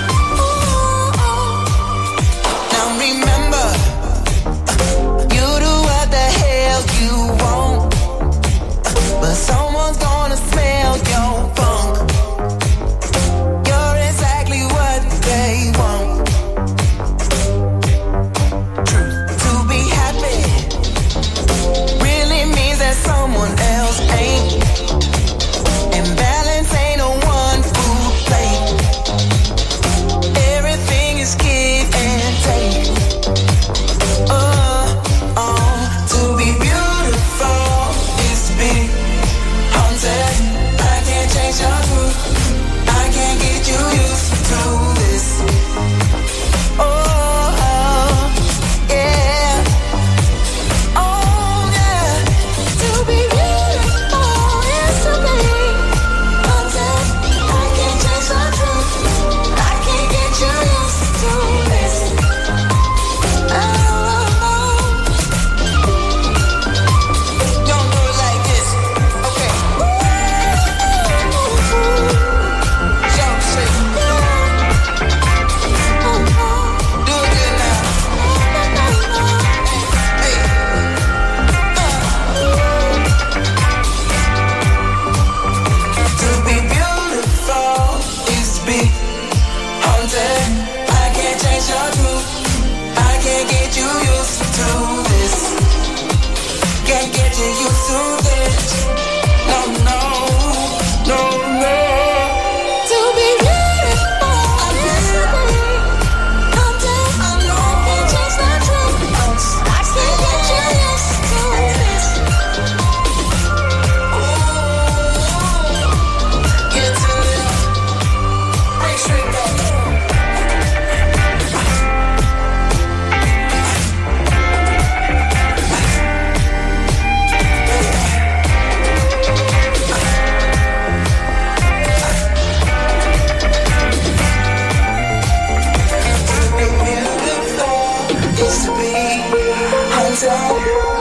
said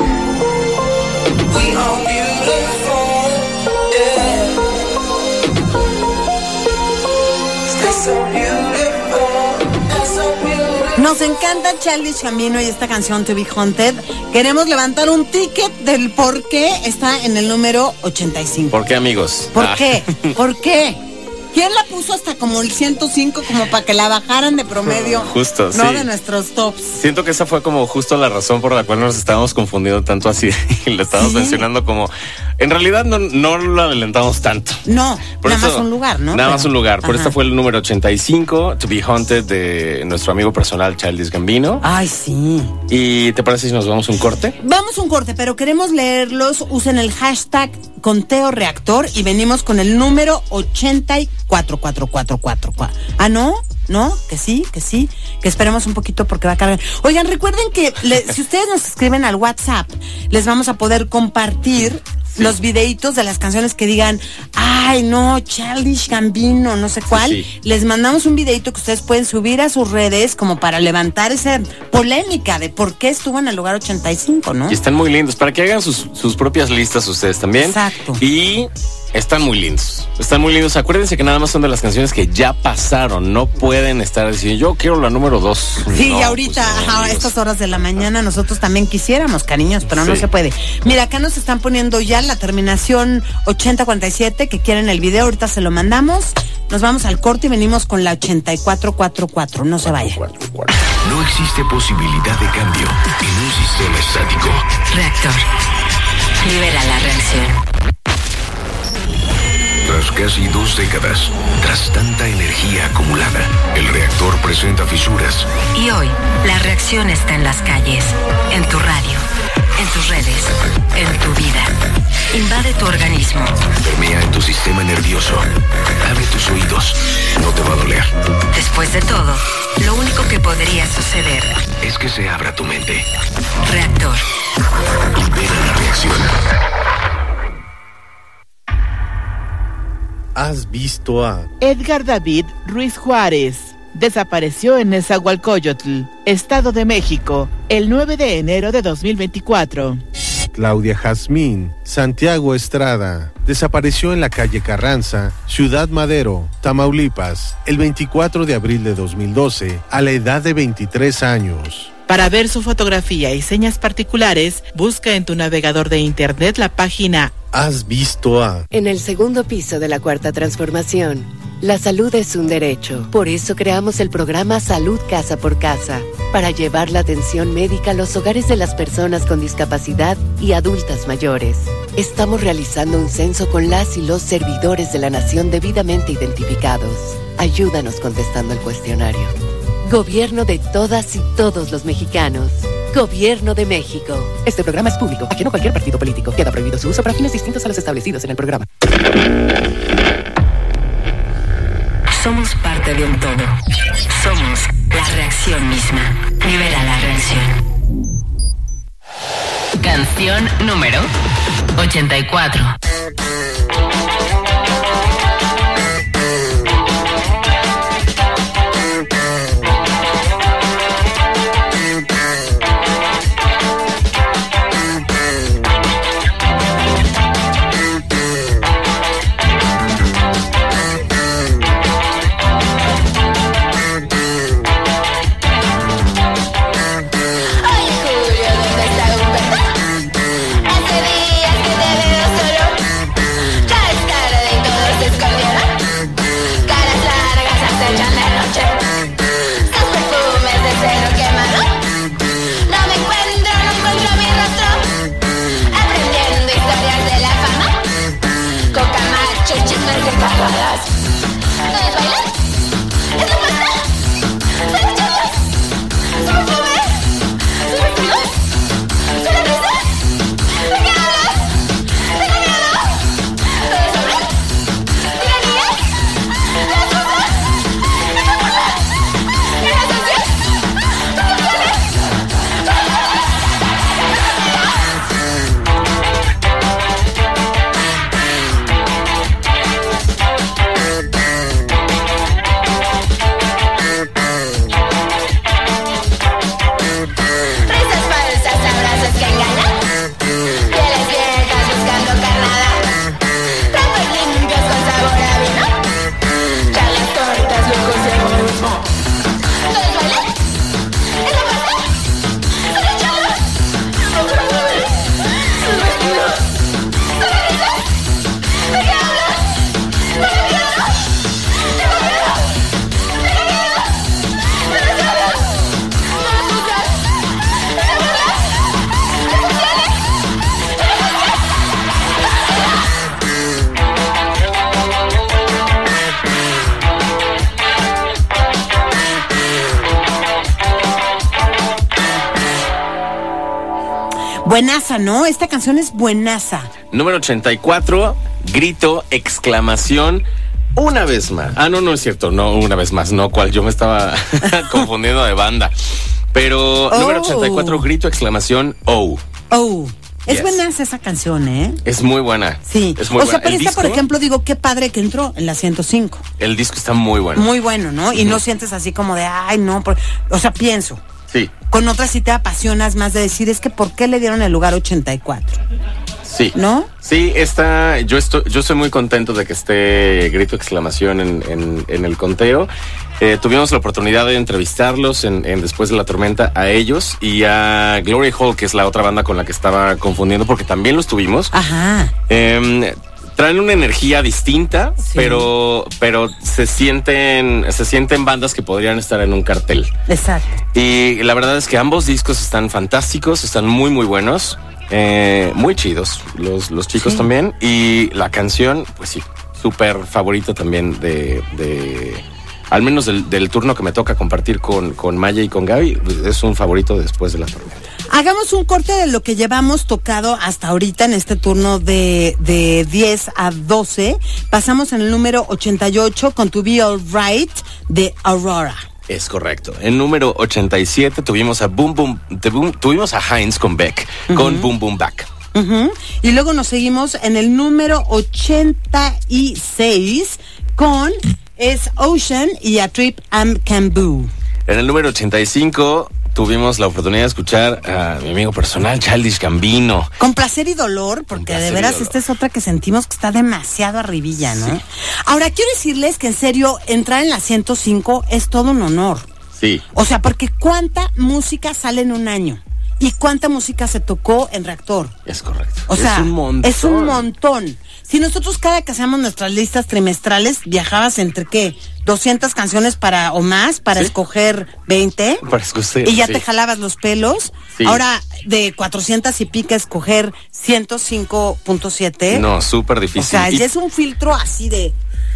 we are beautiful, yeah. Stay so beautiful, and so beautiful. Nos encanta Childish Gambino y esta canción To Be Haunted. Queremos levantar un ticket del por qué está en el número ochenta y cinco. ¿Por qué, amigos? ¿Por Ah. qué? ¿Por qué? ¿Quién la puso hasta como el ciento cinco como para que la bajaran de promedio? Justo, no sí. de nuestros tops. Siento que esa fue como justo la razón por la cual nos estábamos confundiendo tanto así y le estábamos Sí. mencionando como... En realidad no, no lo adelantamos tanto. No, Por nada eso- más un lugar, ¿no? Nada Pero- más un lugar. Por Ajá. esta fue el número ochenta y cinco, To Be Haunted, de nuestro amigo personal Childish Gambino. Ay, sí. ¿Y te parece si nos vamos a un corte? Vamos a un corte, pero queremos leerlos. Usen el hashtag Conteo Reactor y venimos con el número ochenta y cuatro cuatro cuatro cuatro. Ah, ¿no? ¿No? Que sí, que sí. Que esperemos un poquito porque va a cargar. Oigan, recuerden que le- si ustedes nos escriben al WhatsApp, les vamos a poder compartir los videitos de las canciones que digan, ay, no, Childish Gambino, no sé cuál. Sí, sí. Les mandamos un videito que ustedes pueden subir a sus redes como para levantar esa polémica de por qué estuvo en el lugar ochenta y cinco, ¿no? Y están muy lindos, para que hagan sus, sus propias listas ustedes también. Exacto. Y están muy lindos, están muy lindos. Acuérdense que nada más son de las canciones que ya pasaron, no pueden estar diciendo, yo quiero la número dos. Sí, No, y ahorita, pues no, ajá, a amigos. estas horas de la mañana, nosotros también quisiéramos, cariños, pero no Sí. se puede. Mira, acá nos están poniendo ya la terminación ochenta cuarenta y siete, que quieren el video, ahorita se lo mandamos. Nos vamos al corte y venimos con la ochenta y cuatro cuarenta y cuatro, no se vaya. No existe posibilidad de cambio en un sistema estático. Reactor. Libera la reacción. Tras casi dos décadas, tras tanta energía acumulada, el reactor presenta fisuras. Y hoy, la reacción está en las calles, en tu radio, en tus redes, en tu vida. Invade tu organismo. Permea en tu sistema nervioso. Abre tus oídos. No te va a doler. Después de todo, lo único que podría suceder. Es que se abra tu mente. Reactor. Libera la reacción. ¿Has visto a Edgar David Ruiz Juárez desapareció en Nezahualcóyotl, Estado de México, el nueve de enero de dos mil veinticuatro. Claudia Jazmín Santiago Estrada? Desapareció en la calle Carranza, Ciudad Madero, Tamaulipas, el veinticuatro de abril de dos mil doce, a la edad de veintitrés años. Para ver su fotografía y señas particulares, busca en tu navegador de internet la página ¿Has visto a En el segundo piso de la Cuarta Transformación, la salud es un derecho. Por eso creamos el programa Salud Casa por Casa, para llevar la atención médica a los hogares de las personas con discapacidad y adultas mayores. Estamos realizando un censo con las y los servidores de la nación debidamente identificados. Ayúdanos contestando el cuestionario. Gobierno de todas y todos los mexicanos. Gobierno de México. Este programa es público, ajeno a cualquier partido político. Queda prohibido su uso para fines distintos a los establecidos en el programa. Somos parte de un todo. Somos la reacción misma. Libera la reacción. Canción número ochenta y cuatro. Oye, Julio, ¿dónde está un verdad? Hace días que te veo solo Buenaza, ¿no? Esta canción es buenaza. Número ochenta y cuatro, grito, exclamación, una vez más. Ah, no, no es cierto, no, una vez más, no, cual yo me estaba confundiendo de banda. Pero Oh. número ochenta y cuatro, grito, exclamación, oh. Oh. Es Yes. buenaza esa canción, ¿eh? Es muy buena. Sí. Es muy o sea, buena. pero El esta, por disco- ejemplo, digo, qué padre que entró en la ciento cinco. El disco está muy bueno. Muy bueno, ¿no? Y Ujú. no sientes así como de, ay, no. por-". O sea, pienso. Sí, Con otras sí te apasionas más de decir, es que ¿por qué le dieron el lugar ochenta y cuatro? sí. ¿No? Sí, está, yo estoy, yo estoy muy contento de que esté grito exclamación en, en, en el conteo. Eh, tuvimos la oportunidad de entrevistarlos en, en Después de la Tormenta a ellos y a Glory Hall, que es la otra banda con la que estaba confundiendo, porque también los tuvimos. Ajá. Eh, traen una energía distinta, pero, pero se sienten, se sienten bandas que podrían estar en un cartel. Exacto. Y la verdad es que ambos discos están fantásticos, están muy, muy buenos, eh, muy chidos, los, los chicos Sí. también. Y la canción, pues sí, súper favorita también de, de al menos del, del turno que me toca compartir con, con Maya y con Gaby, es un favorito Después de la Tormenta. Hagamos un corte de lo que llevamos tocado hasta ahorita en este turno de, de diez a doce. Pasamos en el número ochenta y ocho con To Be Alright de Aurora. Es correcto. En número ochenta y siete tuvimos a Boom Boom, de Boom- tuvimos a Heinz con Beck, con Ujú. Boom Boom Back. Ujú. Y luego nos seguimos en el número ochenta y seis con Es Ocean y A Trip and Camboo. En el número ochenta y cinco tuvimos la oportunidad de escuchar a mi amigo personal, Childish Gambino. Con placer y dolor, porque placer de y veras dolor. esta es otra que sentimos que está demasiado arribilla, ¿no? Ahora, quiero decirles que en serio, entrar en la ciento cinco es todo un honor. Sí. O sea, porque cuánta música sale en un año y cuánta música se tocó en Reactor. Es correcto. O sea, es un montón. es un montón. Si nosotros cada que hacíamos nuestras listas trimestrales, viajabas entre qué, doscientas canciones para o más para Sí. escoger veinte. Para escoger, Y ya sí. te jalabas los pelos. Sí. Ahora de cuatrocientas y pica escoger ciento cinco punto siete. No, súper O difícil. sea, y, ya es un filtro así de...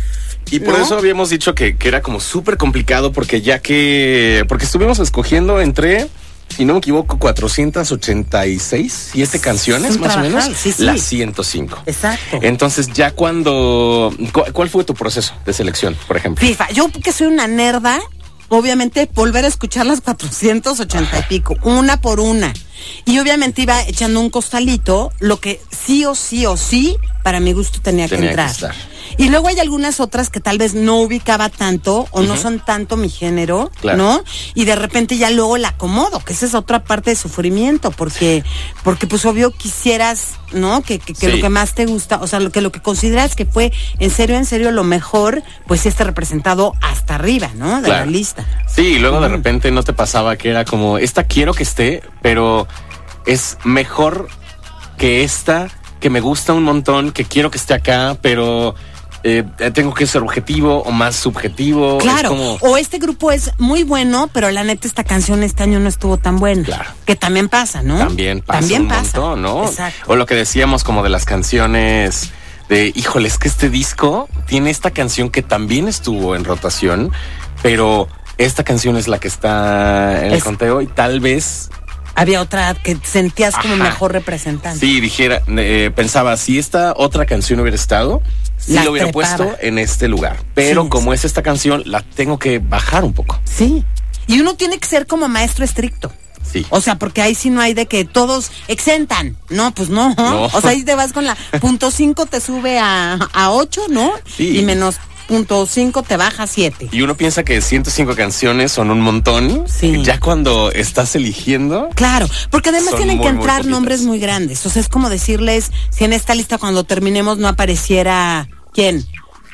y por ¿no? eso habíamos dicho que, que era como súper complicado, porque ya que, porque estuvimos escogiendo entre, si no me equivoco, cuatrocientas ochenta y seis, siete canciones un más o trabajal, menos, sí, sí. las ciento cinco. Exacto. Entonces ya cuando, ¿cu- ¿cuál fue tu proceso de selección, por ejemplo? FIFA, yo que soy una nerda, obviamente volver a escuchar las cuatrocientas ochenta y pico, una por una. Y obviamente iba echando un costalito, lo que sí o sí o sí, para mi gusto tenía, Tenía que que entrar. estar. Y luego hay algunas otras que tal vez no ubicaba tanto o no Ujú. son tanto mi género, Claro. ¿no? Y de repente ya luego la acomodo, que esa es otra parte de sufrimiento, porque, porque pues obvio quisieras, ¿no? Que, que, que Sí. lo que más te gusta, o sea, lo que lo que consideras que fue en serio, en serio lo mejor, pues sí esté representado hasta arriba, ¿no? De Claro. la lista. Sí, y luego de repente no te pasaba que era como, esta quiero que esté, pero es mejor que esta, que me gusta un montón, que quiero que esté acá, pero eh, tengo que ser objetivo o más subjetivo. Claro, Es como, o este grupo es muy bueno, pero la neta esta canción este año no estuvo tan buena. Claro. Que también pasa, ¿no? también pasa También un pasa. montón, ¿no? Exacto. O lo que decíamos como de las canciones de, híjole, es que este disco tiene esta canción que también estuvo en rotación, pero esta canción es la que está en el Es- conteo y tal vez Había otra que sentías como Ajá. mejor representante. sí dijera, eh, pensaba, si esta otra canción hubiera estado, sí La lo hubiera trepaba. puesto en este lugar. Pero Sí, como es esta canción, la tengo que bajar un poco. Sí. Y uno tiene que ser como maestro estricto. Sí. O sea, porque ahí sí no hay de que todos exentan. No, pues no. No. O sea, ahí te vas con la punto cinco te sube a, a ocho, ¿no? Sí. Y menos punto cinco te baja a siete. Y uno piensa que ciento cinco canciones son un montón. Sí. Ya cuando estás eligiendo, Claro, porque además Son tienen muy, que muy entrar poquitas. nombres muy grandes. O sea, es como decirles, si en esta lista cuando terminemos no apareciera, ¿quién?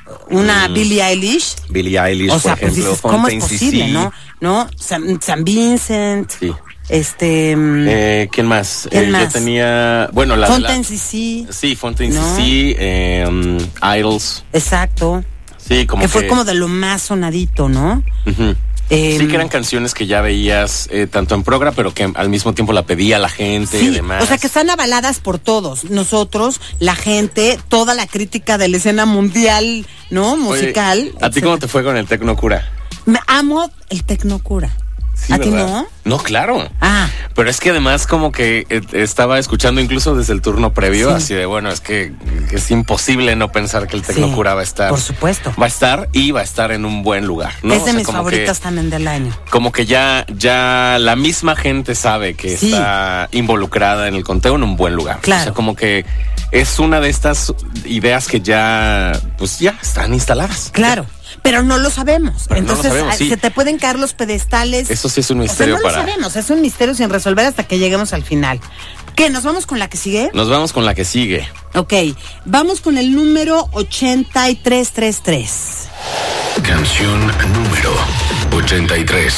Una Mm. Billie Eilish. Billie Eilish, O sea, por pues ejemplo, dices, ¿cómo es Fontaine posible, C C. no? ¿No? San, San Vincent, Sí. este... mm, Eh, ¿Quién más? ¿Quién Eh, más? Yo tenía, bueno, la Fontaine la- C C, Sí, Fontaine ¿no? C C, eh, um, Idols. exacto. Sí, como que que, fue como de lo más sonadito, ¿no? Ujú. Eh, Sí, que eran canciones que ya veías eh, tanto en progra, pero que al mismo tiempo la pedía la gente y Sí, demás. o sea que están avaladas por todos, nosotros, la gente, toda la crítica de la escena mundial, ¿no? Oye, Musical. ¿a ti cómo te fue con el Tecnocura? Me amo el Tecnocura. Sí, ¿A ti ¿verdad? no? No, claro. Ah. Pero es que además como que eh, estaba escuchando incluso desde el turno previo, Sí. así de, bueno, es que es imposible no pensar que el Tecnocura Sí, va a estar. por supuesto. Va a estar y va a estar en un buen lugar, ¿no? Es O de sea, mis como favoritas que- también del año. Como que ya, ya la misma gente sabe que Sí. está involucrada en el conteo en un buen lugar. Claro. O sea, como que es una de estas ideas que ya, pues ya están instaladas. Claro, pero no lo sabemos. Pero no lo Entonces, sabemos, ah, sí. se te pueden caer los pedestales. Eso sí es un O sea, misterio no para. lo sabemos, es un misterio sin resolver hasta que lleguemos al final. ¿Qué? ¿Nos vamos con la que sigue? Nos vamos con la que sigue. Ok, vamos con el número ochenta y tres treinta y tres. Canción número ochenta y tres.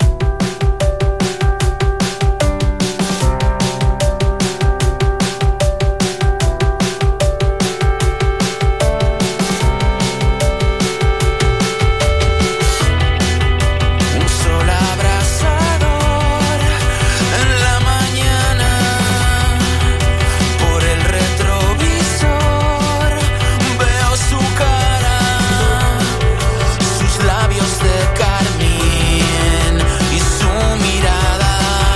Un sol abrasador en la mañana, por el retrovisor veo su cara, sus labios de carmín y su mirada.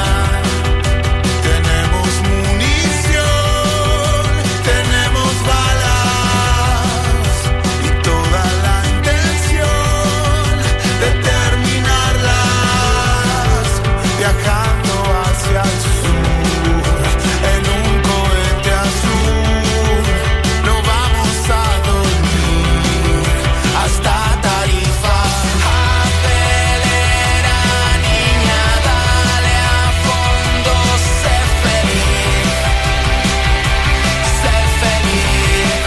Tenemos munición, tenemos balas y toda la intención de terminarlas, viajando hacia el sur en un cohete azul. No vamos a dormir hasta Tarifa. Acelera, niña, dale a fondo, sé feliz, sé feliz.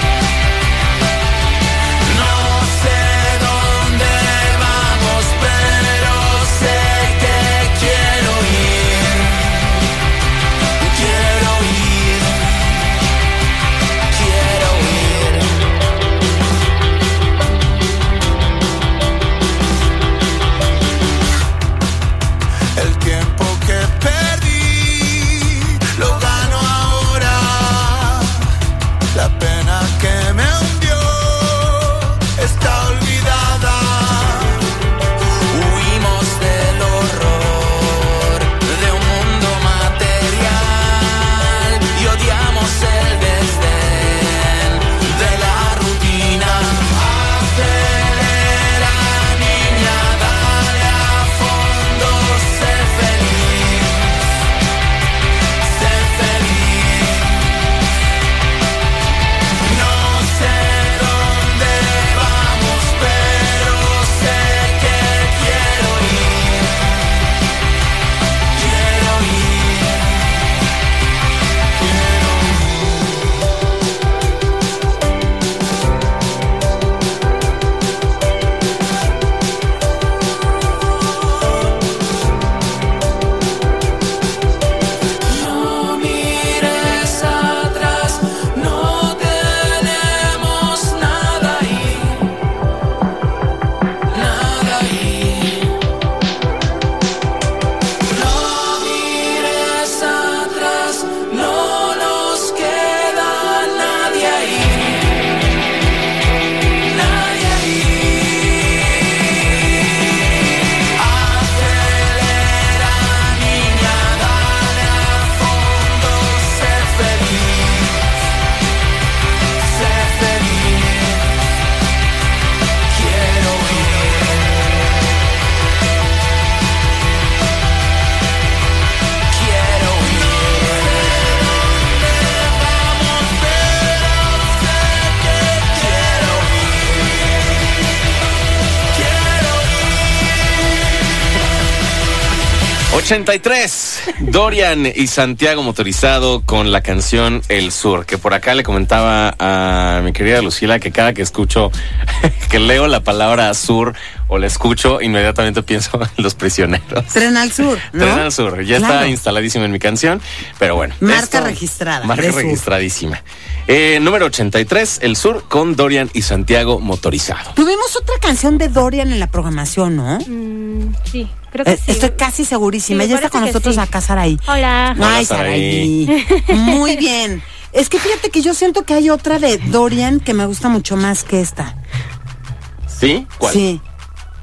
No sé dónde vamos, pero sé que quiero ir, quiero ir, quiero ir. El tiempo que perdí lo gano ahora. La pena que me hundió está olvidada. Huimos del horror de un mundo material y odiamos el desdén de la rutina. Acelera, niña, dale a fondo, sé feliz, sé feliz. No sé dónde vamos, pero sé que quiero ir, quiero ir, quiero No mires atrás, no tenemos nada ahí, nada ahí. No mires atrás, no nos queda nadie ahí, nadie ahí. Acelera, niña, dale a fondo, sé feliz, sé feliz. Quiero ir, quiero ir. Vamos, pero sé que quiero ir, quiero ochenta y tres. Dorian y Santiago Motorizado con la canción El Sur, que por acá le comentaba a mi querida Lucila que cada que escucho, que leo la palabra sur o la escucho, inmediatamente pienso en Los Prisioneros. Tren al sur, ¿no? Tren al Sur, ya Claro. está instaladísimo en mi canción, pero bueno. Marca esto- registrada. Marca de sur. registradísima. Eh, número ochenta y tres, El Sur con Dorian y Santiago Motorizado. Tuvimos otra canción de Dorian en la programación, ¿no? Sí, creo que Eh, sí. Estoy casi segurísima. Sí, ya está parece con que nosotros sí. acá Saraí. Hola. Ay, Hola, Saraí. Saraí. Muy bien. Es que fíjate que yo siento que hay otra de Dorian que me gusta mucho más que esta. ¿Sí? ¿Cuál? Sí.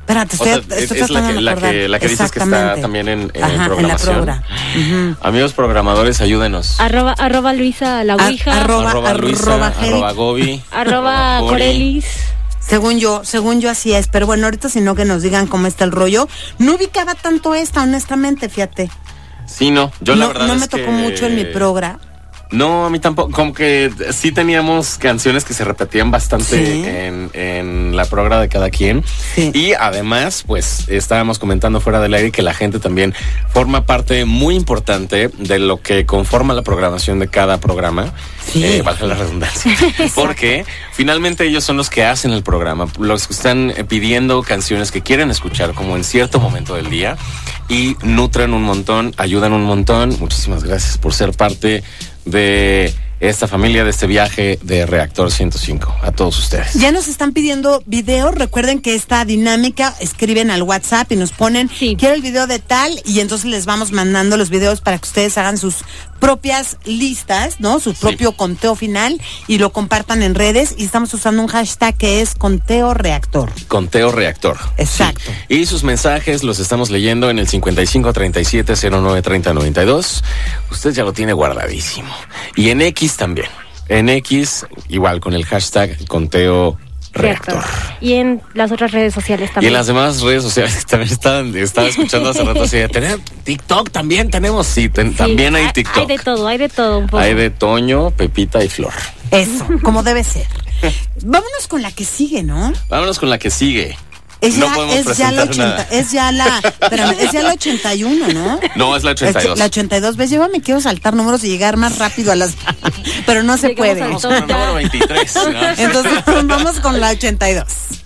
Espérate, estoy, O sea, estoy es, es tratando la que, de la acordar. que, la que dices que está Exactamente. también en, en Ajá, en la programación. progra. Ujú. Amigos programadores, ayúdenos. Arroba, arroba Luisa la Ar- Ouija. arroba, arroba Luisa, arroba Gel. arroba Gobi. Arroba Cori. Corelis. Según yo, según yo así es, pero bueno, ahorita sino que nos digan cómo está el rollo. No ubicaba tanto esta, honestamente, fíjate. Sí, no, yo la no verdad no es me tocó que- mucho en mi progra. No, a mí tampoco. Como que sí teníamos canciones que se repetían bastante Sí. en, en la progra de cada quien. Y además, pues estábamos comentando fuera del aire que la gente también forma parte muy importante de lo que conforma la programación de cada programa. Sí. Eh, valga la redundancia. Porque finalmente ellos son los que hacen el programa, los que están eh, pidiendo canciones que quieren escuchar como en cierto momento del día y nutren un montón, ayudan un montón. Muchísimas gracias por ser parte de esta familia, de este viaje de Reactor ciento cinco. A todos ustedes. Ya nos están pidiendo videos. Recuerden que esta dinámica escriben al WhatsApp y nos ponen quiero el video de tal y entonces les vamos mandando los videos para que ustedes hagan sus propias listas, ¿no? Su propio conteo final y lo compartan en redes y estamos usando un hashtag que es conteo reactor. Conteo Reactor. Exacto. Sí. Y sus mensajes los estamos leyendo en el cincuenta y cinco treinta y siete cero nueve treinta noventa y dos. Usted ya lo tiene guardadísimo. Y en X también. En X, igual con el hashtag Conteo Reactor. Y en las otras redes sociales Y también. en las demás redes sociales que también estaban, estaba escuchando hace rato así de tener TikTok también tenemos. Sí, ten- Sí, también hay TikTok. Hay de todo, hay de todo un poco. Hay de Toño, Pepita y Flor. Eso, como debe ser. Vámonos con la que sigue, ¿no? Vámonos con la que sigue. Es no ya, podemos es ya la presentar ochenta, nada. es ya la, espérame, es ya la ochenta y uno, ¿no? No, es la ochenta y dos. La ochenta y dos, ves, yo me quiero saltar números y llegar más rápido a las, pero no se Llegamos puede. al Vamos con el número veintitrés. ¿no? Entonces vamos con la ochenta y dos.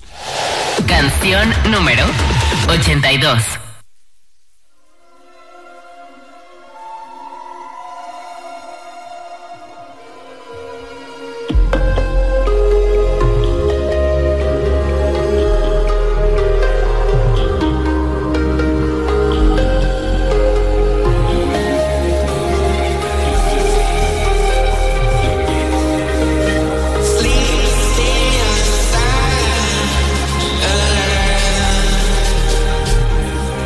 Canción número ochenta y dos. Sleep,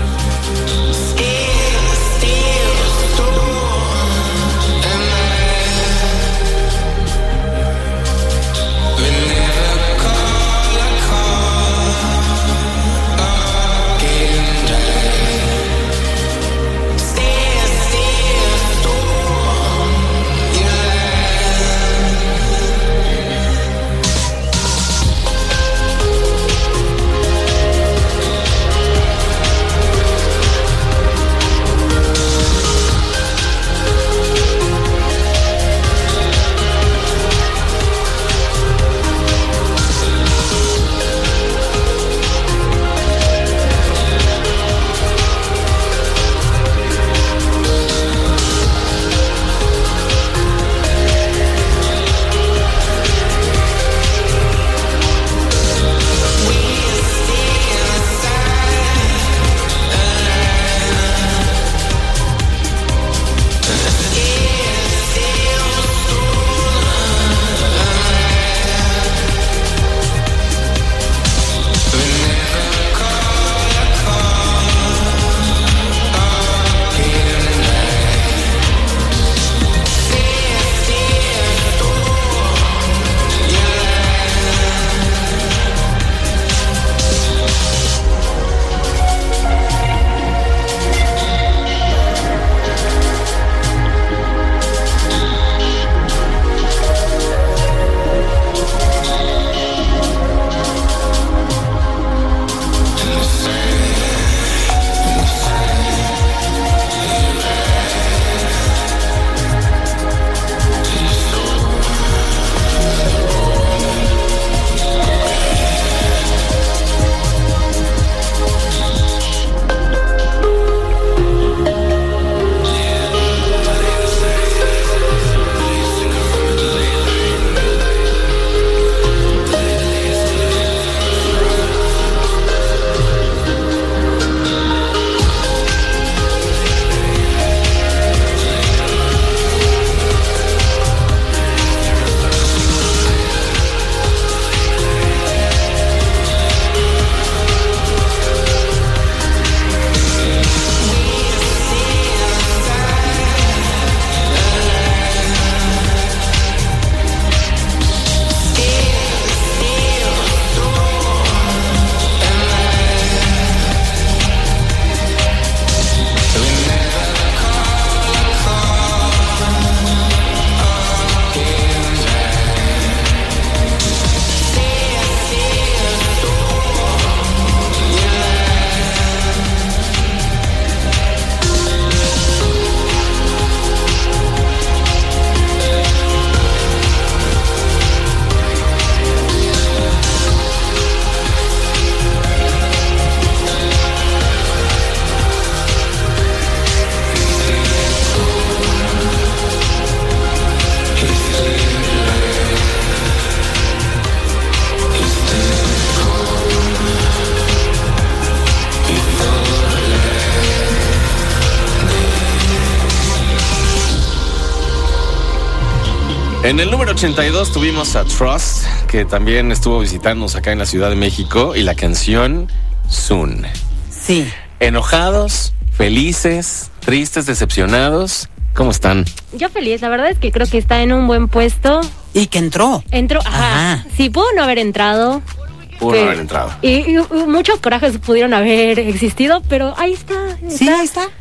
En el número ochenta y dos tuvimos a Trust, que también estuvo visitándonos acá en la Ciudad de México, y la canción Soon. Sí. Enojados, felices, tristes, decepcionados. ¿Cómo están? Yo feliz, la verdad es que creo que está en un buen puesto. Y que entró. Entró, ajá. ajá. Sí, pudo no haber entrado. Pudo no haber entrado. Y, y, y muchos corajes pudieron haber existido, pero ahí está, está. Sí, ahí está.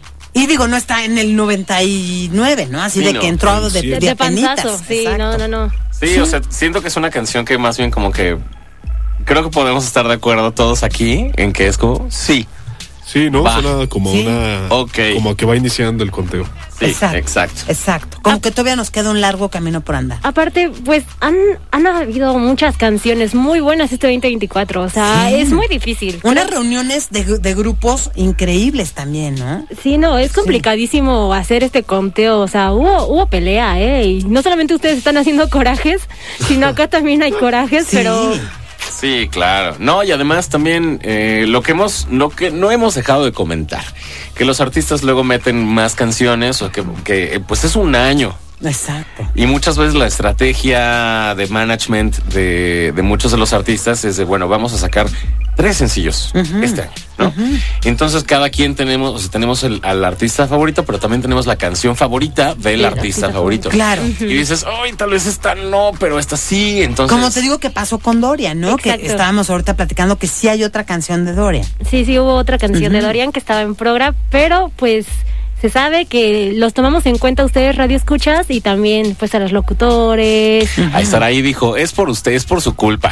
Y digo, no está en el noventa y nueve, ¿no? Así sí, de no, que entró de, de, de panzazo. Sí, Exacto. no, no, no. Sí, sí, o sea, siento que es una canción que más bien como que... Creo que podemos estar de acuerdo todos aquí en que es como, sí. Sí, ¿no? Va. Suena como sí. una... Okay. Como que va iniciando el conteo. Sí, exacto. Exacto. exacto. Como ah, que todavía nos queda un largo camino por andar. Aparte, pues, han, han habido muchas canciones muy buenas este veinte veinticuatro. O sea, sí. es muy difícil. Unas pero... reuniones de, de grupos increíbles también, ¿no? Sí, no, es complicadísimo sí. hacer este conteo. O sea, hubo, hubo pelea, ¿eh? Y no solamente ustedes están haciendo corajes, sino acá también hay corajes, sí. pero... Sí, claro. No, y además también eh, lo que hemos, lo que no hemos dejado de comentar, que los artistas luego meten más canciones o que, que pues es un año. Exacto. Y muchas veces la estrategia de management de, de muchos de los artistas es de, bueno, vamos a sacar tres sencillos uh-huh. este año, ¿no? Uh-huh. Entonces cada quien tenemos, o sea, tenemos el, al artista favorito, pero también tenemos la canción favorita del sí, artista, artista favorito. Claro. Uh-huh. Y dices, ay, tal vez esta no, pero esta sí, entonces... Como te digo que pasó con Dorian, ¿no? Exacto. Que estábamos ahorita platicando que sí hay otra canción de Dorian. Sí, sí, hubo otra canción uh-huh. de Dorian que estaba en programa, pero pues... Se sabe que los tomamos en cuenta ustedes, radio escuchas, y también pues a los locutores. Ahí Saraí dijo, es por usted, es por su culpa.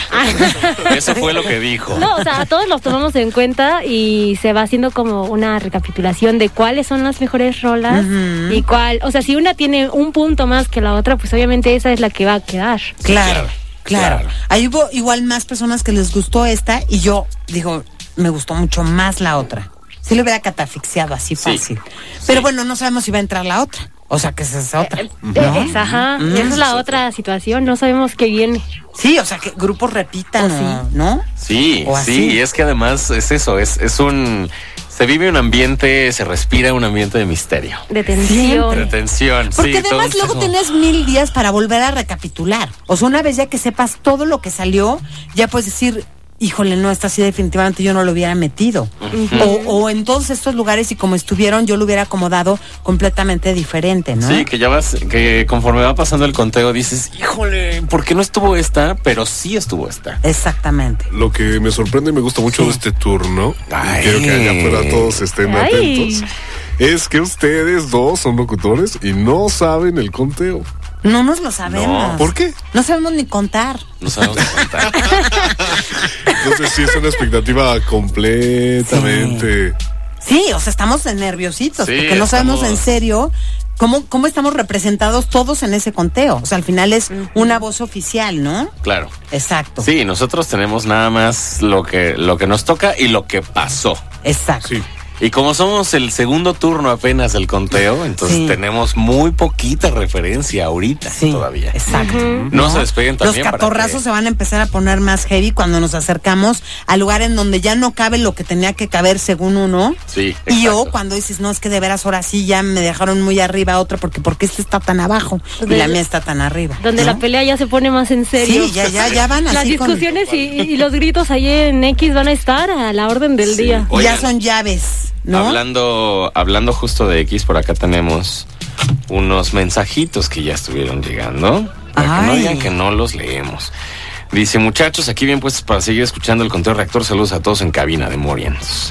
Eso fue lo que dijo. No, o sea, a todos los tomamos en cuenta y se va haciendo como una recapitulación de cuáles son las mejores rolas uh-huh. y cuál, o sea, si una tiene un punto más que la otra, pues obviamente esa es la que va a quedar. Claro, claro. claro. Ahí hubo igual más personas que les gustó esta y yo digo, me gustó mucho más la otra. Si lo hubiera catafixiado así fácil. Sí, Pero sí. bueno, no sabemos si va a entrar la otra. O sea, que esa es otra. Eh, ¿no? es, ajá. Mm. Esa es la otra situación. No sabemos qué viene. Sí, o sea, que grupos repitan, sí. ¿no? Sí, sí. Y es que además es eso. Es, es un... Se vive un ambiente, se respira un ambiente de misterio. De tensión. De tensión, Porque sí, además luego tenés mil días para volver a recapitular. O sea, una vez ya que sepas todo lo que salió, ya puedes decir... Híjole, no, esta sí definitivamente yo no lo hubiera metido. Uh-huh. O, o en todos estos lugares y como estuvieron, yo lo hubiera acomodado completamente diferente, ¿no? Sí, que ya vas, que conforme va pasando el conteo dices, híjole, ¿por qué no estuvo esta? Pero sí estuvo esta. Exactamente. Lo que me sorprende y me gusta mucho sí. de este turno, y quiero que allá afuera todos estén Ay. atentos, es que ustedes dos son locutores y no saben el conteo. No nos lo sabemos. No. ¿Por qué? No sabemos ni contar. No sabemos ni contar. Entonces sí es una expectativa completamente... Sí, sí o sea, estamos nerviositos, sí, porque no estamos... sabemos en serio cómo, cómo estamos representados todos en ese conteo. O sea, al final es uh-huh. una voz oficial, ¿no? Claro. Exacto. Sí, nosotros tenemos nada más lo que, lo que nos toca y lo que pasó. Exacto. Sí. Y como somos el segundo turno apenas del conteo, entonces sí. tenemos muy poquita referencia ahorita sí, todavía. Exacto. Uh-huh. No, no se despeguen también. Los catorrazos para que... se van a empezar a poner más heavy cuando nos acercamos al lugar en donde ya no cabe lo que tenía que caber según uno. Sí, exacto. Y yo cuando dices, no, es que de veras ahora sí ya me dejaron muy arriba otra porque porque este está tan abajo donde, y la mía está tan arriba. Donde ¿no? la pelea ya se pone más en serio. Sí, ya, ya, ya van así. Las discusiones con... y, y los gritos ahí en X van a estar a la orden del sí. día. Oigan, ya son llaves. ¿no? Hablando, hablando justo de X, por acá tenemos unos mensajitos que ya estuvieron llegando. Para que no digan que no los leemos. Dice, muchachos, aquí bien puestos para seguir escuchando el conteo reactor. Saludos a todos en cabina de Morians.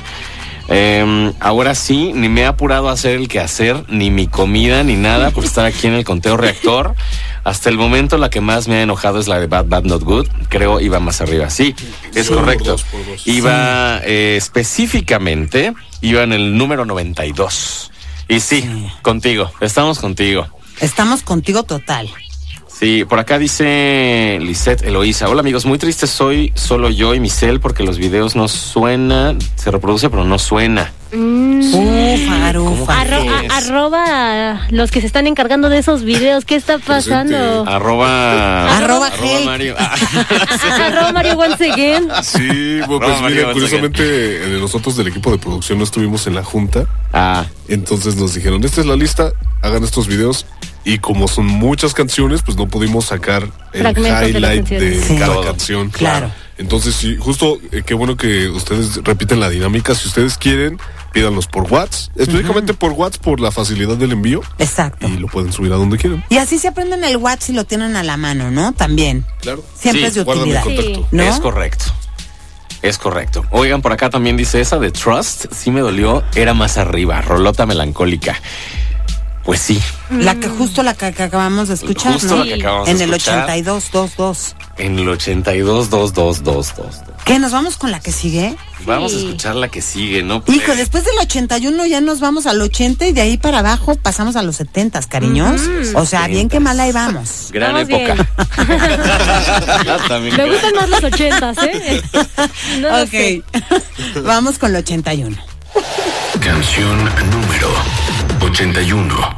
Eh, ahora sí, ni me he apurado a hacer el quehacer, ni mi comida, ni nada por estar aquí en el conteo reactor. Hasta el momento la que más me ha enojado es la de Bad Bad Not Good. Creo iba más arriba. Sí, es sí, correcto. Dos por dos. Iba sí. eh, específicamente, iba en el número noventa y dos. Y sí, sí, contigo, estamos contigo. Estamos contigo total. Sí, por acá dice Lisette Eloísa. Hola amigos, muy triste soy solo yo y mi cel porque los videos no suenan, se reproduce pero no suena. Mm. Ufa, ufa. Arro, a, arroba los que se están encargando de esos videos, ¿qué está pasando? Arroba Arroba, arroba Mario. Ah, sí. Arroba Mario once again. Sí, bueno, pues mira, curiosamente again. nosotros del equipo de producción no estuvimos en la junta. Ah. Entonces nos dijeron, esta es la lista, hagan estos videos. y como son muchas canciones, pues no pudimos sacar el Fragmentos de las highlight de, canciones. Sí. cada Todo. canción. Claro. Entonces, sí, justo eh, qué bueno que ustedes repiten la dinámica. Si ustedes quieren, pídanlos por WhatsApp, específicamente por WhatsApp por la facilidad del envío. Exacto. Y lo pueden subir a donde quieran. Y así se aprenden el WhatsApp y lo tienen a la mano, ¿no? También. Claro. Siempre Sí, es de guardan el utilidad. contacto. ¿No? Es correcto. Es correcto. Oigan, por acá también dice esa de Trust. Sí me dolió, era más arriba. Rolota melancólica. Pues sí. La que justo la que, que acabamos de escuchar, Justo ¿no? la que acabamos en de el escuchar. ochenta y dos veintidós. En el ochenta y dos, dos, dos, dos, dos. ¿Qué? ¿Nos vamos con la que sigue? Vamos a escuchar la que sigue, ¿no? Hijo, después del ochenta y uno ya nos vamos al ochenta y de ahí para abajo pasamos a los setenta, cariños. Ujú. O sea, bien que mal ahí vamos. Gran Vamos época. También Me gran- gustan más los ochentas, ¿eh? No lo sé. Ok. Vamos con el ochenta y uno. Canción número ochenta y uno.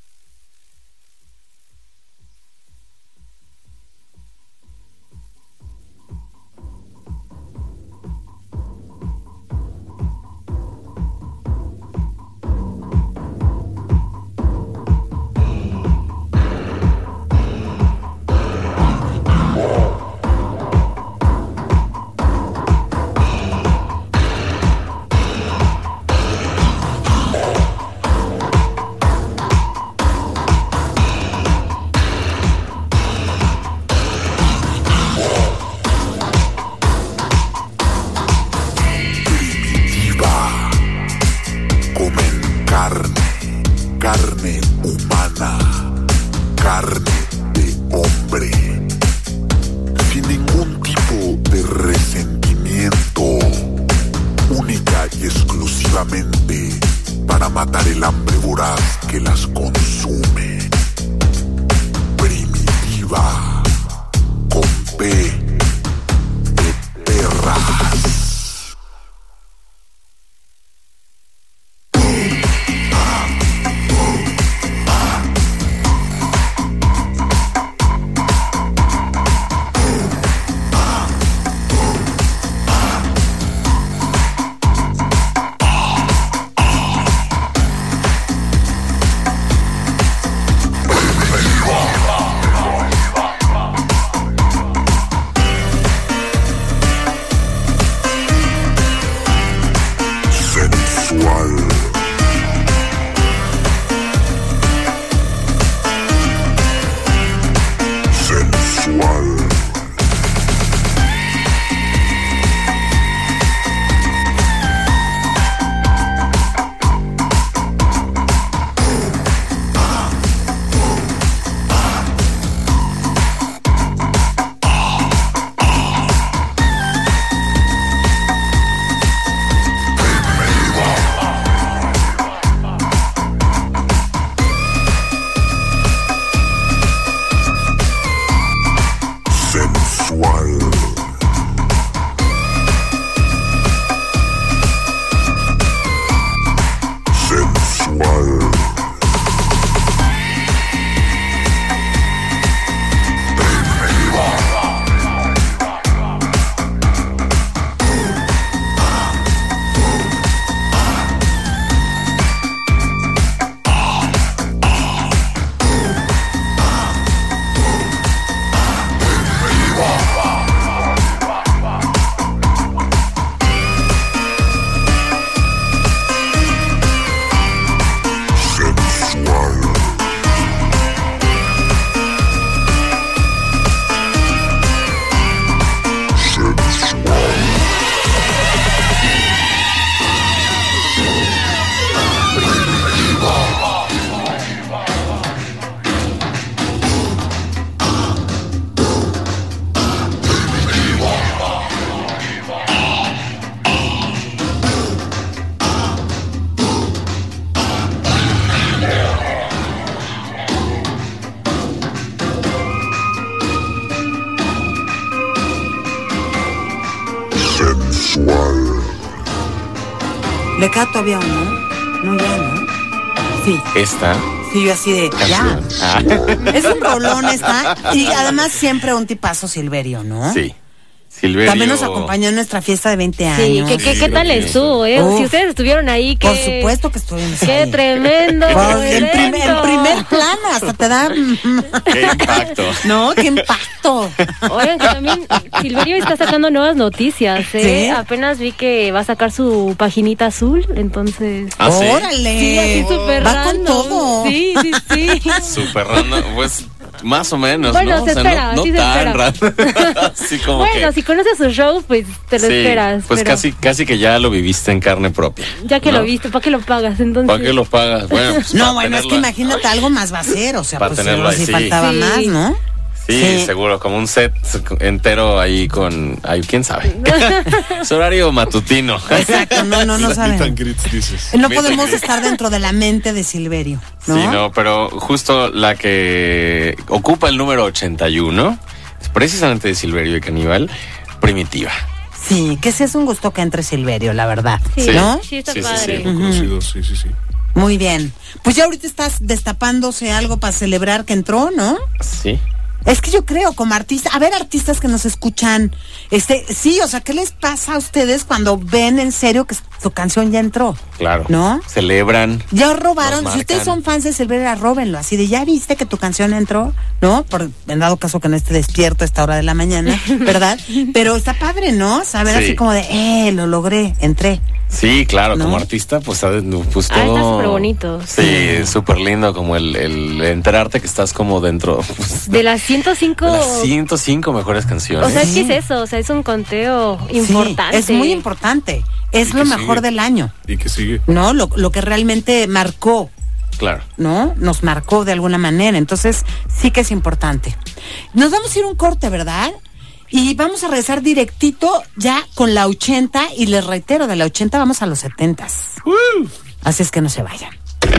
Comen carne, carne humana, carne de hombre, sin ningún tipo de resentimiento, única y exclusivamente para matar el hambre voraz que las consume. Primitiva, con P de perras. Sensual. Sensual. Sensual. Sensual. Sensual. Sensual. Sensual. ¿Le queda todavía uno? No, ya, ¿no? Sí. Esta Sí, yo así de, ya. canción. Ah. Es un rolón esta. Y además siempre un tipazo Silverio, ¿no? Sí. Silverio. También nos acompañó en nuestra fiesta de veinte años. Sí, ¿qué, qué, qué tal estuvo, eh? Uf. Si ustedes estuvieron ahí, qué... Por supuesto que estuvimos Qué ahí. tremendo. Pues, en, primer, en primer plano, hasta te da... Qué impacto. No, qué impacto. Oigan, que también Silverio está sacando nuevas noticias, ¿eh? ¿Sí? Apenas vi que va a sacar su paginita azul, entonces... ¿Ah, sí? ¡Órale! Sí, así súper Va random. con todo. Sí, sí, sí. Súper random, pues más o menos, Bueno, ¿no? se O sea, espera, no, no sí se tan espera. raro. Así como Bueno, que... si conoces su show, pues te lo sí, esperas. pues pero casi, casi que ya lo viviste en carne propia. ya que ¿no? lo viste, ¿para qué lo pagas entonces? ¿Para qué lo pagas? Bueno, pues No, para bueno, es que tenerla- imagínate, algo más va a ser, o sea, Para pues tenerlo ahí, si sí. faltaba Sí. más, ¿no? Sí, Sí. seguro, como un set entero ahí con... Ay, ¿quién sabe? Es horario matutino. Exacto, no, no, no Meet saben. and greets, dices. No Meet and podemos greet. estar dentro de la mente de Silverio, ¿no? Sí, no, pero justo la que ocupa el número ochenta y uno es precisamente de Silverio y Caníbal, Primitiva. Sí, que sí es un gusto que entre Silverio, la verdad. Sí, ¿No? sí, está Sí, sí, padre. sí. Muy conocido, sí, sí, sí. Muy bien. Pues ya ahorita estás destapándose algo para celebrar que entró, ¿no? Sí. Es que yo creo, como artista, a ver, artistas que nos escuchan, este, sí, o sea, ¿qué les pasa a ustedes cuando ven en serio que su canción ya entró? Claro. ¿No? Celebran. Ya robaron, Nos si ustedes marcan. son fans de Silverio, róbenlo, así de, ¿ya viste que tu canción entró? ¿No? Por, en dado caso que no esté despierto a esta hora de la mañana, ¿verdad? Pero está padre, ¿no? Saber Sí. así como de, eh, lo logré, entré. Sí, claro, ¿No? como artista, pues, ¿sabes? pues Ah, todo... está súper bonito. Sí, súper lindo, como el, el enterarte que estás como dentro pues, De las ciento cinco... de las ciento cinco mejores canciones. O sea, es que es eso, o sea, es un conteo importante. Sí, es muy importante. Es Y lo que mejor sigue. del año, Y que sigue. ¿no? Lo, lo que realmente marcó, Claro. ¿no? Nos marcó de alguna manera. Entonces, sí que es importante. Nos vamos a ir a un corte, ¿verdad? Y vamos a regresar directito ya con la ochenta. Y les reitero, de la ochenta vamos a los setentas. Así es que no se vayan.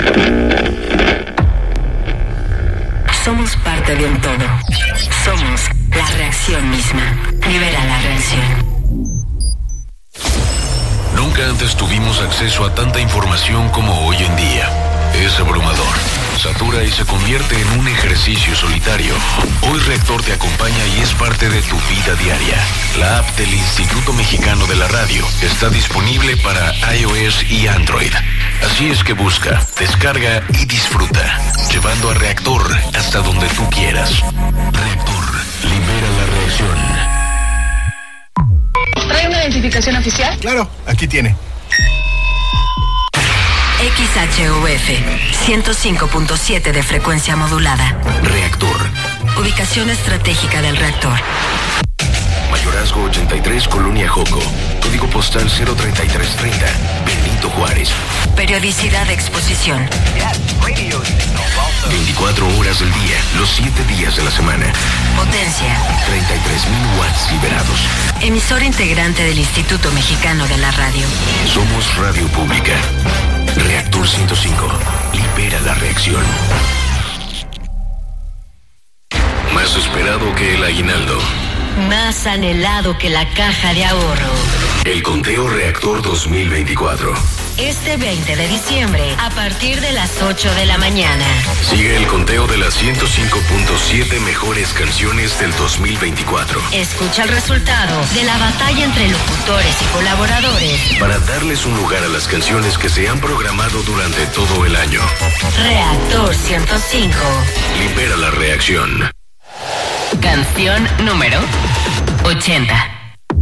Somos parte de un todo. Somos la reacción misma. Libera la reacción. Nunca antes tuvimos acceso a tanta información como hoy en día. Es abrumador, satura y se convierte en un ejercicio solitario. Hoy Reactor te acompaña y es parte de tu vida diaria. La app del Instituto Mexicano de la Radio está disponible para iOS y Android. Así es que busca, descarga y disfruta, llevando a Reactor hasta donde tú quieras. Reactor, libera la reacción. ¿Trae una identificación oficial? Claro, aquí tiene. X H U F ciento cinco punto siete de frecuencia modulada. Reactor. Ubicación estratégica del reactor. Mayorazgo ochenta y tres, Colonia Joco. Código postal cero treinta y tres treinta, Benito Juárez. Periodicidad de exposición. veinticuatro horas del día, los siete días de la semana. Potencia. treinta y tres mil watts liberados. Emisor integrante del Instituto Mexicano de la Radio. Somos Radio Pública. Reactor ciento cinco. Libera la reacción. Más esperado que el aguinaldo. Más anhelado que la caja de ahorro. El conteo Reactor dos mil veinticuatro. Este veinte de diciembre, a partir de las ocho de la mañana. Sigue el conteo de las ciento cinco punto siete mejores canciones del dos mil veinticuatro. Escucha el resultado de la batalla entre locutores y colaboradores. Para darles un lugar a las canciones que se han programado durante todo el año. Reactor ciento cinco. Libera la reacción. Canción número ochenta.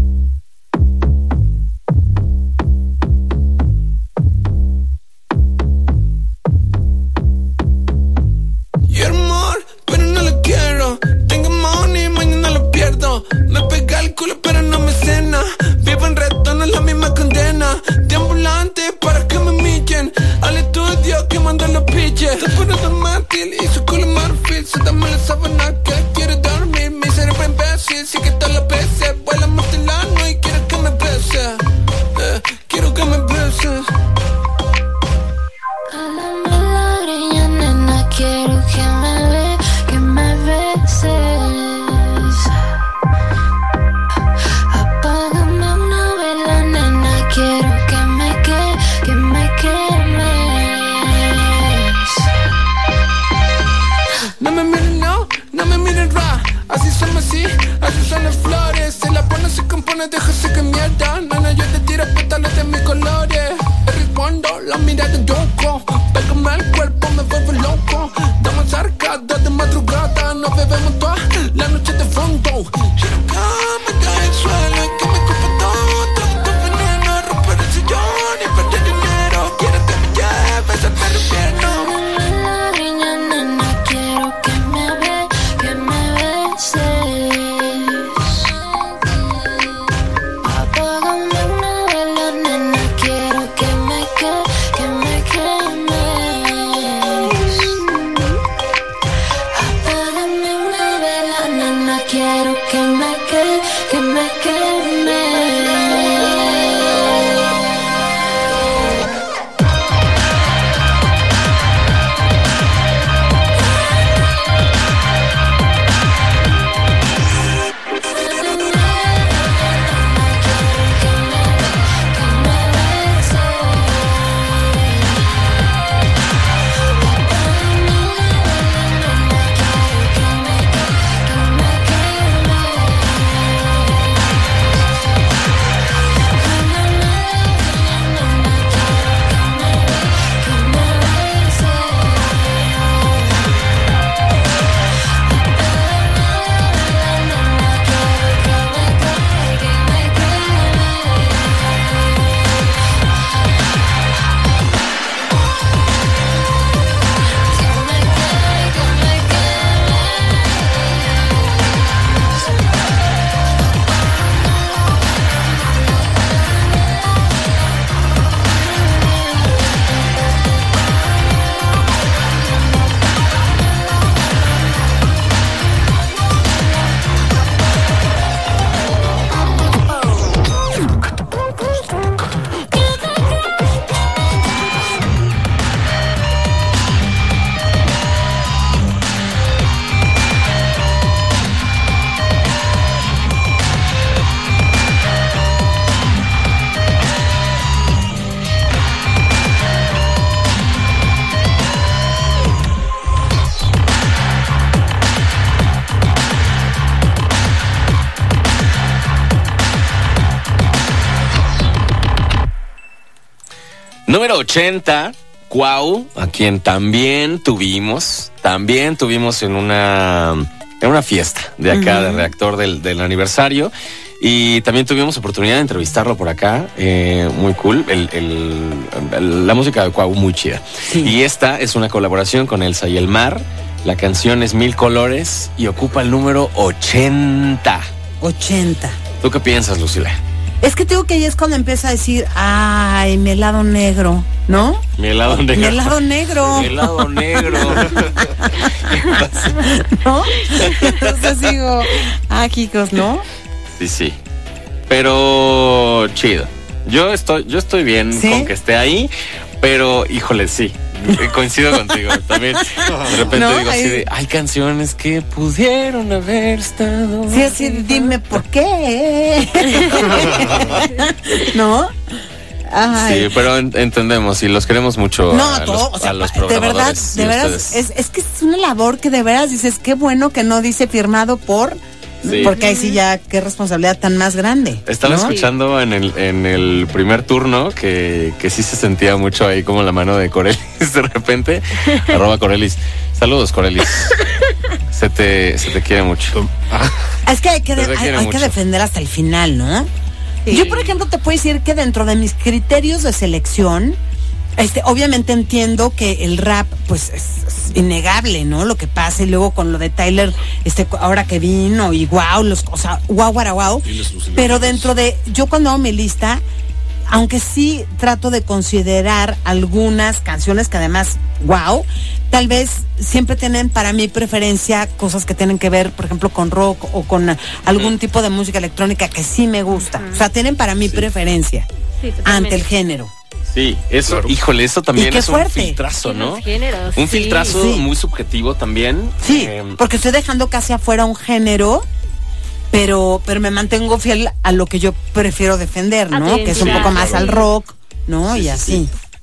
Y amor, pero no lo quiero. Tengo money, mañana lo pierdo. Me pega el culo, pero no me cena. Vivo en reto, no es la misma condena. De ambulante para que me millen. Al estudio que mandan los pitches. Se pone de mártir y su culo marfil. Se dame la sábana que quiere dormir. Mi cerebro imbécil, sí que todas las veces. Vuela martelano y quiero que me beses. Eh, quiero que me beses. Quiero que me ve, que me beses. Apágame una vela, nena. Quiero que me que, que me quemes. la mirada en loco. Pégame el cuerpo, me vuelvo loco. Damos arcadas de madrugada, nos bebemos toda la noche de fondo. Quiero que me cae el suelo y que me escupa todo. Todo tu veneno, romper el sillón y perder dinero. Quiero que me lleves hasta el infierno. Niña, nena, quiero que me ve, que me beses. Apágame una vela, nena, quiero que me que, que me quemes. Apágame una vela, nena, quiero que me que, que me quemes. Número ochenta, Cuau, a quien también tuvimos, también tuvimos en una, en una fiesta de acá, uh-huh. de Reactor del, del aniversario. Y también tuvimos oportunidad de entrevistarlo por acá, eh, muy cool, el, el, el, la música de Cuau muy chida. Sí. Y esta es una colaboración con Elsa y el Mar, la canción es Mil Colores y ocupa el número ochenta. ochenta. ¿Tú qué piensas, Lucila? Es que tengo que ahí es cuando empieza a decir, ay, mi helado negro, ¿no? Mi helado negro. Mi helado negro. Mi helado negro. ¿No? Entonces digo, ah, chicos, ¿no? Sí, sí. Pero chido. Yo estoy, yo estoy bien ¿Sí? con que esté ahí, pero híjole, sí. Coincido contigo también. De repente no, digo así de, hay canciones que pudieron haber estado. Sí, así, dime por qué. ¿No? Ay. Sí, pero en, entendemos y los queremos mucho. No, a, todo, los, o sea, a los de verdad, de veras, es, es que es una labor que de veras dices, qué bueno que no dice firmado por. Sí. Porque ahí sí ya, qué responsabilidad tan más grande. Estaba ¿no? escuchando en el, en el primer turno que, que sí se sentía mucho ahí como la mano de Corelis de repente. Arroba Corelis. Saludos, Corelis. Se te, se te quiere mucho. Es que hay que, de, hay, hay que defender hasta el final, ¿no? Sí. Yo, por ejemplo, te puedo decir que dentro de mis criterios de selección, Este, obviamente entiendo que el rap, pues, es, es innegable, ¿no? Lo que pasa, y luego con lo de Tyler, este, ahora que vino, y wow, los, o sea, guau, guau, guau. Pero dentro de, yo cuando hago mi lista, aunque sí trato de considerar algunas canciones que además, wow, tal vez siempre tienen para mí preferencia cosas que tienen que ver, por ejemplo, con rock o con algún mm. tipo de música electrónica que sí me gusta. Mm. O sea, tienen para mí sí. preferencia sí, ante el género. Sí, eso, claro. híjole, eso también es fuerte. un filtrazo, ¿no? Géneros, un sí. filtrazo sí. muy subjetivo también. Sí, eh, porque estoy dejando casi afuera un género, pero pero me mantengo fiel a lo que yo prefiero defender, ¿no? Ah, que es un poco más al rock, ¿no? Sí, y así. Sí, sí.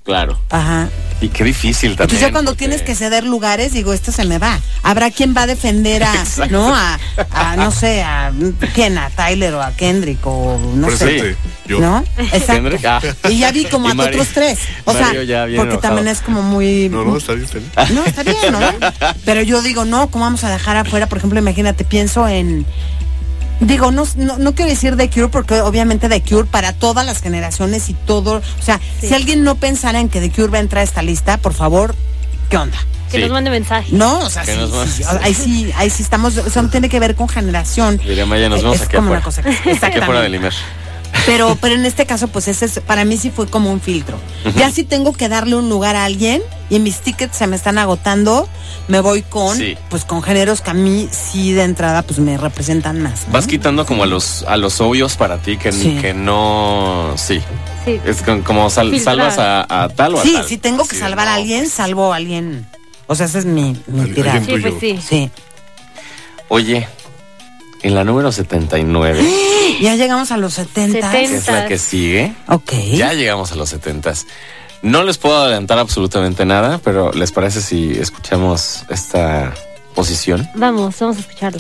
Claro. Ajá. Y qué difícil también. Entonces ya cuando porque... tienes que ceder lugares, digo, esto se me va. Habrá quien va a defender a, ¿no? A, a, no sé, a quién, a Tyler o a Kendrick o no Presente, sé. yo. ¿No? Exacto. Kendrick, ah. Y ya vi como Y a Mario- otros tres. O Mario sea, ya bien porque enojado. también es como muy... No, no, está bien, está bien. No, está bien, ¿no? Pero yo digo, no, ¿cómo vamos a dejar afuera? Por ejemplo, imagínate, pienso en... Digo, no, no, no quiero decir The Cure porque obviamente The Cure para todas las generaciones y todo, o sea, Sí. si alguien no pensara en que The Cure va a entrar a esta lista, por favor, ¿qué onda? Que Sí. nos mande mensaje. No, o sea, Que sí, nos va- sí, ahí sí, ahí sí estamos, eso no tiene que ver con generación. Diría Maya, nos vemos Es aquí como afuera. una cosa, Aquí afuera exactamente. del Imer. Pero, pero en este caso, pues ese es, para mí sí fue como un filtro. Ujú. Ya si tengo que darle un lugar a alguien y mis tickets se me están agotando, me voy con, Sí. pues con géneros que a mí sí de entrada pues me representan más. ¿no? Vas quitando como a los a los obvios para ti que, Sí. que no... Sí. Sí. Es con- como sal- Filtrar. salvas a, a tal o a Sí, tal. si tengo que Sí, salvar no, a alguien, pues. salvo a alguien. O sea, ese es mi, mi Alguien tirada. Sí, pues sí. Sí. Oye, en la número setenta y nueve, Ya llegamos a los setenta. que es la que sigue, Ok. ya llegamos a los setentas. No les puedo adelantar absolutamente nada, pero ¿les parece si escuchamos esta posición? Vamos, vamos a escucharla.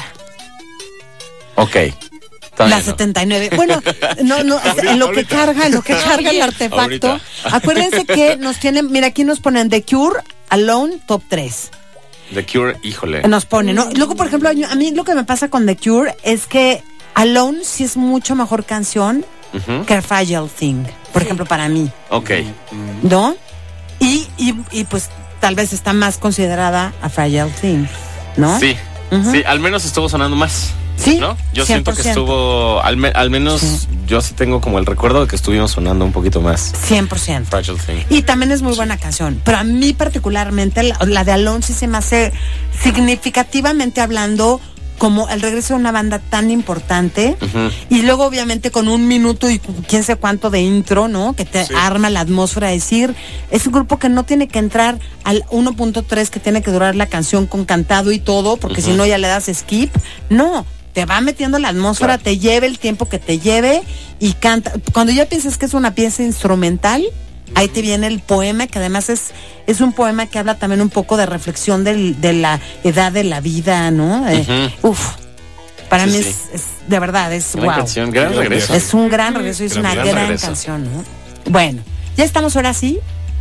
Ok. La Todavía no. setenta y nueve. Bueno, no, no, Ahorita, en lo que ahorita. carga, en lo que carga el artefacto. Ahorita. Acuérdense que nos tienen, mira, aquí nos ponen The Cure, Alone, top tres. The Cure, híjole. Nos ponen, ¿no? Luego, por ejemplo, a mí lo que me pasa con The Cure es que Alone sí es mucho mejor canción Ujú. que Fragile Thing, por ejemplo, para mí, Ok. ¿no? Y, y, y pues tal vez está más considerada a Fragile Thing, ¿no? Sí, Ujú. sí, al menos estuvo sonando más. Sí, ¿No? Yo cien por siento que ciento. estuvo, al, me- al menos Sí. yo sí tengo como el recuerdo de que estuvimos sonando un poquito más. cien por ciento. Fragile Thing. Y también es muy buena canción. Pero a mí particularmente, la, la de Alone sí se me hace significativamente hablando como el regreso de una banda tan importante. Ujú. Y luego obviamente con un minuto y quién sé cuánto de intro, ¿no? Que te Sí. arma la atmósfera. Decir, es un grupo que no tiene que entrar al uno punto tres que tiene que durar la canción con cantado y todo, porque si Ujú. no ya le das skip. No. Te va metiendo la atmósfera, Claro. te lleve el tiempo que te lleve y canta. Cuando ya piensas que es una pieza instrumental, ahí te viene el poema, que además es, es un poema que habla también un poco de reflexión del- de la edad de la vida, ¿no? Eh, Uf, para Sí, mí sí. Es, es, de verdad, es Gran wow. canción, gran Gran regreso. viaje. Es un gran regreso y es Gran- una gran gran regreso. canción, ¿no? Bueno, ya estamos ahora sí.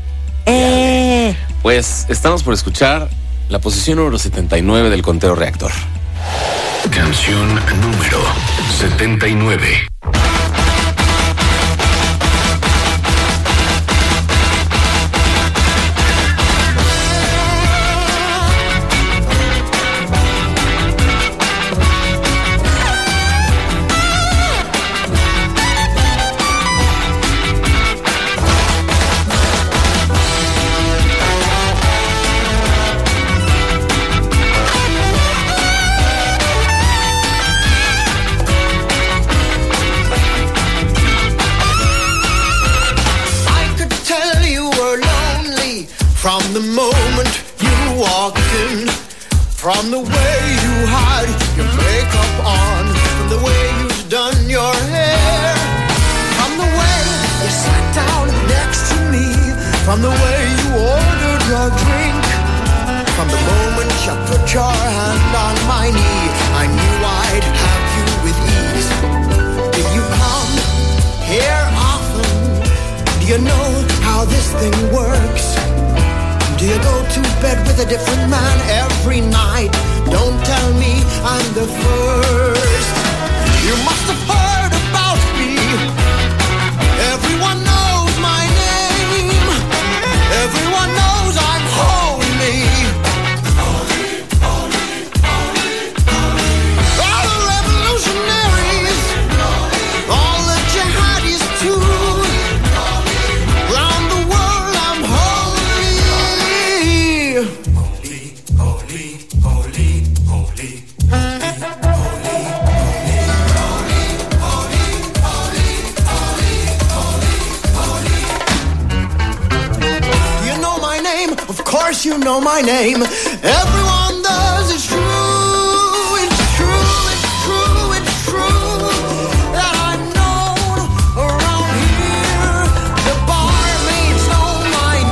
Eh, Pues estamos por escuchar la posición número setenta y nueve del conteo reactor. Canción número setenta y nueve. I could tell you were lonely from the moment you walked in. From the way you had your makeup on, from the way you've done your hair, from the way you sat down next to me, from the way you ordered your drink, from the moment you put your hand on my knee, I knew I'd have you with ease. Do you come here often? Do you know how this thing works? Do you go to bed with a different man every night? Don't tell me I'm the first. You must have heard about me. Everyone knows my name. Everyone knows I'm holy. All the revolutionaries, all the jihadis too. Round the world I'm holy. Holy, holy, holy, holy. Do you know my name? Of course you know my name. Everyone does. It's true. It's true. It's true. It's true that I'm known around here. The barmaids know my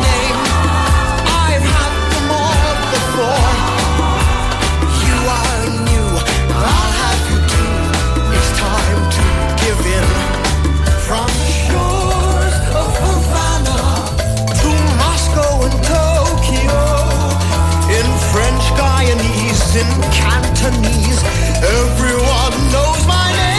in Cantonese. Everyone knows my name.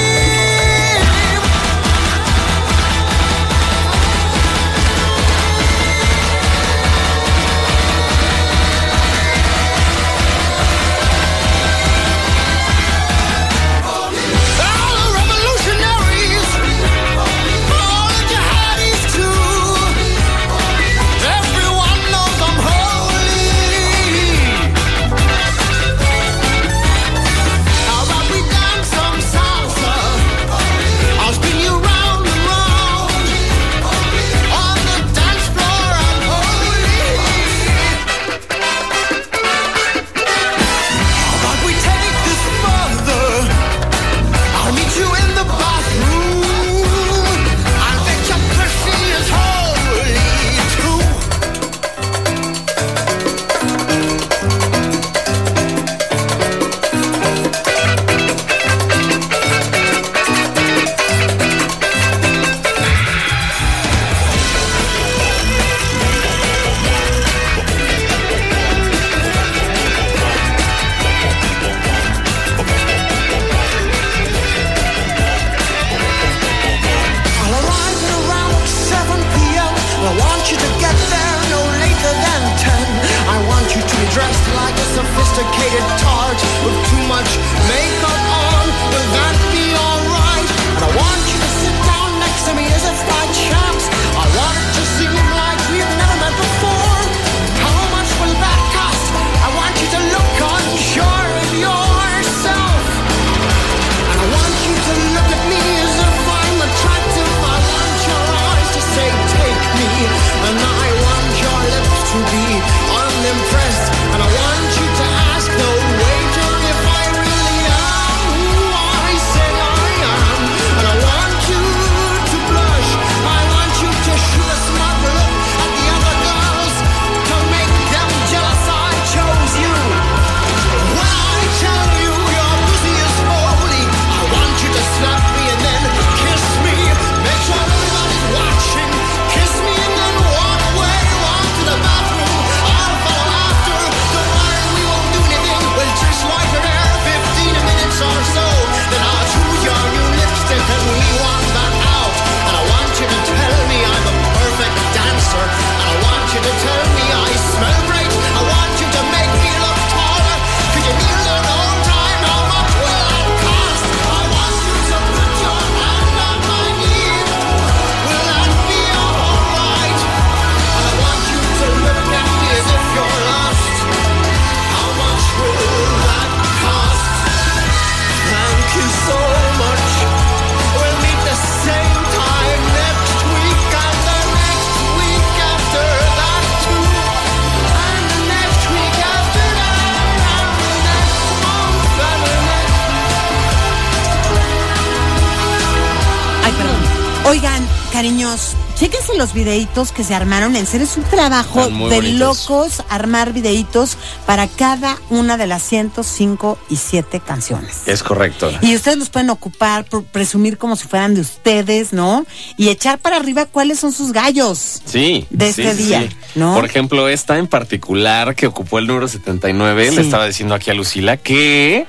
Oigan, cariños, chéquense los videitos que se armaron. En serio, es un trabajo de bonitos. locos armar videitos para cada una de las ciento cinco y siete canciones. Es correcto. Y ustedes los pueden ocupar, por presumir como si fueran de ustedes, ¿no? Y echar para arriba cuáles son sus gallos. Sí. De sí, este sí, día, sí. ¿no? Por ejemplo, esta en particular que ocupó el número setenta y nueve, Sí. le estaba diciendo aquí a Lucila que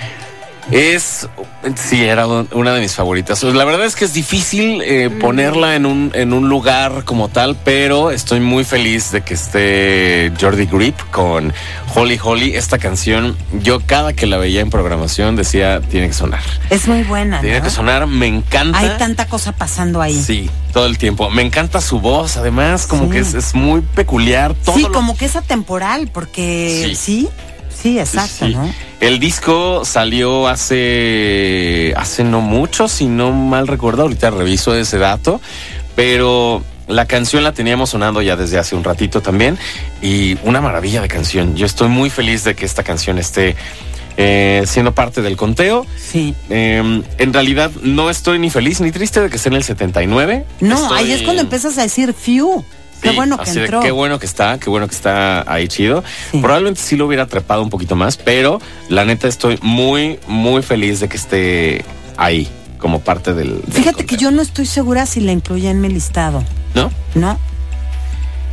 es, sí, era una de mis favoritas. La verdad es que es difícil eh, Mm. ponerla en un, en un lugar como tal, pero estoy muy feliz de que esté Jordi Grip con Holly Holly. Esta canción, yo cada que la veía en programación decía, tiene que sonar. Es muy buena, Tiene ¿no? que sonar, me encanta. Hay tanta cosa pasando ahí. Sí, todo el tiempo. Me encanta su voz, además, como Sí. que es, es muy peculiar. Todo Sí, lo- como que es atemporal, porque Sí. sí, sí, exacto, Sí. ¿no? El disco salió hace hace no mucho, si no mal recuerdo, ahorita reviso ese dato, pero la canción la teníamos sonando ya desde hace un ratito también y una maravilla de canción. Yo estoy muy feliz de que esta canción esté eh, siendo parte del conteo. Sí. Eh, en realidad no estoy ni feliz ni triste de que esté en el setenta y nueve. No, Estoy- ahí es cuando empiezas a decir, fiu, qué Sí, bueno que así de, entró. qué bueno que está, qué bueno que está ahí chido. Probablemente sí lo hubiera trepado un poquito más, pero la neta estoy muy, muy feliz de que esté ahí como parte del... del Fíjate que yo no estoy segura si la incluía en mi listado. ¿No? No.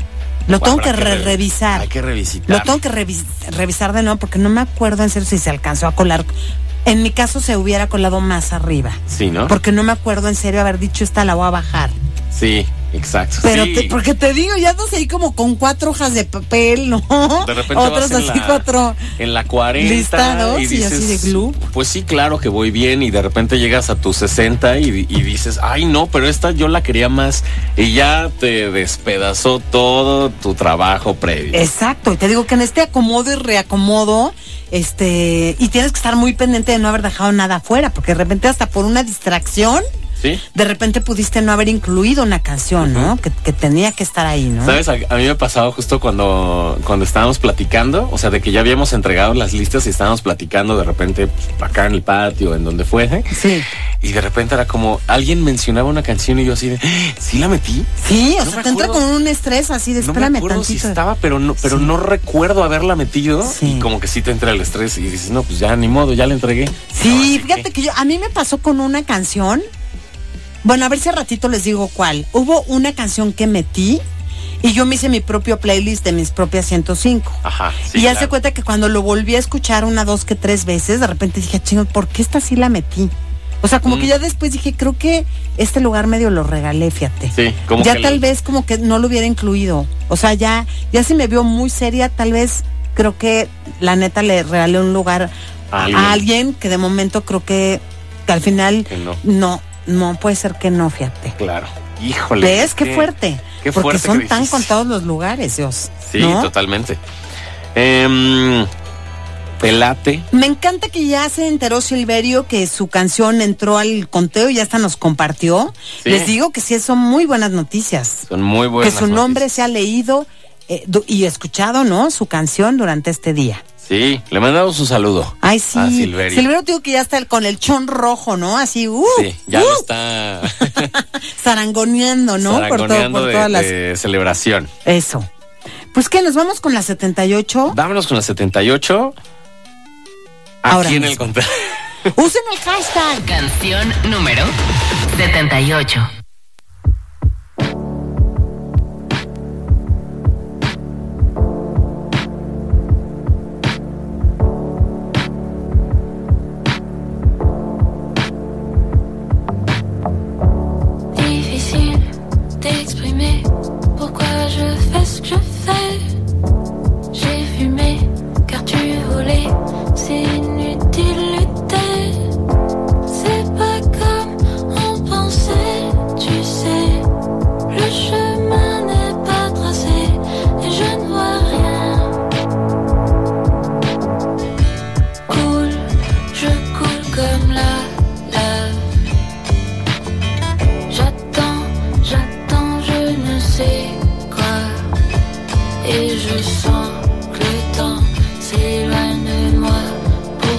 Lo tengo Habrá que re- revisar. Hay que revisitar. Lo tengo que revis- revisar de nuevo porque no me acuerdo en serio si se alcanzó a colar. En mi caso se hubiera colado más arriba. Sí, ¿no? Porque no me acuerdo en serio haber dicho esta la voy a bajar. Sí, exacto. Pero sí. te- porque te digo, ya no sé, ahí como con cuatro hojas de papel, ¿no? De repente Otros vas en así la- cuatro en la cuarenta listados y y dices, así de glue. pues sí, claro que voy bien, y de repente llegas a tus sesenta y, y dices, ay no, pero esta yo la quería más, y ya te despedazó todo tu trabajo previo. Exacto, y te digo que en este acomodo y reacomodo, este, y tienes que estar muy pendiente de no haber dejado nada afuera, porque de repente hasta por una distracción, ¿Sí? de repente pudiste no haber incluido una canción, ¿no? Que, que tenía que estar ahí, ¿no? ¿Sabes? A, a mí me pasaba justo cuando, cuando estábamos platicando, o sea, de que ya habíamos entregado las listas y estábamos platicando de repente pues, acá en el patio, en donde fuese. Sí. Y de repente era como, alguien mencionaba una canción y yo así de, ¿sí la metí? Sí, o No sea, me te entra acuerdo. con un estrés así de No me espérame acuerdo si tantito. estaba, pero no, pero Sí. no recuerdo haberla metido. Sí. Y como que sí te entra el estrés y dices, no, pues ya ni modo, ya la entregué. Sí, fíjate que yo, a mí me pasó con una canción. Bueno, a ver si al ratito les digo cuál. Hubo una canción que metí y yo me hice mi propio playlist de mis propias ciento cinco. Ajá. Sí, y ya se claro. cuenta que cuando lo volví a escuchar una, dos, que tres veces, de repente dije, chingo, ¿por qué esta sí la metí? O sea, como Mm. que ya después dije, creo que este lugar medio lo regalé, fíjate. Sí, como ya que tal el- vez como que no lo hubiera incluido. O sea, ya, ya se me vio muy seria, tal vez creo que la neta le regalé un lugar A a alguien. alguien, que de momento creo que, que al final Que no. no, no puede ser que no, fíjate. Claro. Híjole. ¿Ves? Qué fuerte. Qué Porque fuerte son que tan dijiste. contados los lugares, Dios. Sí, ¿no? totalmente. Em, Pelate. Me encanta que ya se enteró Silverio que su canción entró al conteo y ya hasta nos compartió. Sí. Les digo que sí, son muy buenas noticias. Son muy buenas. que su nombre se ha leído eh, du- y escuchado, ¿no? Su canción durante este día. Sí, le mandamos un saludo. Ay, sí. A Silverio. Silverio, te digo que ya está el- con el chon rojo, ¿no? Así, uh, Sí, ya uh, lo está zarangoneando, ¿no? Por, todo, zarangoneando por de, todas las... de celebración. Eso. Pues que nos vamos con la setenta y ocho. Vámonos con la setenta y ocho. Ahora Aquí en el mismo. contrario. Usen el hashtag. Canción número setenta y ocho. Difficile d'exprimer pourquoi je fais ce que je fais. J'ai fumé car tu voulais, c'est inutile lutter. C'est pas comme on pensait, tu sais. Le chemin n'est pas tracé et je ne vois rien. Coule, je coule comme la lave. J'attends, j'attends, je ne sais quoi. Et je sens que le temps s'éloigne de moi pour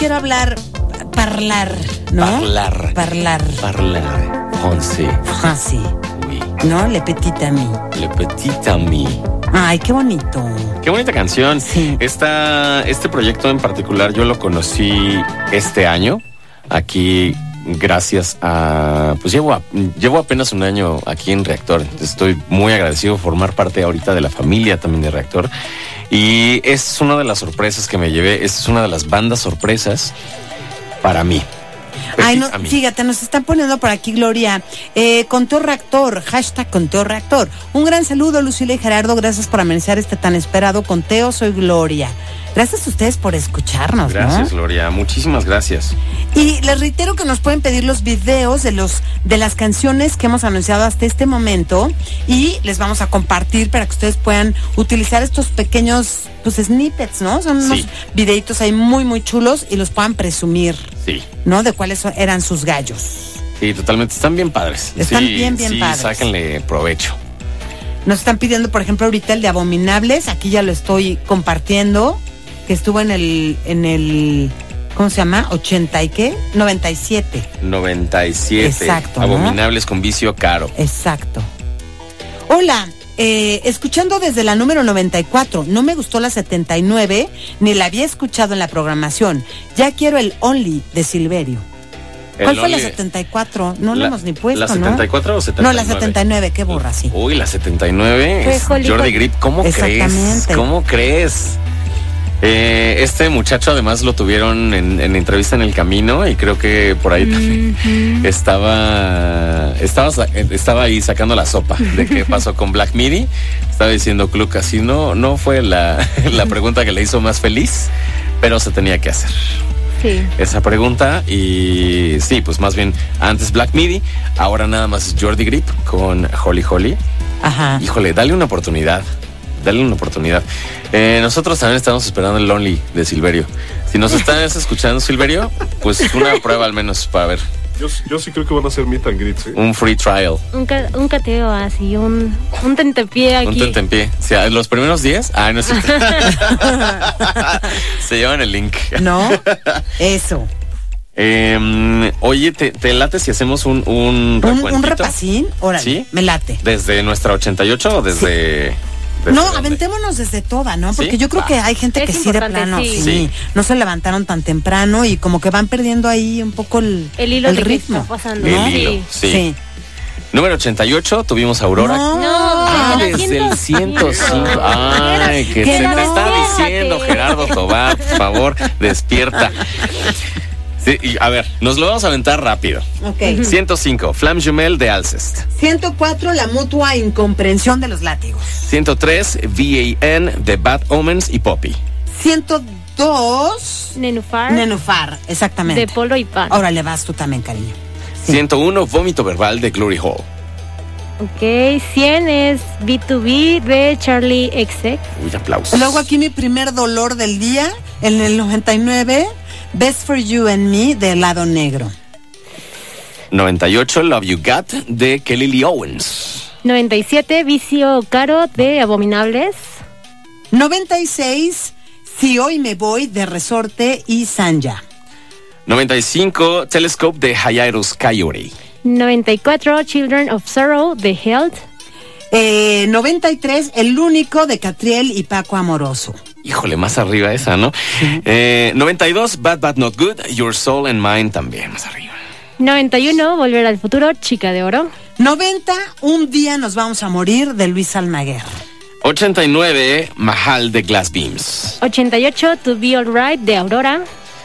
quiero hablar, parlar, ¿no? Parlar. Parlar. Parlar. Français. Français. ¿No? Le petit ami. Le petit ami. Ay, qué bonito. Qué bonita canción. Sí. Esta, este proyecto en particular yo lo conocí este año. Aquí, gracias a... Pues llevo, a, llevo apenas un año aquí en Reactor. Estoy muy agradecido de formar parte ahorita de la familia también de Reactor. Y es una de las sorpresas que me llevé. Es una de las bandas sorpresas para mí. Ay, no, fíjate, nos están poniendo por aquí, Gloria. Eh, Conteo Reactor, hashtag Conteo Reactor. Un gran saludo, Lucila y Gerardo. Gracias por amenizar este tan esperado conteo. Soy Gloria. Gracias a ustedes por escucharnos, Gracias, ¿no? Gloria. Muchísimas gracias. Y les reitero que nos pueden pedir los videos de los de las canciones que hemos anunciado hasta este momento y les vamos a compartir para que ustedes puedan utilizar estos pequeños, pues, snippets, ¿no? Son unos Sí. videitos ahí muy, muy chulos y los puedan presumir, Sí. ¿no? De cuáles son- eran sus gallos. Sí, totalmente. Están bien padres. Están sí, bien, bien sí, padres. sáquenle provecho. Nos están pidiendo, por ejemplo, ahorita el de Abominables. Aquí ya lo estoy compartiendo. Que estuvo en el, en el, ¿cómo se llama? ¿ochenta y qué? noventa y siete. noventa y siete. Exacto, ¿no? Abominables con vicio caro. Exacto. Hola, eh, escuchando desde la número noventa y cuatro. No me gustó la setenta y nueve, ni la había escuchado en la programación. Ya quiero el Only de Silverio. El ¿Cuál fue la Only- setenta y cuatro? No La- lo hemos ni puesto, ¿la ¿no? setenta y cuatro o setenta y No, nueve? la setenta y nueve, qué burra, sí. Uy, la setenta y nueve. Fue es Holly Jordi Holly. Grip, ¿cómo crees? Exactamente. ¿Cómo crees? Eh, este muchacho además lo tuvieron en, en entrevista en el camino y creo que por ahí también estaba, estaba sa- estaba ahí sacando la sopa de qué pasó con Black Midi. Estaba diciendo Club así, no, no fue la, la pregunta que le hizo más feliz, pero se tenía que hacer Sí. esa pregunta. Y sí, pues más bien antes Black Midi, ahora nada más Jordi Grip con Holly Holly. Ajá. Híjole, dale una oportunidad. Dale una oportunidad. Eh, nosotros también estamos esperando el Lonely de Silverio. Si nos estás escuchando, Silverio, pues una prueba al menos para ver. Yo, yo sí creo que van a hacer meet and greets, ¿eh? Un free trial. Un, ca- un cateo así, un, un tentepié aquí. Un tentempié. O sea, los primeros días. Ah, no es cierto. Se llevan el link. No, eso. Eh, oye, ¿te, te late si hacemos un, un Un, recuentito? un repasín, órale, ¿Sí? me late. ¿Desde nuestra ochenta y ocho o desde...? desde No, dónde? aventémonos desde toda, ¿no? Porque ¿Sí? yo creo Va. que hay gente Es que sí de importante, plano, sí. sí. Sí. no se levantaron tan temprano y como que van perdiendo ahí un poco el, El hilo de qué ritmo. está pasando. El ¿no? hilo, Sí. sí. Sí. Número ochenta y ocho, tuvimos a Aurora. No, Ah, desde la desde el ciento cinco. Ay, que Que se no. te está diciendo, Despiértate. Gerardo Tobar, por favor, despierta. Sí, y, a ver, nos lo vamos a aventar rápido. Ok. ciento cinco, Flamme Jumelle de Alcest. ciento cuatro, la mutua incomprensión de los látigos. ciento tres, V A N de Bad Omens y Poppy. ciento dos, Nenufar. Nenufar, exactamente. De Polo y Pan. Ahora le vas tú también, cariño. ciento uno, Vómito Verbal de Glory Hall. Ok, cien es B dos B de Charlie X X. Uy, aplausos. Luego aquí mi primer dolor del día, en el noventa y nueve, Best for You and Me de Lado Negro. noventa y ocho, Love You Got de Kelly Lee Owens. noventa y siete, Vicio Caro de Abominables. noventa y seis, Si Hoy Me Voy de Resorte y Sanja. noventa y cinco, Telescope de Hayatus Coyote. noventa y cuatro, Children of Sorrow de Health. Eh, noventa y tres, El Único de Catriel y Paco Amoroso. Híjole, más arriba esa, ¿no? Eh, noventa y dos, Bad Bad Not Good, Your Soul and Mine también, más arriba. noventa y uno, Volver al Futuro, Chica de Oro. noventa, Un Día Nos Vamos a Morir de Luis Almaguer. ochenta y nueve, Mahal de Glass Beams. ochenta y ocho, To Be Alright de Aurora.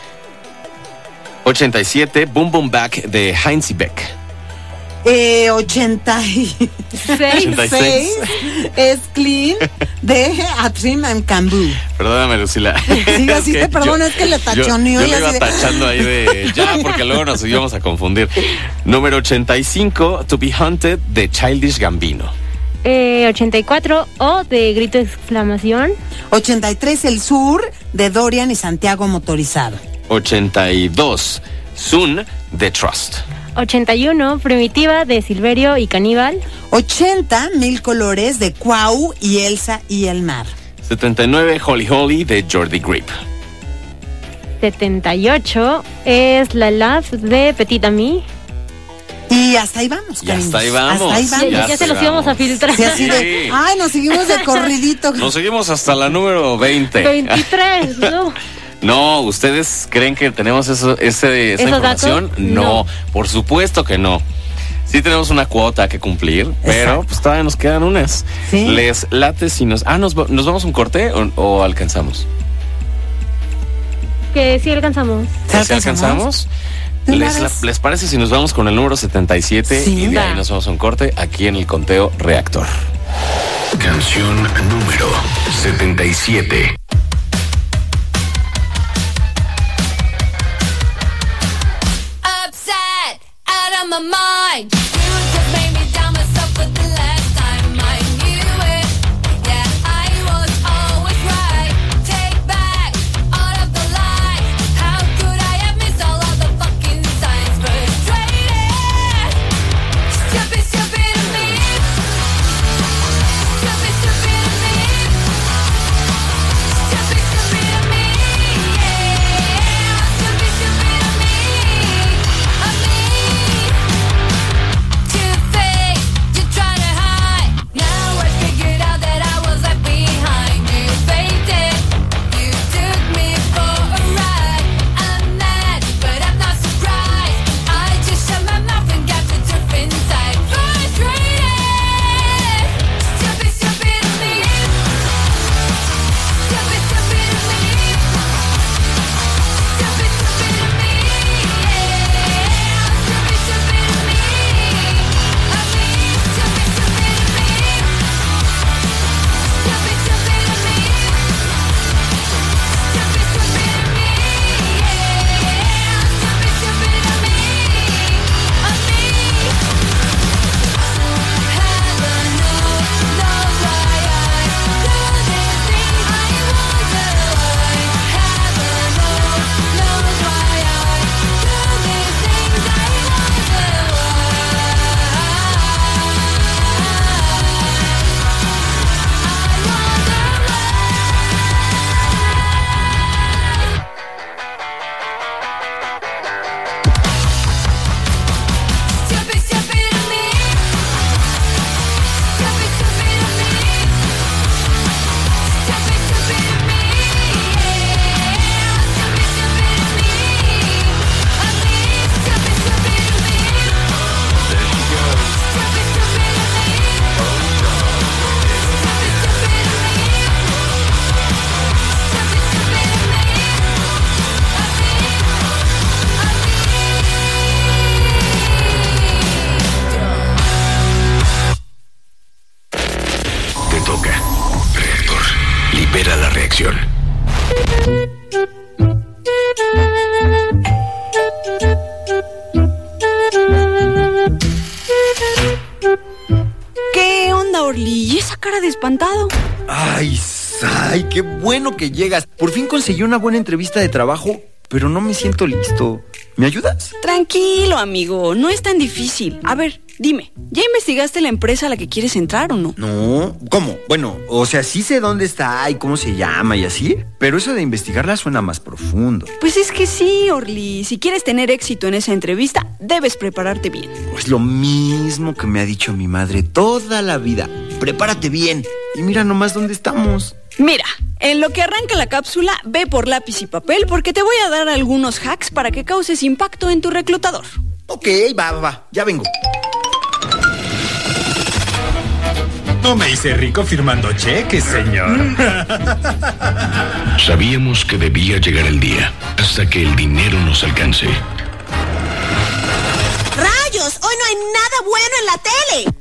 ochenta y siete, Boom Boom Back de Heinz Beck. Eh, ochenta y seis, es Clean de Atrim and Cambú. Perdóname, Lucila. Sí, así te perdono, es que le tachoneó Yo, y yo le así iba de- tachando ahí de ya, porque luego nos íbamos a confundir. Número ochenta y cinco, To Be Hunted de Childish Gambino. Eh, ochenta y cuatro, O de Grito de Exclamación. ochenta y tres, El Sur de Dorian y Santiago Motorizado. ochenta y dos, Sun de Trust. ochenta y uno, Primitiva de Silverio y Caníbal. ochenta, Mil Colores de Cuau y Elsa y el Mar. setenta y nueve, Holy Holy de Jordi Grip. setenta y ocho es La Love de Petit Ami. Y hasta ahí vamos, Y hasta ahí vamos. Hasta ahí vamos. Ya, ya, ya se los íbamos a filtrar. Sí, así de, ay, nos seguimos de corridito. Nos seguimos hasta la número veinte. veintitrés, ¿no? No, ¿ustedes creen que tenemos eso, ese, esa ¿Esos información? datos? No, No. por supuesto que no. Sí tenemos una cuota que cumplir, pero pues todavía nos quedan unas. ¿Sí? Les late si nos... Ah, ¿nos, va- nos vamos a un corte o, o alcanzamos? Que sí alcanzamos. ¿Sí alcanzamos? ¿Les, la- ¿Les parece si nos vamos con el número setenta y siete Sí, y de ahí va. nos vamos a un corte aquí en el conteo Reactor? Canción número setenta y siete. Upset, out of my mind. You just made me down myself for the last time. I knew it. Yeah, I was always right. Take back all of the lies. How could I have missed all of the fucking signs? Frustrated. Stupid, stupid of me. Stupid, stupid of me. Stupid, stupid of me. Yeah. Stupid, stupid of me. Of me. Two-faced, you're trying to hide. Now I figured out that I was left behind. You faked it. You took me for a ride. I'm mad, but I'm not surprised. I just shut my mouth and got the truth inside. Frustrated. Stupid, stupid of me. Stupid, stupid of me. Stupid, stupid of me. Yeah. Stupid, stupid of me. Of me. Stupid, stupid of me. Stupid, stupid of me. Stupid, stupid of me. Yeah. Stupid, stupid of me. Of me. Heaven knows, knows why I do these things. I wonder why. Heaven knows, knows why I do these things. I wonder Stupid, stupid of me. Stupid, stupid of me. Stupid, stupid of me. Yeah. Stupid, stupid of me. Of me. Stupid, stupid of me. Stupid, stupid of me. Stupid, stupid of me. Stupid, stupid of me. Te toca. Reactor. Libera la reacción. ¿Qué onda, Orly? ¿Y esa cara de espantado? Ay, Sai, qué bueno que llegas. Por fin conseguí una buena entrevista de trabajo, pero no me siento listo. ¿Me ayudas? Tranquilo, amigo, no es tan difícil. A ver, dime, ¿ya investigaste la empresa a la que quieres entrar o no? No, ¿cómo? Bueno, o sea, sí sé dónde está y cómo se llama y así, pero eso de investigarla suena más profundo. Pues es que sí, Orly. Si quieres tener éxito en esa entrevista, debes prepararte bien. Es lo mismo que me ha dicho mi madre toda la vida. Prepárate bien. Y mira nomás dónde estamos. Mira, en lo que arranca la cápsula, ve por lápiz y papel porque te voy a dar algunos hacks para que causes impacto en tu reclutador. Ok, va, va, va. Ya vengo. No me hice rico firmando cheques, señor. Sabíamos que debía llegar el día hasta que el dinero nos alcance. ¡Rayos! ¡Hoy no hay nada bueno en la tele!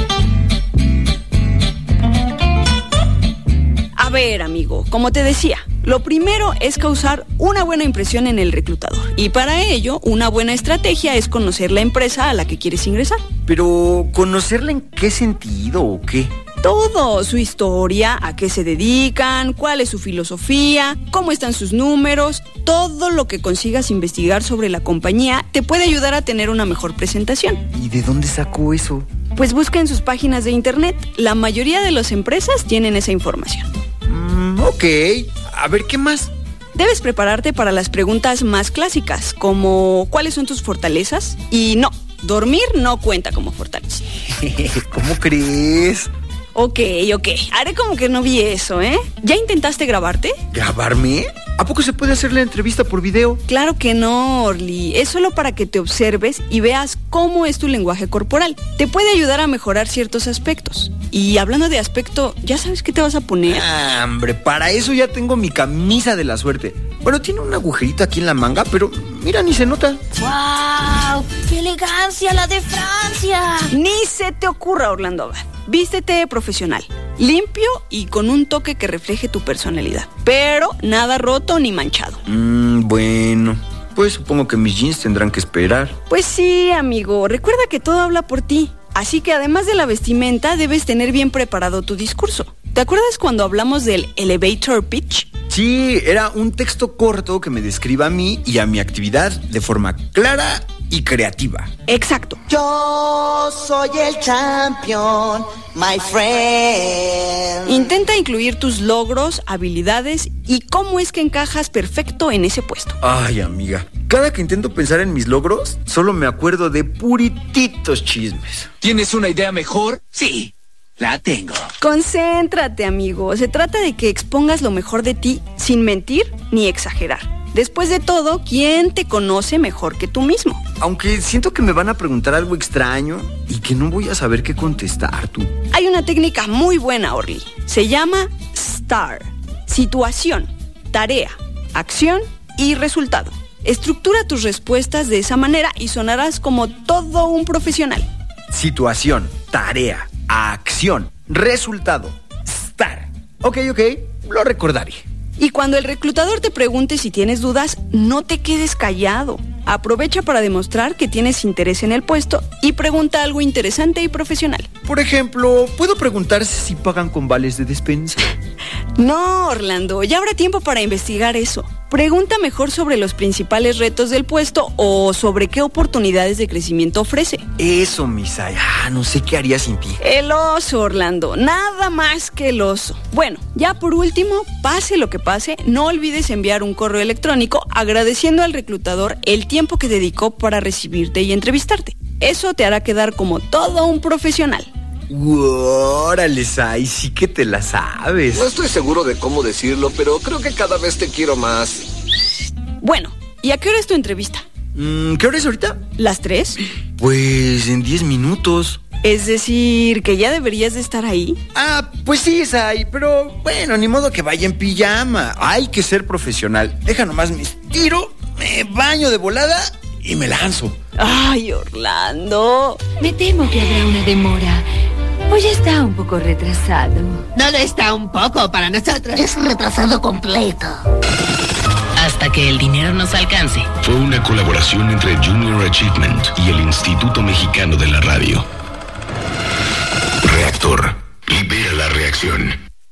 A ver, amigo, como te decía, lo primero es causar una buena impresión en el reclutador. Y para ello, una buena estrategia es conocer la empresa a la que quieres ingresar. Pero, ¿conocerla en qué sentido o qué? Todo, su historia, a qué se dedican, cuál es su filosofía, cómo están sus números, todo lo que consigas investigar sobre la compañía te puede ayudar a tener una mejor presentación. ¿Y de dónde sacó eso? Pues busca en sus páginas de internet, la mayoría de las empresas tienen esa información. Mm, ok, a ver, ¿qué más? Debes prepararte para las preguntas más clásicas, como ¿cuáles son tus fortalezas? Y no, dormir no cuenta como fortaleza. ¿Cómo crees? Ok, ok, haré como que no vi eso, ¿eh? ¿Ya intentaste grabarte? ¿Grabarme? ¿A poco se puede hacer la entrevista por video? Claro que no, Orly. Es solo para que te observes y veas cómo es tu lenguaje corporal. Te puede ayudar a mejorar ciertos aspectos. Y hablando de aspecto, ¿ya sabes qué te vas a poner? Ah, hombre, para eso ya tengo mi camisa de la suerte. Bueno, tiene un agujerito aquí en la manga, pero mira, ni se nota. ¡Wow! ¡Qué elegancia la de Francia! Ni se te ocurra, Orlando Abad. Vístete profesional, limpio y con un toque que refleje tu personalidad. Pero nada roto ni manchado. Mmm, bueno, pues supongo que mis jeans tendrán que esperar. Pues sí, amigo, recuerda que todo habla por ti. Así que además de la vestimenta, debes tener bien preparado tu discurso. ¿Te acuerdas cuando hablamos del elevator pitch? Sí, era un texto corto que me describa a mí y a mi actividad de forma clara y creativa. Exacto. Yo soy el champion, my friend. Intenta incluir tus logros, habilidades y cómo es que encajas perfecto en ese puesto. Ay, amiga, cada que intento pensar en mis logros, solo me acuerdo de purititos chismes. ¿Tienes una idea mejor? Sí, la tengo. Concéntrate, amigo. Se trata de que expongas lo mejor de ti sin mentir ni exagerar. Después de todo, ¿quién te conoce mejor que tú mismo? Aunque siento que me van a preguntar algo extraño y que no voy a saber qué contestar, tú. Hay una técnica muy buena, Orly. Se llama STAR. Situación, tarea, acción y resultado. Estructura tus respuestas de esa manera y sonarás como todo un profesional. Situación, tarea, acción, resultado, STAR. Ok, ok, lo recordaré. Y cuando el reclutador te pregunte si tienes dudas, no te quedes callado. Aprovecha para demostrar que tienes interés en el puesto y pregunta algo interesante y profesional. Por ejemplo, ¿puedo preguntar si pagan con vales de despensa? No, Orlando, ya habrá tiempo para investigar eso. Pregunta mejor sobre los principales retos del puesto o sobre qué oportunidades de crecimiento ofrece. Eso, Misaya, ah, no sé qué haría sin ti. El oso, Orlando, nada más que el oso. Bueno, ya por último, pase lo que pase, no olvides enviar un correo electrónico agradeciendo al reclutador el tiempo que dedicó para recibirte y entrevistarte. Eso te hará quedar como todo un profesional. Órale, Sai, sí que te la sabes. No estoy seguro de cómo decirlo, pero creo que cada vez te quiero más. Bueno, ¿y a qué hora es tu entrevista? Mm, ¿Qué hora es ahorita? ¿Las tres? Pues en diez minutos. Es decir, que ya deberías de estar ahí. Ah, pues sí, Sai, pero bueno, ni modo que vaya en pijama. Hay que ser profesional. Deja nomás me estiro, me baño de volada y me lanzo. Ay, Orlando. Me temo que habrá una demora. Hoy está un poco retrasado. No lo está un poco para nosotros. Es retrasado completo. Hasta que el dinero nos alcance. Fue una colaboración entre Junior Achievement y el Instituto Mexicano de la Radio. Reactor. Libera la reacción.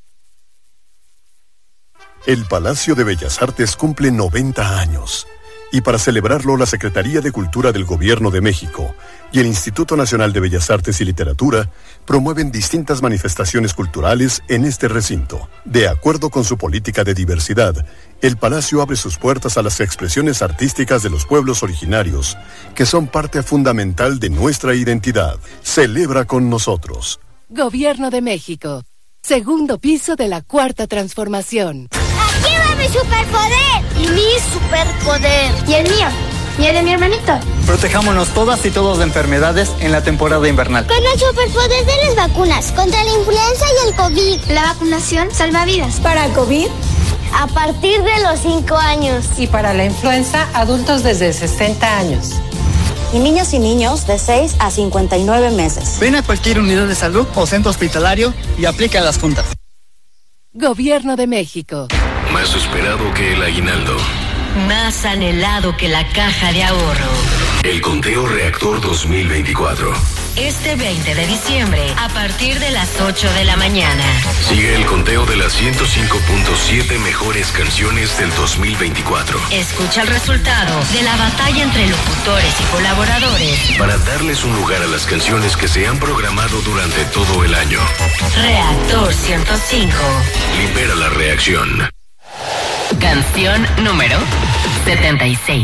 El Palacio de Bellas Artes cumple noventa años. Y para celebrarlo, la Secretaría de Cultura del Gobierno de México y el Instituto Nacional de Bellas Artes y Literatura promueven distintas manifestaciones culturales en este recinto. De acuerdo con su política de diversidad, el Palacio abre sus puertas a las expresiones artísticas de los pueblos originarios, que son parte fundamental de nuestra identidad. Celebra con nosotros. Gobierno de México. Segundo piso de la Cuarta Transformación. ¡Aquí va mi superpoder! Y mi superpoder. Y el mío. Y el de mi hermanito. Protejámonos todas y todos de enfermedades en la temporada invernal. Con el superpoder de las vacunas contra la influenza y el COVID. La vacunación salva vidas. Para el COVID, a partir de los cinco años. Y para la influenza, adultos desde sesenta años. Y niños y niños de seis a cincuenta y nueve meses. Ven a cualquier unidad de salud o centro hospitalario y aplica las juntas. Gobierno de México. Más esperado que el aguinaldo. Más anhelado que la caja de ahorro. El conteo Reactor dos mil veinticuatro. Este veinte de diciembre, a partir de las ocho de la mañana. Sigue el conteo de las ciento cinco punto siete mejores canciones del dos mil veinticuatro. Escucha el resultado de la batalla entre locutores y colaboradores. Para darles un lugar a las canciones que se han programado durante todo el año. Reactor ciento cinco. Libera la reacción. Canción número setenta y seis.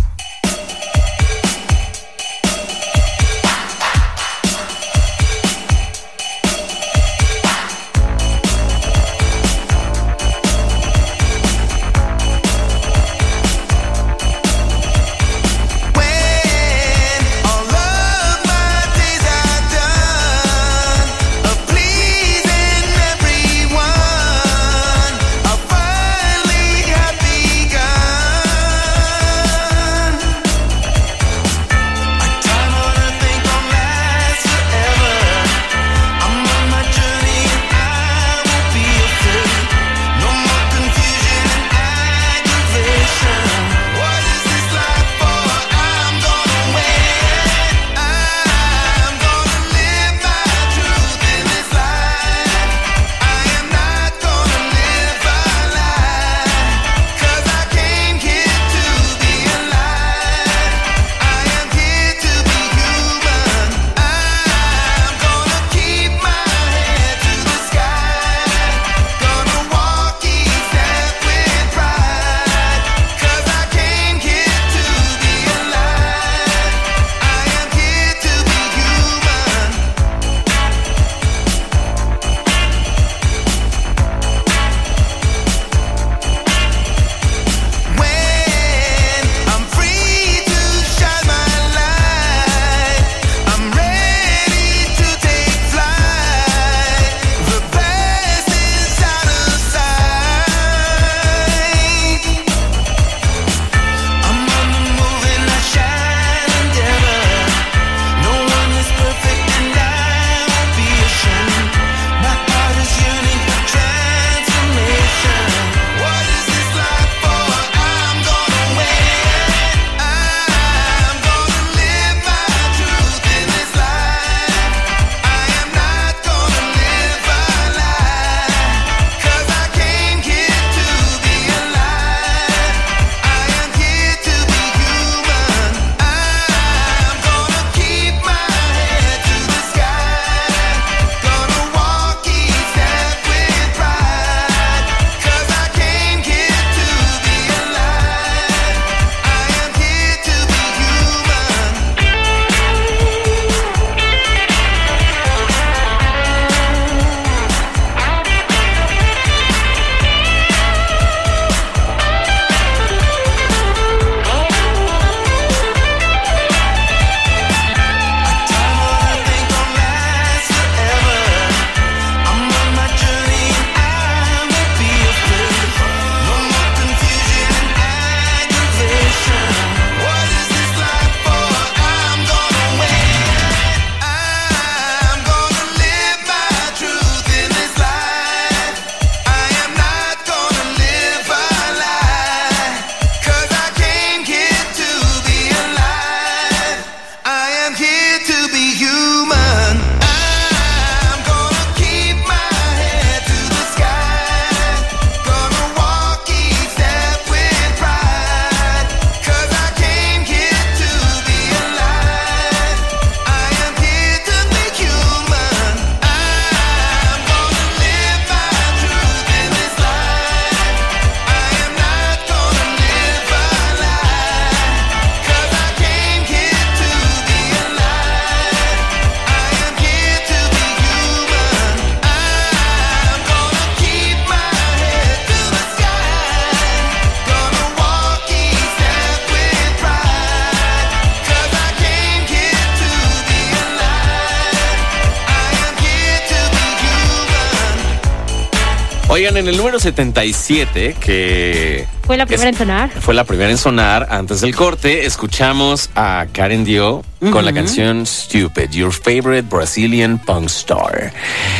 Oigan, en el número setenta y siete, que... Fue la primera es, en sonar. Fue la primera en sonar. Antes del corte, escuchamos a Karen Dio uh-huh. con la canción Stupid, Your Favorite Brazilian Punk Star.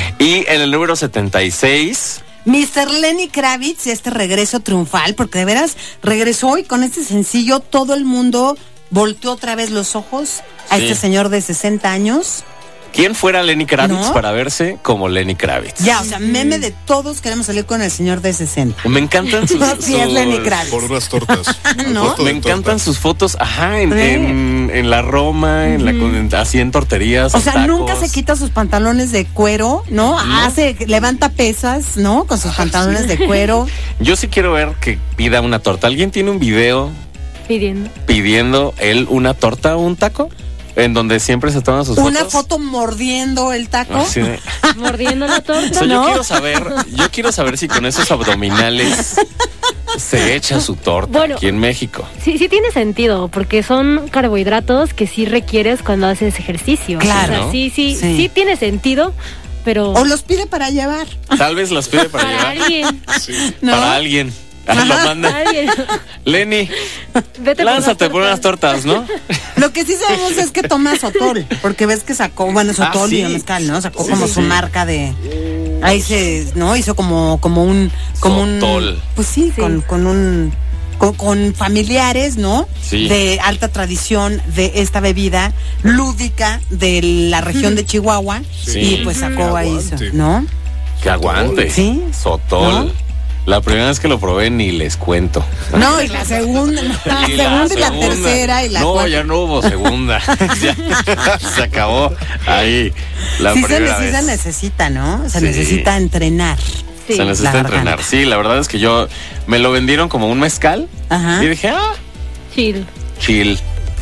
Y en el número setenta y seis... mister Lenny Kravitz, este regreso triunfal, porque de veras regresó y con este sencillo todo el mundo volteó otra vez los ojos a sí. este señor de sesenta años. ¿Quién fuera Lenny Kravitz ¿No? para verse como Lenny Kravitz? Ya, o sea, meme de todos queremos salir con el señor de sesenta. Me encantan sus, Así es Lenny Kravitz. Por unas tortas. ¿No? Me encantan sus fotos, ajá, en, Sí. en, en la Roma, en la, en- así en torterías. O en sea, tacos. nunca se quita sus pantalones de cuero, ¿no? Hace, levanta pesas, ¿no? Con sus pantalones de cuero. Yo sí quiero ver que pida una torta. ¿Alguien tiene un video Pidiendo. pidiendo él una torta o un taco? En donde siempre se toman sus Una fotos. foto mordiendo el taco. Así de- Mordiendo la O torta. sea, yo ¿No? quiero saber, yo quiero saber si con esos abdominales se echa su torta Bueno. aquí en México. Sí, sí tiene sentido, porque son carbohidratos que sí requieres cuando haces ejercicio. Claro. O sea, ¿no? sí, sí, Sí. sí, tiene sentido, pero O los pide para llevar. Tal vez las pide para, para llevar. alguien. ¿No? Para alguien. Ah, lo manda. Alguien. Lenny, Vete lánzate por por unas tortas, ¿no? Lo que sí sabemos es que toma Sotol, porque ves que sacó, bueno, Sotol Ah, sí. y mezcal, ¿no? Sacó Sí, como sí, su sí. marca de, ahí se, ¿no? Hizo como, como un, como Sotol. un, pues sí, Sí. con, con un, con, con familiares, ¿no? Sí. De alta tradición de esta bebida lúdica de la región de Chihuahua Sí. y pues sacó ahí, eso, Aguante. ¿no? Que aguante. Sí. Sotol. ¿No? La primera vez que lo probé ni les cuento. No, y la segunda, no, la Y segunda y la segunda. tercera y la No, cuarta. ya no hubo segunda. Ya, se acabó ahí la sí, se, primera ne- sí vez. se necesita, ¿no? Se Sí. necesita entrenar. Sí. Se necesita la entrenar. garganta. Sí, la verdad es que yo me lo vendieron como un mezcal Ajá. y dije, ah, Chill. chill.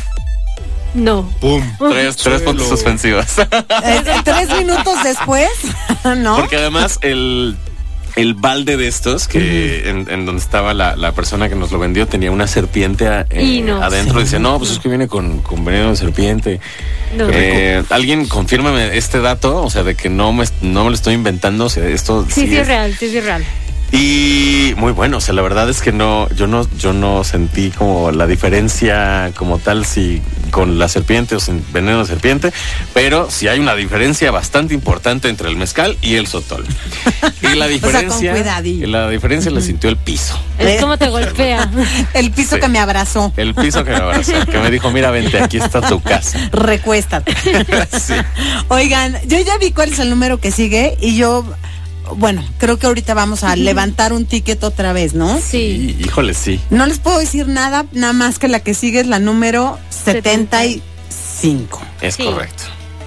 No. ¡Pum! Tres, tres puntos Suelo. suspensivos. Eh, tres minutos después, ¿no? Porque además el, el balde de estos, que en, en donde estaba la, la persona que nos lo vendió, tenía una serpiente a- eh, Y no. adentro. Sí. Dice, no, pues es que viene con, con veneno de serpiente. No. Eh, Alguien confírmame este dato, o sea, de que no me, no me lo estoy inventando, o sea, esto Sí, sí, es- es real, sí, sí, es real. Y muy bueno, o sea, la verdad es que no, yo no, yo no sentí como la diferencia como tal si con la serpiente o sin veneno de serpiente, pero sí hay una diferencia bastante importante entre el mezcal y el sotol. Y la diferencia, cuidadillo. y la diferencia la sintió el piso. Es como te golpea. El piso Sí. que me abrazó. El piso que me abrazó, que me dijo, mira, vente, aquí está tu casa. Recuéstate. Sí. Oigan, yo ya vi cuál es el número que sigue y yo, bueno, creo que ahorita vamos a levantar un ticket otra vez, ¿no? Sí. Y, híjole, sí. No les puedo decir nada, nada más que la que sigue es la número setenta y cinco. Es Sí. correcto.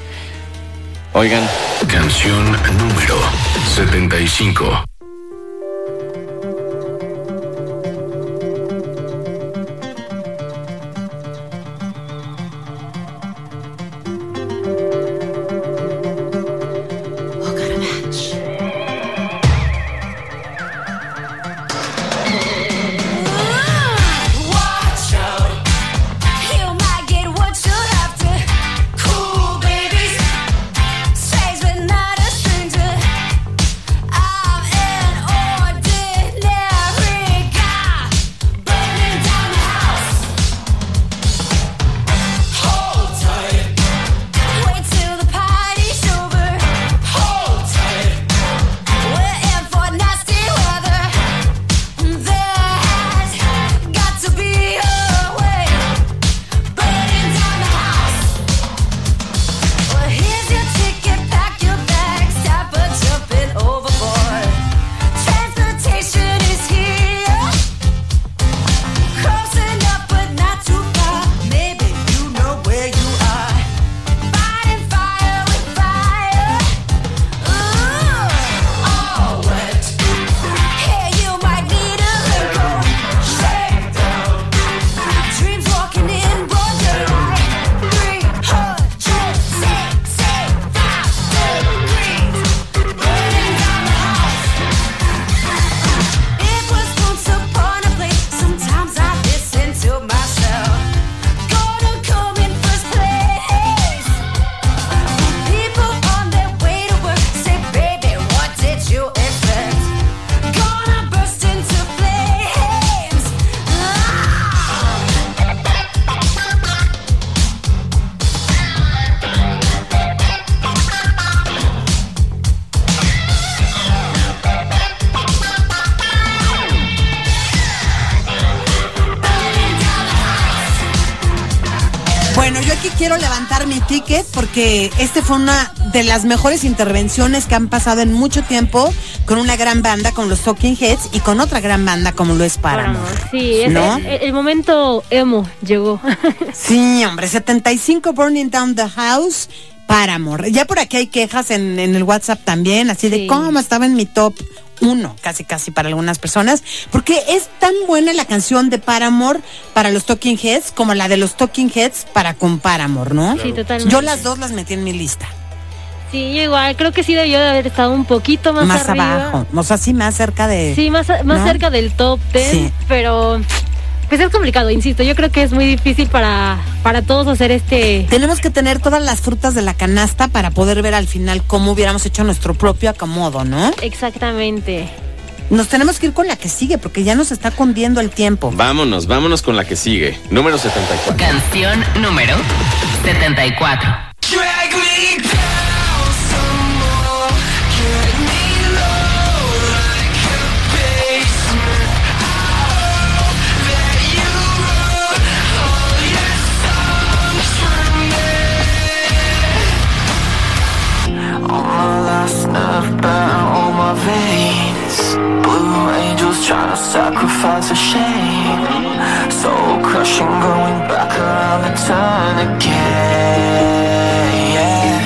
Oigan, Canción número setenta y cinco. Watch out. You might get what you have to. Cool babies. Strange but not a stranger. I'm quiero levantar mi ticket porque este fue una de las mejores intervenciones que han pasado en mucho tiempo con una gran banda como los Talking Heads y con otra gran banda como lo es Paramore. Sí, es ¿no? el, el momento emo llegó. Sí, hombre, setenta y cinco Burning Down the House, Paramore. Ya por aquí hay quejas en, en el WhatsApp también, así de Sí. cómo estaba en mi top uno, casi casi para algunas personas, porque es tan buena la canción de Paramore para los Talking Heads como la de los Talking Heads para con Paramore, ¿no? Sí, totalmente. Yo las dos las metí en mi lista. Sí, yo igual, creo que sí debió de haber estado un poquito más, Más arriba. abajo, o sea, sí más cerca de... Sí, más, más ¿no? cerca del top diez, Sí. pero pues es complicado, insisto. Yo creo que es muy difícil para, para todos hacer este... Tenemos que tener todas las frutas de la canasta para poder ver al final cómo hubiéramos hecho nuestro propio acomodo, ¿no? Exactamente. Nos tenemos que ir con la que sigue porque ya nos está cundiendo el tiempo. Vámonos, vámonos con la que sigue. Número setenta y cuatro. Canción número setenta y cuatro. All my veins, blue angels trying to sacrifice a shame. Soul crushing, going back around the turn again.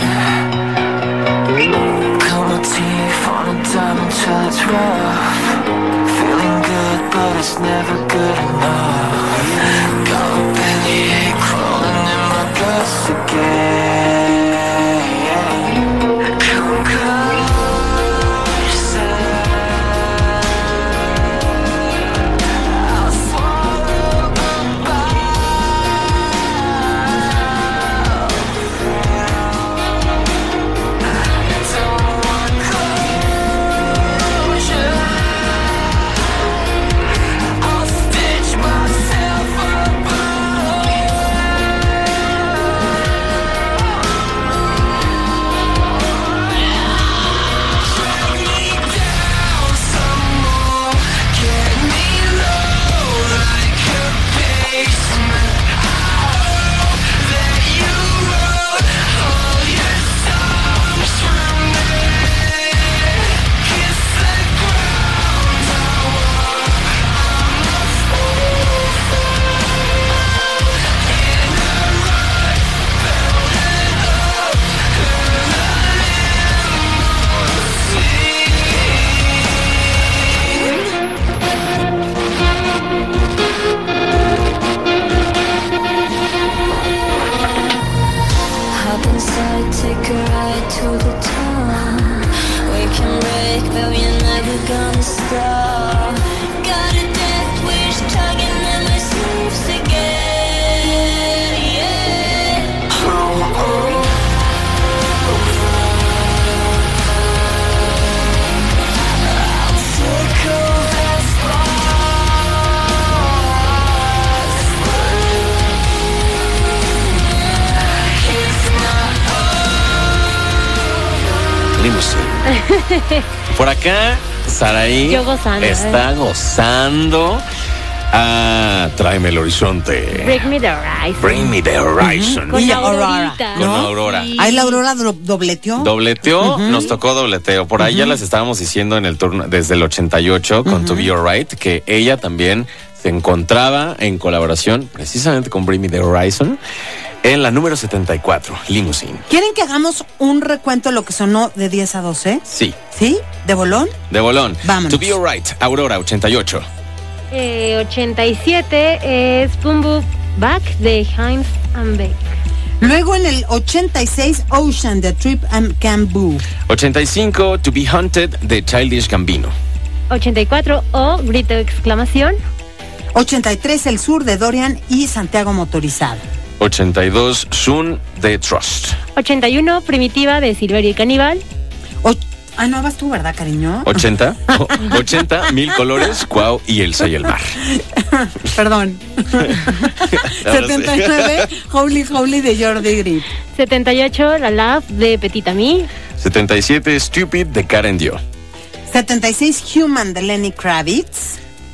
Cut my teeth on a diamond till it's rough. Feeling good, but it's never good enough. Got a bellyache crawling in my guts again. Come closer. I'll swallow the don't want closure. I'll stitch myself up. Hop inside, take a ride to the town. We can break, but we're never gonna stop. Got a death wish tugging at my sleeves again. Yeah. Oh, oh. I'll circle that Limousine. Por acá, Saraí Yo gozando, está eh. gozando. Ah, tráeme el horizonte. Break Me the Horizon. Bring me the horizon. Con Y la Aurora, Aurorita. Con Aurora. Sí. Ahí la Aurora do- dobleteó. Dobleteó, Ujú. nos tocó dobleteo. Por ahí ya las estábamos diciendo en el turno desde el ochenta y ocho con To Be Alright, que ella también se encontraba en colaboración precisamente con Bring Me the Horizon en la número setenta y cuatro, Limousine. ¿Quieren que hagamos un recuento de lo que sonó de diez a doce? Sí, ¿Sí? ¿De bolón? de bolón. Vámonos. To Be Alright, Aurora, ochenta y ocho. Eh, ochenta y siete es Boom Boom Back de Heinz and Beck. Luego en el ochenta y seis, Ocean de Trip and Cambu. ochenta y cinco, To Be Hunted de Childish Gambino. ochenta y cuatro O Grito de Exclamación. ochenta y tres, El Sur de Dorian y Santiago Motorizado. ochenta y dos, Soon de Trust. ochenta y uno Primitiva de Silverio y Caníbal. O- ah, no, vas tú, ¿verdad, cariño? ochenta, o- ochenta, Mil Colores, Cuau y Elsa y el Mar. Perdón. Ahora setenta y nueve, Holy Holy de Jordi Grip. setenta y ocho La Love de Petit Ami. setenta y siete, Stupid de Karen Dio. setenta y seis, Human de Lenny Kravitz.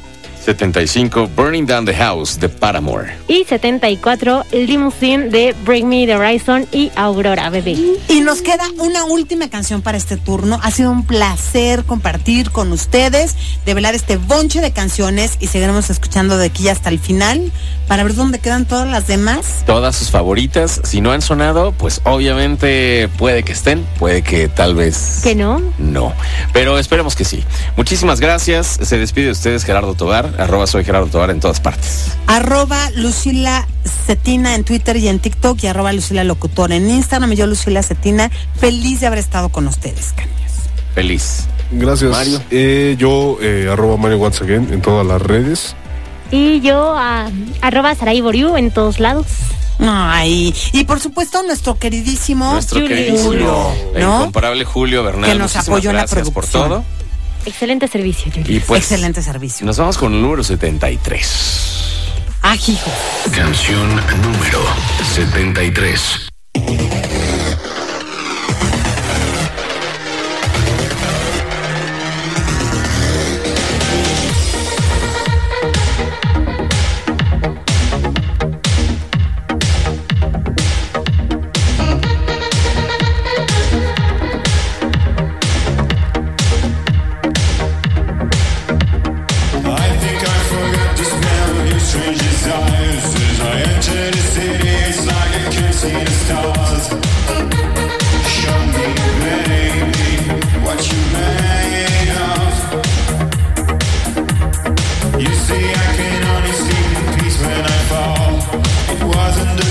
setenta y cinco, Burning Down the House de Paramore. Y setenta y cuatro, Limousine de Bring Me the Horizon y Aurora, bebé. Y nos queda una última canción para este turno. Ha sido un placer compartir con ustedes, develar este bonche de canciones y seguiremos escuchando de aquí hasta el final para ver dónde quedan todas las demás. Todas sus favoritas, si no han sonado, pues obviamente puede que estén, puede que tal vez... ¿Que no? No, pero esperemos que sí. Muchísimas gracias, se despide de ustedes Gerardo Tobar, arroba soy Gerardo Tobar en todas partes. Arroba Lucila Cetina en Twitter y en TikTok y arroba Lucila Locutor en Instagram. Y yo, Lucila Cetina, feliz de haber estado con ustedes, Cañas. Feliz. Gracias. Mario. Eh, yo, eh, arroba Mario Once Again en todas las redes. Y yo, a, arroba Saray Boriu en todos lados. Ay, y por supuesto nuestro queridísimo Nuestro Julio, queridísimo, el ¿no? incomparable Julio Bernal. Que nos Muchísimas apoyó en la gracias por producción. todo. Excelente servicio, Julio. Y pues, excelente servicio. Nos vamos con el número setenta y tres. Ah, hijo. Canción número setenta y tres.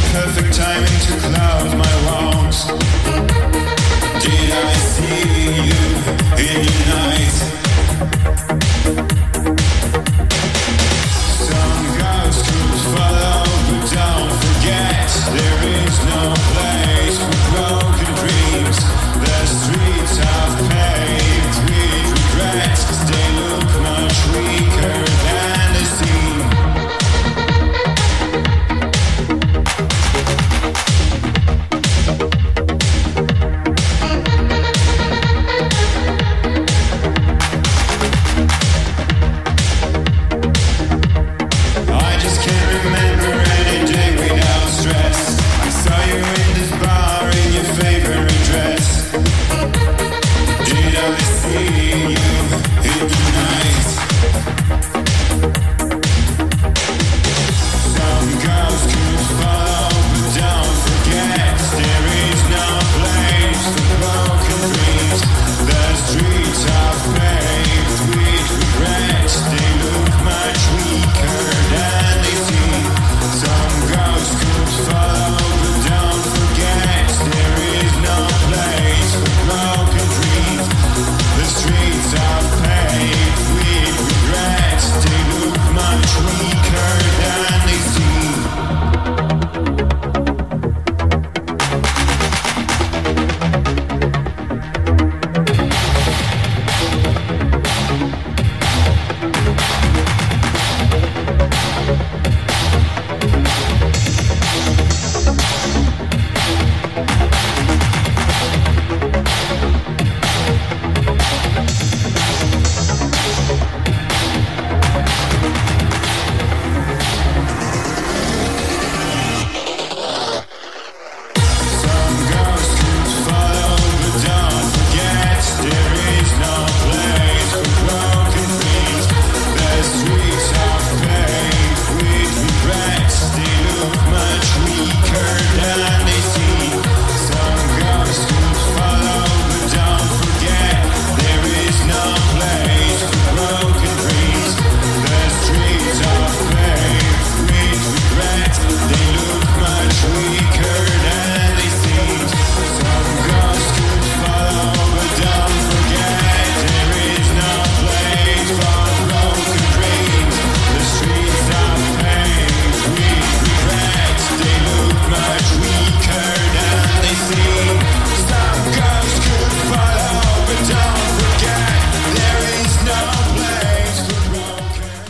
Timing to close my wrongs. Did I see you?